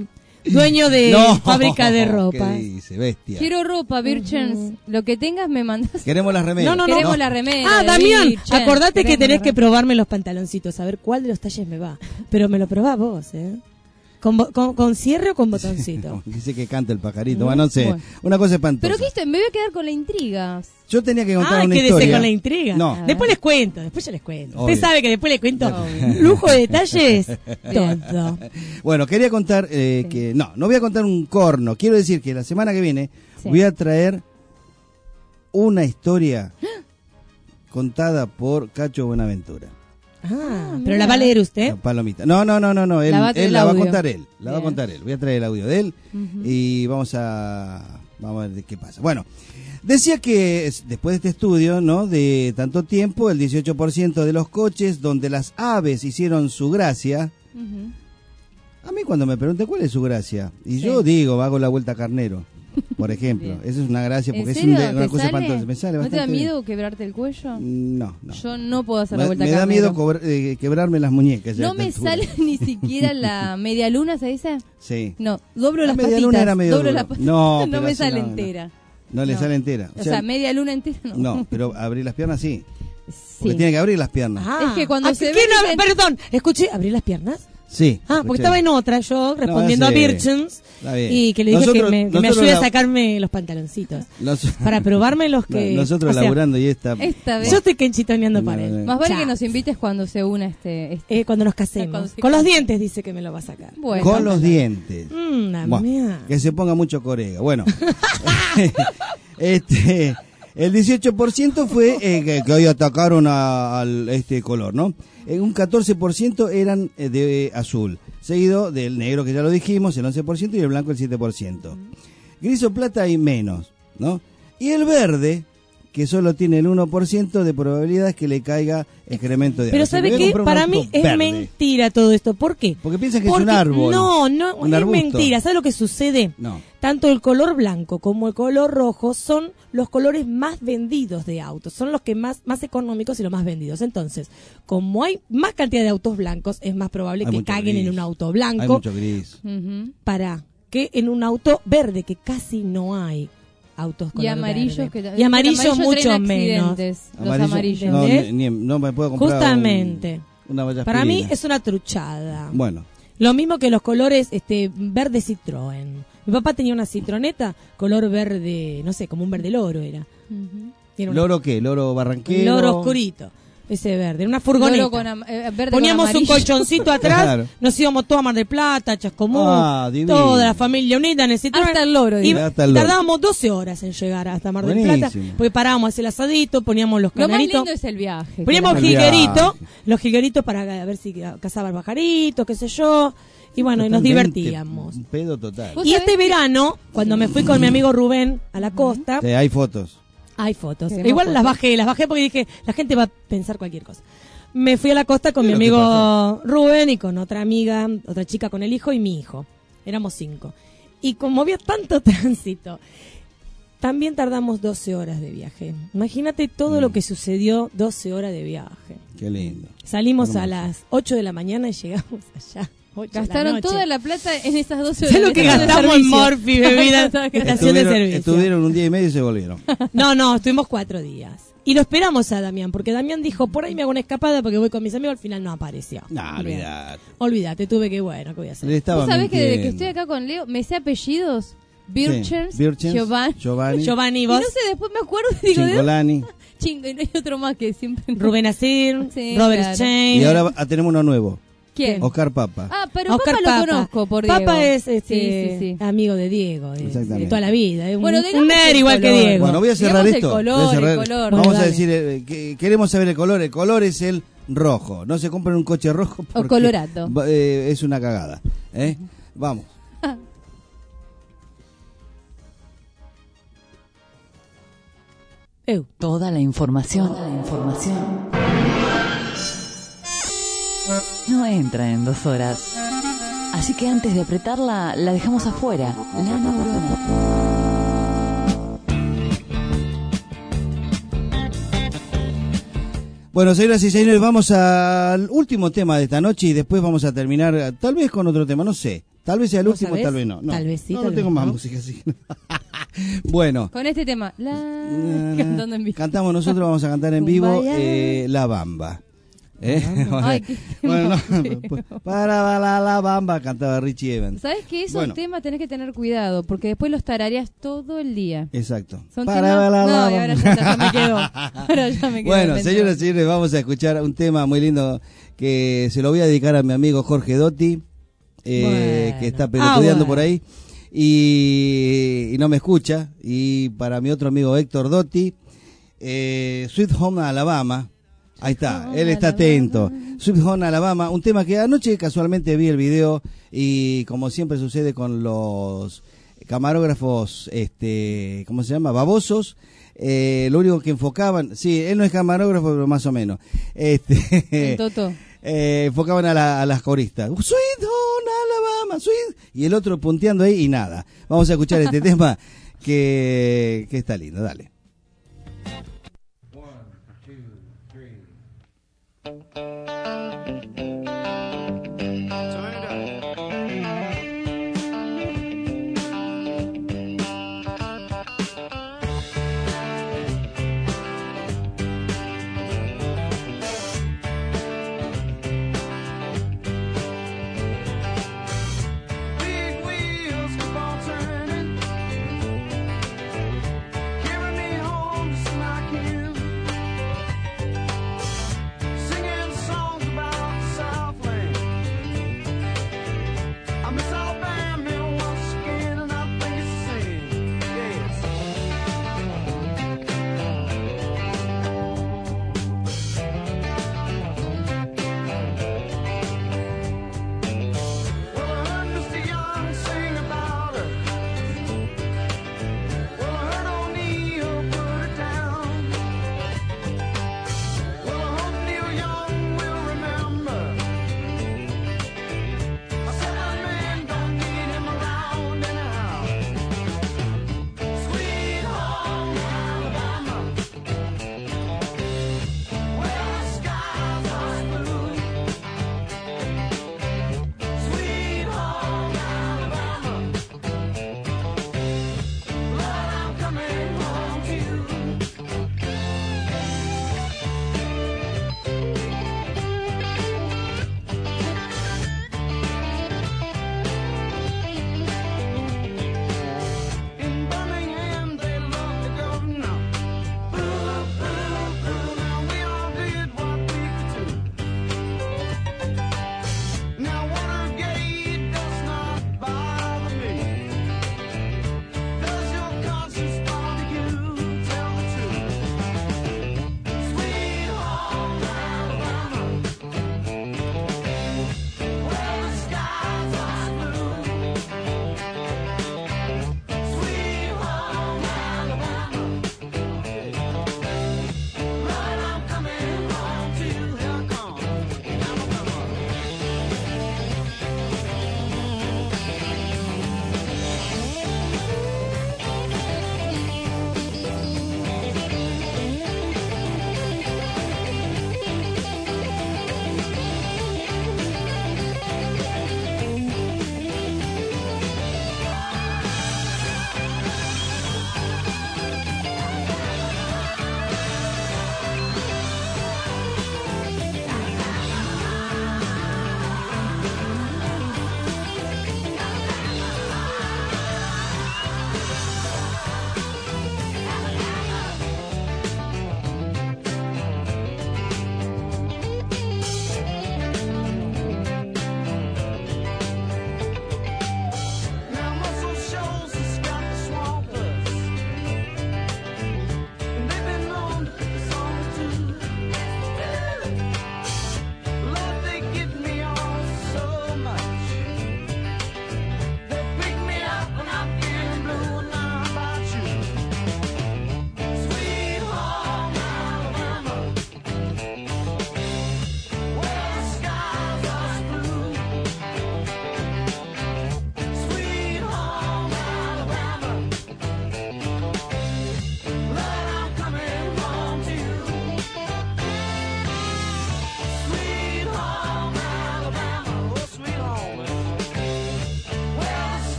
Dueño de No, fábrica de ropa. ¿qué dice, bestia? Quiero ropa, Birchens. Lo que tengas me mandas. Queremos las remeras. No, no, no. Queremos no. la remera. Ah, de Damián, Birchens. acordate que Queremos tenés la que remera. probarme los pantaloncitos, a ver cuál de los talles me va. Pero me lo probás vos, ¿eh? ¿Con, bo- con, con cierre o con botoncito? Dice que canta el pajarito. Mm, Bueno, no sé. bueno. Una cosa espantosa. Pero que esto, me voy a quedar con la intriga. Yo tenía que contar Ah, una quédese historia. con la intriga. No. Después les cuento, después yo les cuento. Obvio. Usted sabe que después les cuento lujo de detalles, todo. Bueno, quería contar eh, Sí. que... No, no voy a contar un corno. Quiero decir que la semana que viene Sí. voy a traer una historia contada por Cacho Buenaventura. Ah, pero la va a leer usted. La palomita. No, no, no, no, no. Él, La va a él traer la el va a audio. contar él. La va a Bien. contar él. Voy a traer el audio de él Ujú. y vamos a vamos a ver de qué pasa. Bueno, decía que es- después de este estudio, ¿no? De tanto tiempo, el dieciocho por ciento de los coches donde las aves hicieron su gracia. Ujú. A mí cuando me preguntan cuál es su gracia, y Sí. yo digo, hago la vuelta a carnero, por ejemplo. Bien. Esa es una gracia ¿En porque es serio? un de- una ¿Te cosa sale? espantosa. Me sale ¿No te da bastante bien. miedo quebrarte el cuello? No, no. Yo no puedo hacer Me, la vuelta me a da carnero. miedo cobr- eh, quebrarme las muñecas. ya a No esta me altura. sale ni siquiera la media luna, ¿se dice? Sí. No, doblo La las media patitas. luna era medio doblo duro. la pat- No, no pero me así sale no, no. entera. No le No. sale entera. O sea, media luna entera no. no, pero abrir las piernas sí. Porque Sí. tiene que abrir las piernas. Ah, Es que cuando ah, se ¿qué ve no? dicen- Perdón, escuché, ¿abrir las piernas? Sí. Ah, porque escuché. estaba en otra yo respondiendo No, a ya sé. Birchens Está bien. y que le dije Nosotros- que me, que me nosotros ayude la- a sacarme los pantaloncitos. Nos- Para probarme los que... No, nosotros o sea, laburando y esta... Esta vez. Yo estoy quenchitoneando No, para no, él. no. Más vale Ya. que nos invites cuando se una este... este- Eh, cuando nos casemos. Cuando se Con los case. dientes dice que me lo va a sacar. Bueno. Con los dientes. Mm, la Buah, mía. que se ponga mucho corega. Bueno, este, el dieciocho por ciento fue eh, que, que hoy atacaron a, al este color, ¿no? Eh, un catorce por ciento eran eh, de azul, seguido del negro que ya lo dijimos, el once por ciento y el blanco el siete por ciento. Gris o plata hay menos, ¿no? Y el verde, que solo tiene el uno por ciento de probabilidades que le caiga excremento de Pero ave. ¿sabe Me voy a qué? comprar un Para auto mí es verde. mentira todo esto. ¿Por qué? Porque piensan que Porque- es un árbol. No, no, un es arbusto. mentira. ¿Sabe lo que sucede? No. Tanto el color blanco como el color rojo son los colores más vendidos de autos, son los que más más económicos y los más vendidos. Entonces, como hay más cantidad de autos blancos, es más probable Hay que mucho caguen gris. en un auto Hay blanco mucho gris. Ujú. para que en un auto verde, que casi no hay autos color Y amarillos verde. que Y amarillo amarillo mucho traen menos. accidentes, los Amarillo, amarillos. No, ¿entendés? ni- ni- no me puedo comprar Justamente. un- una valla Para mí aspirina. es una truchada. Bueno, Lo mismo que los colores este verde Citroën. Mi papá tenía una Citroneta color verde, no sé, como un verde loro era. Ujú. Tiene una- ¿loro qué? ¿Loro barranquero? loro oscurito. Ese verde, una furgoneta. Loro con am- eh, verde con Poníamos un amarillo. colchoncito atrás, Claro. nos íbamos todos a Mar del Plata, Chascomú, Ah, divino. toda la familia unida en el Citroën. Hasta el loro, Y digo. Hasta el loro. tardábamos doce horas en llegar hasta Mar del Buenísimo. Plata, porque parábamos a hacer el asadito, poníamos los Lo más canaritos. lindo es el viaje. Poníamos El jilgueritos, viaje. los jilgueritos para ver si cazaban pajaritos, qué sé yo. Y bueno, y nos Totalmente divertíamos. Un pedo total. ¿Vos Y sabés este que- verano, cuando me fui con mi amigo Rubén a la costa, Sí, hay fotos. hay fotos. Tenemos Igual fotos. las bajé, las bajé porque dije, la gente va a pensar cualquier cosa. Me fui a la costa con ¿Qué mi es lo que amigo pasó? Rubén y con otra amiga, otra chica con el hijo y mi hijo. Éramos cinco. Y como había tanto tránsito, también tardamos doce horas de viaje. Imagínate todo Mm. lo que sucedió doce horas de viaje. Qué lindo. Salimos Hermoso. a las ocho de la mañana y llegamos allá. ocho de la Gastaron noche. toda la plata en esas doce horas. ¿Sabes lo de que estación de gastamos en servicio? Morphy, bebida, estación de Estuvieron, servicio? estuvieron un día y medio y se volvieron. No, no, estuvimos cuatro días. Y lo esperamos a Damián, porque Damián dijo, por ahí me hago una escapada porque voy con mis amigos, al final no apareció. No, Bien. olvidate. Olvídate, tuve que, bueno, ¿qué voy a hacer? Le estaba ¿Vos sabés que desde que mintiendo. estoy acá con Leo me sé apellidos? Birchens, Sí, Birchens, Giovanni. Giovanni, Giovanni, Y vos, no sé, después me acuerdo y digo, ¿de dónde? Cingolani. Chingo, y no hay otro más que siempre. no. Rubén Asir, Sí, Robert claro. Chain. Y ahora ah, tenemos uno nuevo. ¿Quién? Oscar Papa. Ah, pero Oscar Papa, Papa. lo conozco por Diego. Papa es este, Sí, sí, sí. amigo de Diego, de, Exactamente. de toda la vida. Es un, Bueno, un digamos nerd el igual que color. Diego. Bueno, voy a cerrar Digamos el esto. color, Voy a cerrar- el color. Vamos Bueno, a dale. decir, eh, que queremos saber el color. El color es el rojo. No se compren un coche rojo porque colorado. va- eh, es una cagada. ¿eh? Vamos. Eu. Toda la información, toda la información no entra en dos horas. Así que antes de apretarla, la dejamos afuera. La neurona. Bueno, señoras y señores, vamos al último tema de esta noche y después vamos a terminar, tal vez con otro tema, no sé. Tal vez sea el ¿Vos último, sabés? tal vez no. no. Tal vez sí, No, tal no tengo vez más no. música así. Bueno, Con este tema, la... cantando en vivo. cantamos nosotros, vamos a cantar en vivo Kumbaya. eh, La Bamba. ¿Eh? Ay, qué Bueno, tema no, feo. pues, para la, la Bamba cantaba Richie Evans. ¿Sabes que esos Bueno. temas tenés que tener cuidado? Porque después los tarareas todo el día. Exacto. Son Para temas... la, la, No, y la, ahora Bamba. ya, está, ya me quedó. Ahora ya me quedó. Bueno, pensando. señoras y señores, vamos a escuchar un tema muy lindo que se lo voy a dedicar a mi amigo Jorge Dotti, eh, Bueno. que está Ah, pelotudeando bueno. por ahí y, y no me escucha. Y para mi otro amigo Héctor Dotti, eh, Sweet Home Alabama. Ahí está, él está atento. Sweet Home Alabama, un tema que anoche casualmente vi el video y como siempre sucede con los camarógrafos, este, ¿cómo se llama? Babosos. Eh, lo único que enfocaban, sí, él no es camarógrafo, pero más o menos. Este, El Toto. eh, enfocaban a, la- a las coristas. Sweet Home Alabama, sweet. Y el otro punteando ahí y nada. Vamos a escuchar este tema que, que está lindo, dale. Big wheels keep on turning, carry me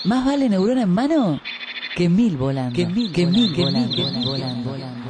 Más vale neurona en mano que mil volando. Que mil, que mil, que mil, que mil volando. volando.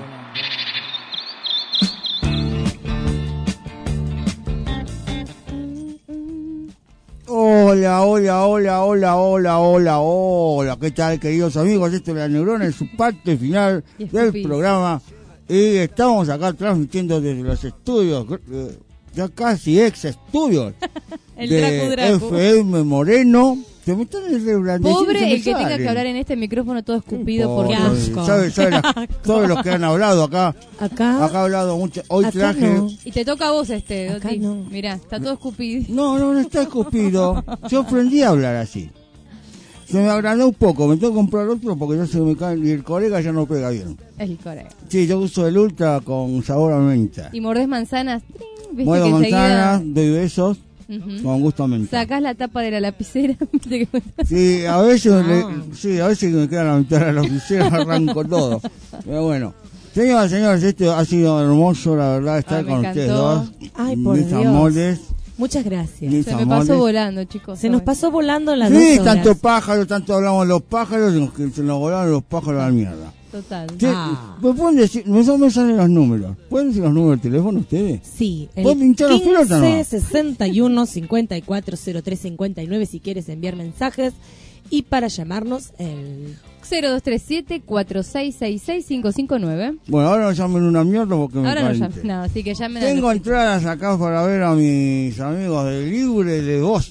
Hola, hola, hola, hola, hola, hola, hola. ¿Qué tal, queridos amigos? Esto es La Neurona en su parte final del programa. Y estamos acá transmitiendo desde los estudios, eh, ya casi ex estudios, El de Dracu Dracu. F M Moreno. Se me están reblandeciendo, se Pobre me el que tenga salen. que hablar en este micrófono todo escupido Oh, por qué asco. ¿Sabe, sabe la- sabe los que han hablado acá? Acá. Acá ha hablado mucho. Hoy Acá traje. no. Y te toca a vos este, Doti. Mirá, está todo escupido. No, no, no está escupido. Yo aprendí a hablar así. Se me agrandó un poco, me tengo que comprar otro porque ya se me cae y el colega ya no pega bien. El colega. Sí, yo uso el Ultra con sabor a menta. Y mordés manzanas. ¡tring! ¿Viste Muevo que manzanas, enseguida doy besos, Ujú. con gusto a menta. sacás la tapa de la lapicera? ¿Viste que- Sí, a veces, No. le- sí, a veces me queda la mitad de la lapicera, arranco todo. Pero bueno. Señoras y señores, esto ha sido hermoso, la verdad, estar Ay, me con encantó. ustedes dos. Ay, por mis Dios. amores. Muchas gracias. Mis Se me amores. pasó volando, chicos. Se nos pasó volando las Sí, dos horas. tanto pájaro, tanto hablamos de los pájaros, y que se nos volaron los pájaros a la mierda. Total. Sí, Ah. ¿me pueden decir? Me, me salen los números. ¿Pueden decir los números del teléfono ustedes? Sí, el ¿Pueden pinchar los pelotas o no? quince sesenta y uno cincuenta y cuatro cero tres cincuenta y nueve si quieres enviar mensajes. Y para llamarnos, el cero dos tres siete, cuatro seis seis seis, cinco cinco nueve. Bueno, ahora no llamen una mierda porque me Ahora no caliente. llamen, no, así que llamen a Tengo los- entradas acá para ver a mis amigos de Libre de Voz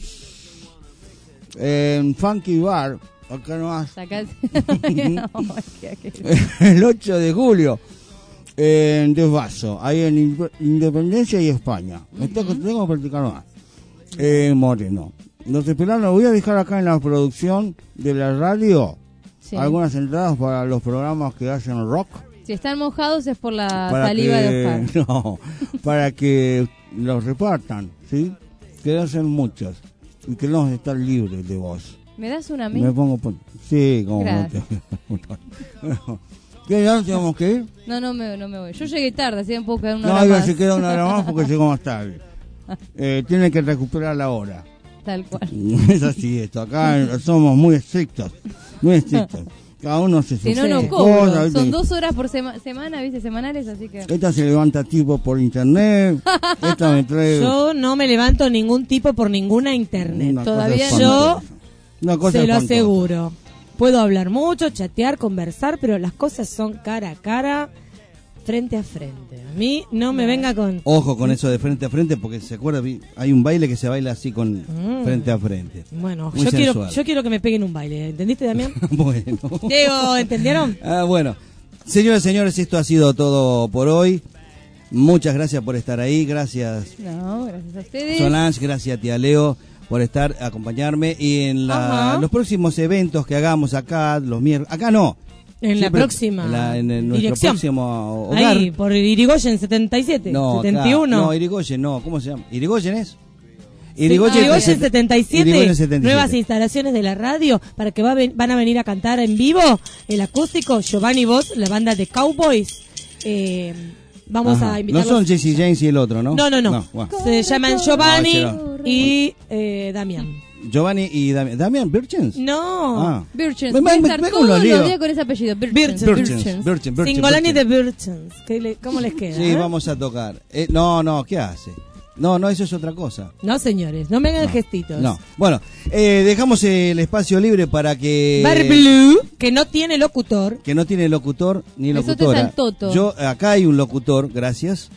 en Funky Bar, acá nomás, Sacás- No, es que- que- el ocho de julio, en Desvaso, ahí en Inde- Independencia y España. Me tengo, tengo que practicar más. En Moreno. Los esperando, voy a dejar acá en la producción de la radio Sí. algunas entradas para los programas que hacen rock. Si están mojados es por la para saliva que, de Oscar. no, para que los repartan, ¿sí? Que no sean muchos y que no estar libres de voz. ¿Me das una a mí? Me pongo pon- sí, como Gracias. ¿Qué, ya nos tenemos que ir? No, no me, no me voy. Yo llegué tarde, así me puedo quedar una No, hora ya más. se queda una hora más porque llegó más tarde. Eh, tiene que recuperar la hora. Tal cual. Es así esto, acá somos muy estrictos, muy estrictos. Cada uno se Si no, no sus cobro. cosas, ¿viste? Son dos horas por sema- semana, ¿viste? Semanales, así que... Esta se levanta tipo por internet, esta me trae... Yo no me levanto ningún tipo por ninguna internet. Una cosa Todavía yo espantosa. Una cosa se lo espantosa. aseguro. Puedo hablar mucho, chatear, conversar, pero las cosas son cara a cara, frente a frente. A mí no me venga con... Ojo con eso de frente a frente, porque se acuerda, vi- hay un baile que se baila así con Mm. frente a frente. Bueno, Muy yo quiero, sensual. yo quiero que me peguen un baile, ¿entendiste, Damián? Bueno. Diego, ¿entendieron? Ah, bueno, señores, señores, esto ha sido todo por hoy. Muchas gracias por estar ahí, gracias No, gracias a ustedes. Solange, gracias tía Leo por estar, acompañarme y en la- Ajá. los próximos eventos que hagamos acá, los miércoles, acá no. En la Siempre próxima en, la- en el- nuestro dirección. próximo hogar. Ahí, por Irigoyen setenta y siete, No, acá. setenta y uno. No, Irigoyen, no, ¿cómo se llama? ¿Irigoyen es? Sí, Irigoyen setenta y siete, Irigoyen setenta y siete. nuevas instalaciones de la radio para que va a ven- van a venir a cantar en vivo el acústico Giovanni Voss, la banda de Cowboys. Eh, vamos Ajá. a invitarlos. No son Jesse James y el otro, ¿no? No, no, no. bueno. Se llaman Giovanni No, y eh, Damián. Giovanni y Damián. ¿Damián Birchens? No. Ah. Birchens. Me- Voy a me- estar me- me todos lo los lío. días con ese apellido. Birchens. Birchens. Birchens, Birchens. Birchens, Birchens, Singolani de Birchens. Birchens. ¿Qué le- ¿Cómo les queda? Sí, eh? vamos a tocar. Eh, no, no, ¿qué hace? No, no, eso es otra cosa. No, señores, no me hagan gestitos. No. Bueno, eh, dejamos el espacio libre para que... Bar Blue, que no tiene locutor. Que no tiene locutor ni Eso te locutora. es al toto. Yo, acá hay un locutor, gracias.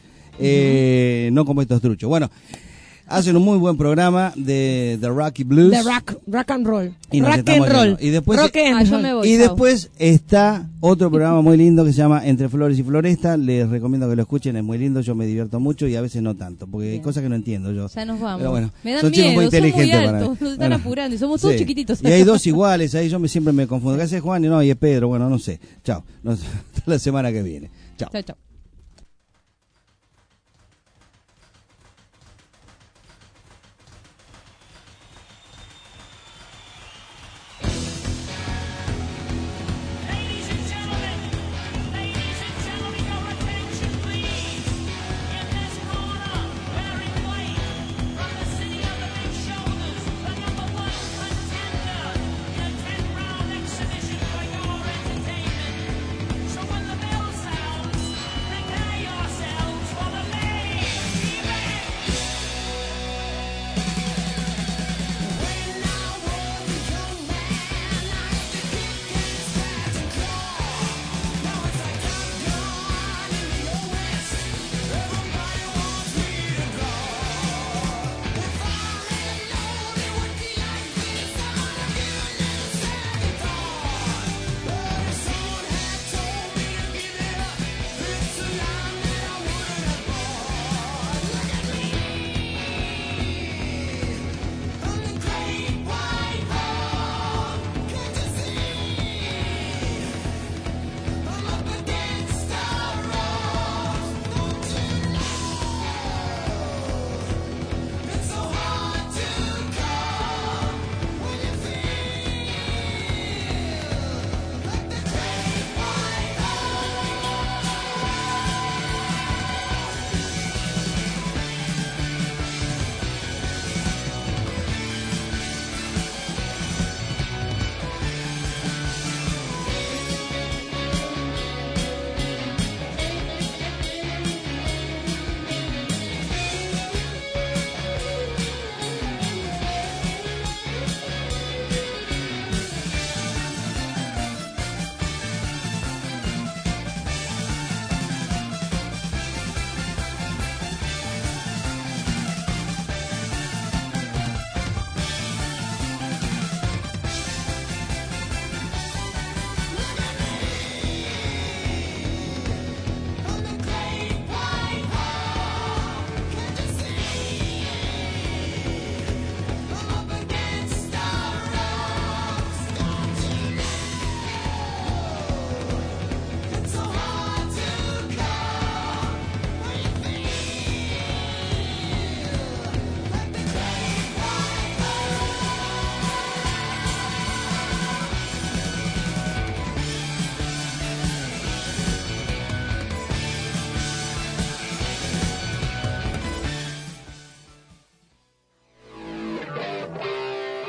Eh, no como estos truchos. Bueno, hacen un muy buen programa de, de Rocky Blues. De rock, rock and roll. Y nos rock estamos and roll. yendo. Y después, rock and Ah, yo roll. me voy. y chao. después está otro programa muy lindo que se llama Entre Flores y Floresta. Les recomiendo que lo escuchen, es muy lindo, yo me divierto mucho y a veces no tanto, porque hay cosas que no entiendo yo. Ya nos vamos. Pero bueno, me dan son chicos miedo, muy son muy inteligentes para- altos, nos están bueno. apurando y somos todos Sí. chiquititos. Y hay dos iguales, ahí yo me siempre me confundo. ¿Qué hace Juan? Y no, y es Pedro, bueno, no sé. Chao. No sé. Hasta la semana que viene. Chao. Chao, chao. From the city of the big shoulders, the number one contender, the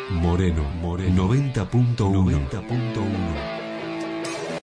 Moreno, Moreno noventa punto uno.